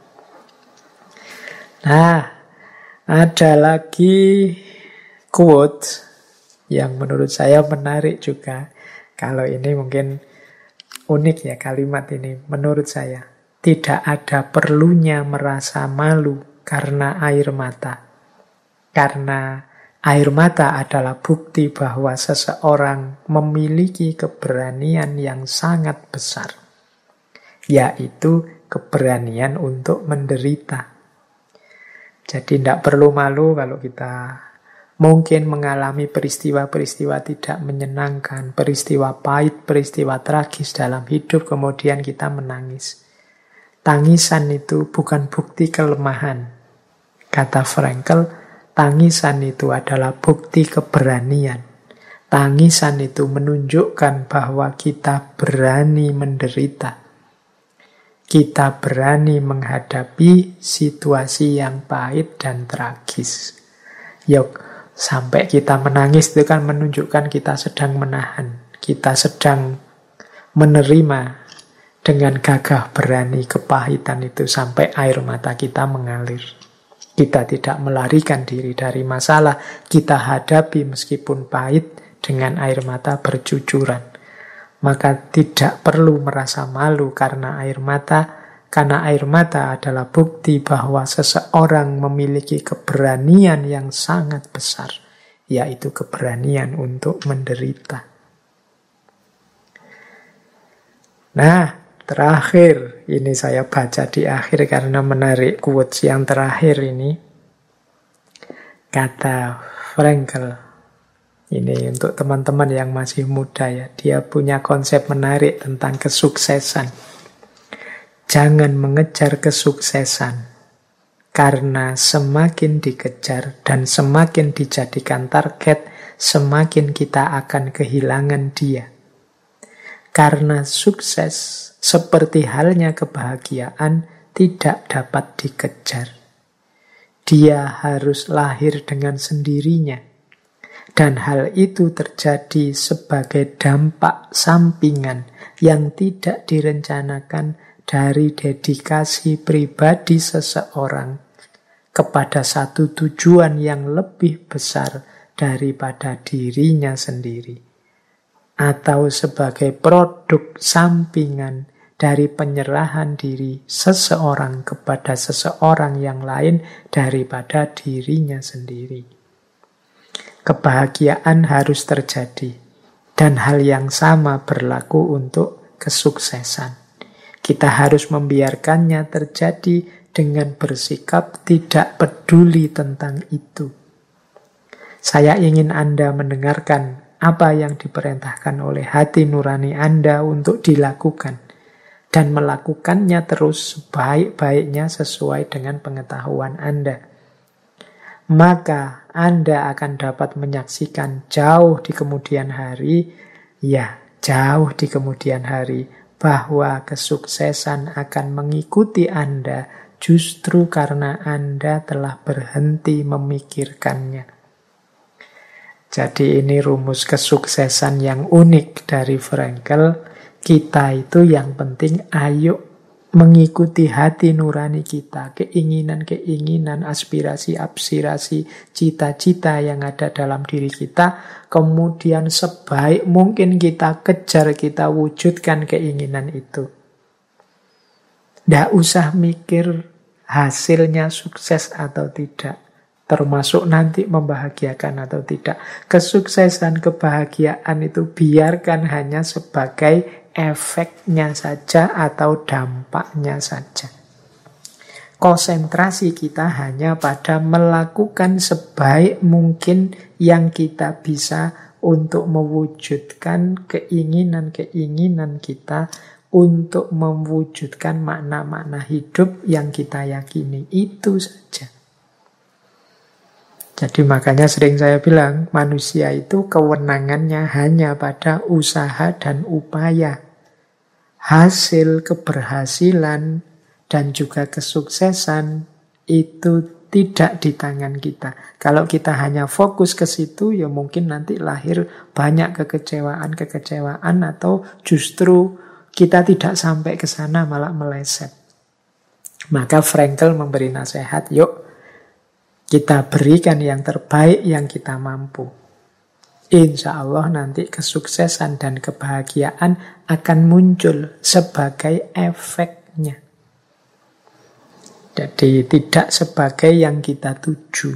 Nah, ada lagi quote yang menurut saya menarik juga. Kalau ini mungkin unik ya kalimat ini menurut saya. Tidak ada perlunya merasa malu karena air mata. Karena air mata adalah bukti bahwa seseorang memiliki keberanian yang sangat besar. Yaitu keberanian untuk menderita. Jadi tidak perlu malu kalau kita mungkin mengalami peristiwa-peristiwa tidak menyenangkan, peristiwa pahit, peristiwa tragis dalam hidup, kemudian kita menangis. Tangisan itu bukan bukti kelemahan. Kata Frankl, tangisan itu adalah bukti keberanian. Tangisan itu menunjukkan bahwa kita berani menderita. Kita berani menghadapi situasi yang pahit dan tragis. Yuk, sampai kita menangis itu kan menunjukkan kita sedang menahan. Kita sedang menerima dengan gagah berani kepahitan itu sampai air mata kita mengalir. Kita tidak melarikan diri dari masalah. Kita hadapi meskipun pahit dengan air mata bercucuran. Maka tidak perlu merasa malu karena air mata. Karena air mata adalah bukti bahwa seseorang memiliki keberanian yang sangat besar, yaitu keberanian untuk menderita. Nah, terakhir, ini saya baca di akhir karena menarik quotes yang terakhir ini. Kata Frankl, ini untuk teman-teman yang masih muda ya, dia punya konsep menarik tentang kesuksesan. Jangan mengejar kesuksesan, karena semakin dikejar dan semakin dijadikan target, semakin kita akan kehilangan dia. Karena sukses, seperti halnya kebahagiaan, tidak dapat dikejar. dia harus lahir dengan sendirinya. Dan hal itu terjadi sebagai dampak sampingan yang tidak direncanakan dari dedikasi pribadi seseorang kepada satu tujuan yang lebih besar daripada dirinya sendiri. Atau sebagai produk sampingan dari penyerahan diri seseorang kepada seseorang yang lain daripada dirinya sendiri. Kebahagiaan harus terjadi, dan hal yang sama berlaku untuk kesuksesan. Kita harus membiarkannya terjadi dengan bersikap tidak peduli tentang itu. Saya ingin Anda mendengarkan apa yang diperintahkan oleh hati nurani Anda untuk dilakukan, dan melakukannya terus sebaik-baiknya sesuai dengan pengetahuan Anda. Maka Anda akan dapat menyaksikan jauh di kemudian hari, jauh di kemudian hari, bahwa kesuksesan akan mengikuti Anda justru karena Anda telah berhenti memikirkannya. Jadi ini rumus kesuksesan yang unik dari Frankl. Kita itu yang penting ayo mengikuti hati nurani kita, keinginan-keinginan, aspirasi-aspirasi, cita-cita yang ada dalam diri kita, kemudian sebaik mungkin kita kejar, kita wujudkan keinginan itu. Tidak usah mikir hasilnya sukses atau tidak, termasuk nanti membahagiakan atau tidak. Kesuksesan, kebahagiaan itu biarkan hanya sebagai efeknya saja atau dampaknya saja. Konsentrasi kita hanya pada melakukan sebaik mungkin yang kita bisa untuk mewujudkan keinginan-keinginan kita, untuk mewujudkan makna-makna hidup yang kita yakini. Itu saja. Jadi makanya sering saya bilang, manusia itu kewenangannya hanya pada usaha dan upaya. Hasil, keberhasilan, dan juga kesuksesan itu tidak di tangan kita. Kalau kita hanya fokus ke situ, ya mungkin nanti lahir banyak kekecewaan atau justru kita tidak sampai ke sana malah meleset. Maka Frankl memberi nasihat, yuk kita berikan yang terbaik yang kita mampu. Insya Allah nanti kesuksesan dan kebahagiaan akan muncul sebagai efeknya. Jadi tidak sebagai yang kita tuju.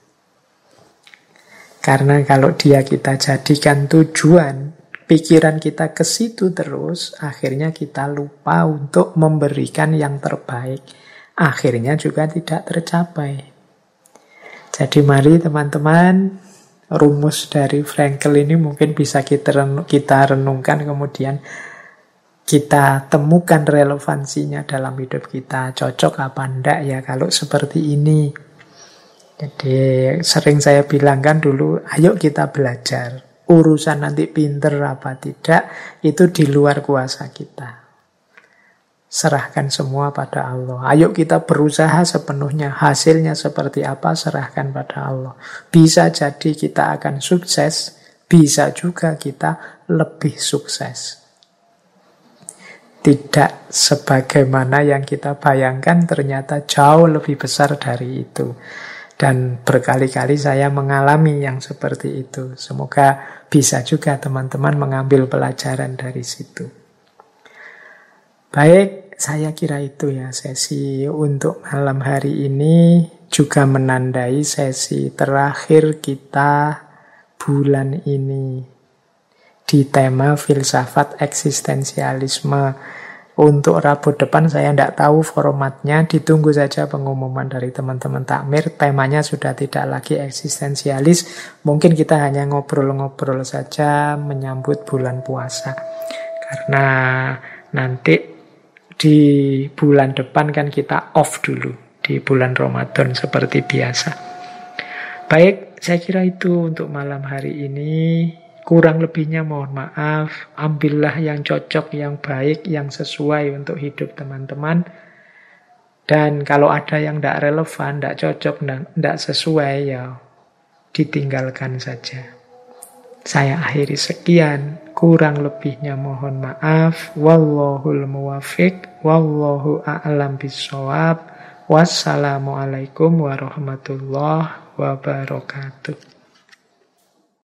Karena kalau dia kita jadikan tujuan, pikiran kita ke situ terus, akhirnya kita lupa untuk memberikan yang terbaik. Akhirnya juga tidak tercapai. Jadi mari teman-teman, rumus dari Frankl ini mungkin bisa kita renungkan, kemudian kita temukan relevansinya dalam hidup kita. Cocok apa enggak ya kalau seperti ini. Jadi sering saya bilangkan dulu, ayo kita belajar. Urusan nanti pinter apa tidak, itu di luar kuasa kita. Serahkan semua pada Allah. Ayo kita berusaha sepenuhnya. Hasilnya seperti apa, serahkan pada Allah. Bisa jadi kita akan sukses, bisa juga kita lebih sukses. Tidak sebagaimana yang kita bayangkan, ternyata jauh lebih besar dari itu. Dan berkali-kali saya mengalami yang seperti itu. Semoga bisa juga teman-teman mengambil pelajaran dari situ. Baik. Saya kira itu ya sesi untuk malam hari ini, juga menandai sesi terakhir kita bulan ini di tema filsafat eksistensialisme. Untuk Rabu depan saya tidak tahu formatnya, ditunggu saja pengumuman dari teman-teman takmir. Temanya sudah tidak lagi eksistensialis, mungkin kita hanya ngobrol-ngobrol saja menyambut bulan puasa. Karena nanti di bulan depan kan kita off dulu di bulan Ramadan seperti biasa. Baik, saya kira itu untuk malam hari ini. Kurang lebihnya mohon maaf. Ambillah yang cocok, yang baik, yang sesuai untuk hidup teman-teman. Dan kalau ada yang tidak relevan, tidak cocok, tidak sesuai, ya ditinggalkan saja. Saya akhiri sekian, kurang lebihnya mohon maaf. Wallahul muwafiq, wallahu a'lam bishawab. Wassalamualaikum warahmatullahi wabarakatuh.